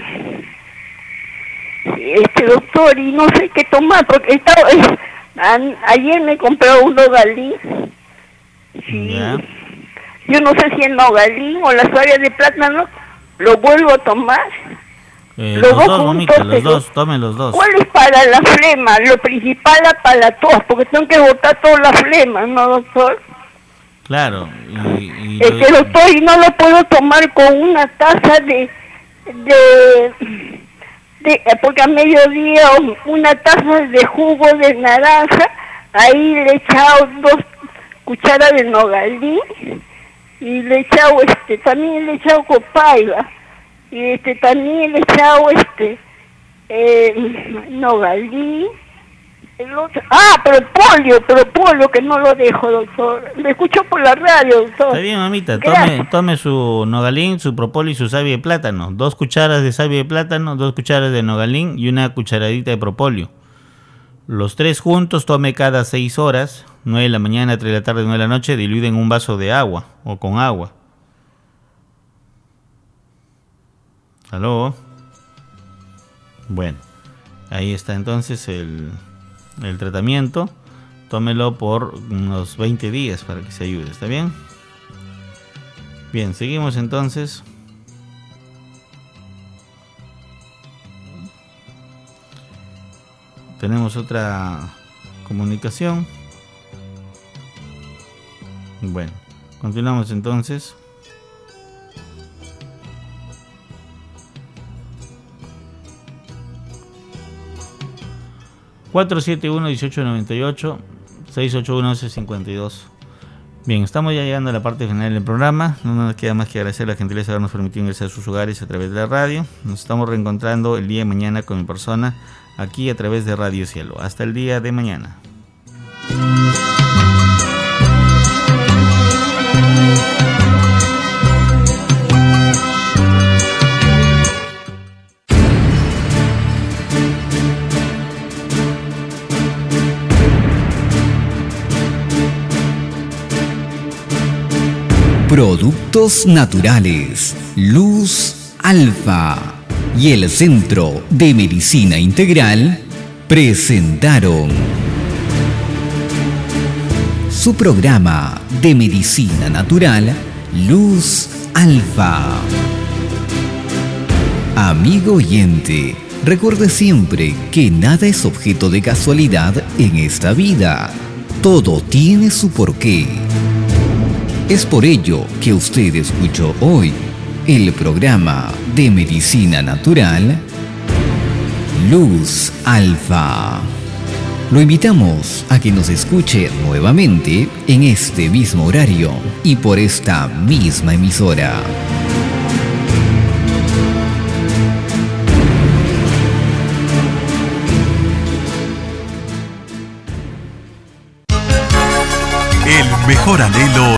S18: doctor, y no sé qué tomar porque ayer me compré un Nogalin. Sí. Yeah. Yo no sé si el Nogalin o la savia de plátano lo vuelvo a tomar.
S4: Los dos, mamita, los dos, tome los dos.
S18: ¿Cuál es para la flema? Lo principal es para la tos, porque tengo que botar toda la flema, ¿no, doctor?
S4: Claro.
S18: Doctor, y no lo puedo tomar con una taza porque a mediodía una taza de jugo de naranja, ahí le he echado 2 cucharas de Nogalin y le he echado también le he echado Copaiba y también le he echado Nogalin, el otro, Propóleo que no lo dejo, doctor, me escucho por la radio, doctor.
S4: Está bien, mamita, tome su Nogalin, su Propóleo y su savia de plátano, 2 cucharas de savia de plátano, 2 cucharas de Nogalin y una cucharadita de Propóleo. Los 3 juntos tome cada 6 horas, 9 de la mañana, 3 de la tarde, 9 de la noche, diluida en un vaso de agua o con agua. ¿Aló? Bueno, ahí está entonces el tratamiento. Tómelo por unos 20 días para que se ayude, ¿está bien? Bien, seguimos entonces. Tenemos otra comunicación. Bueno, continuamos entonces. 471-1898, 681-1152. Bien, estamos ya llegando a la parte final del programa. No nos queda más que agradecer la gentileza de habernos permitido ingresar a sus hogares a través de la radio. Nos estamos reencontrando el día de mañana con mi persona aquí a través de Radio Cielo. Hasta el día de mañana.
S3: Productos naturales, Luz Alfa y el Centro de Medicina Integral presentaron su programa de medicina natural, Luz Alfa. Amigo oyente, recuerde siempre que nada es objeto de casualidad en esta vida. Todo tiene su porqué. Es por ello que usted escuchó hoy el programa de medicina natural Luz Alfa. Lo invitamos a que nos escuche nuevamente en este mismo horario y por esta misma emisora.
S2: El mejor anhelo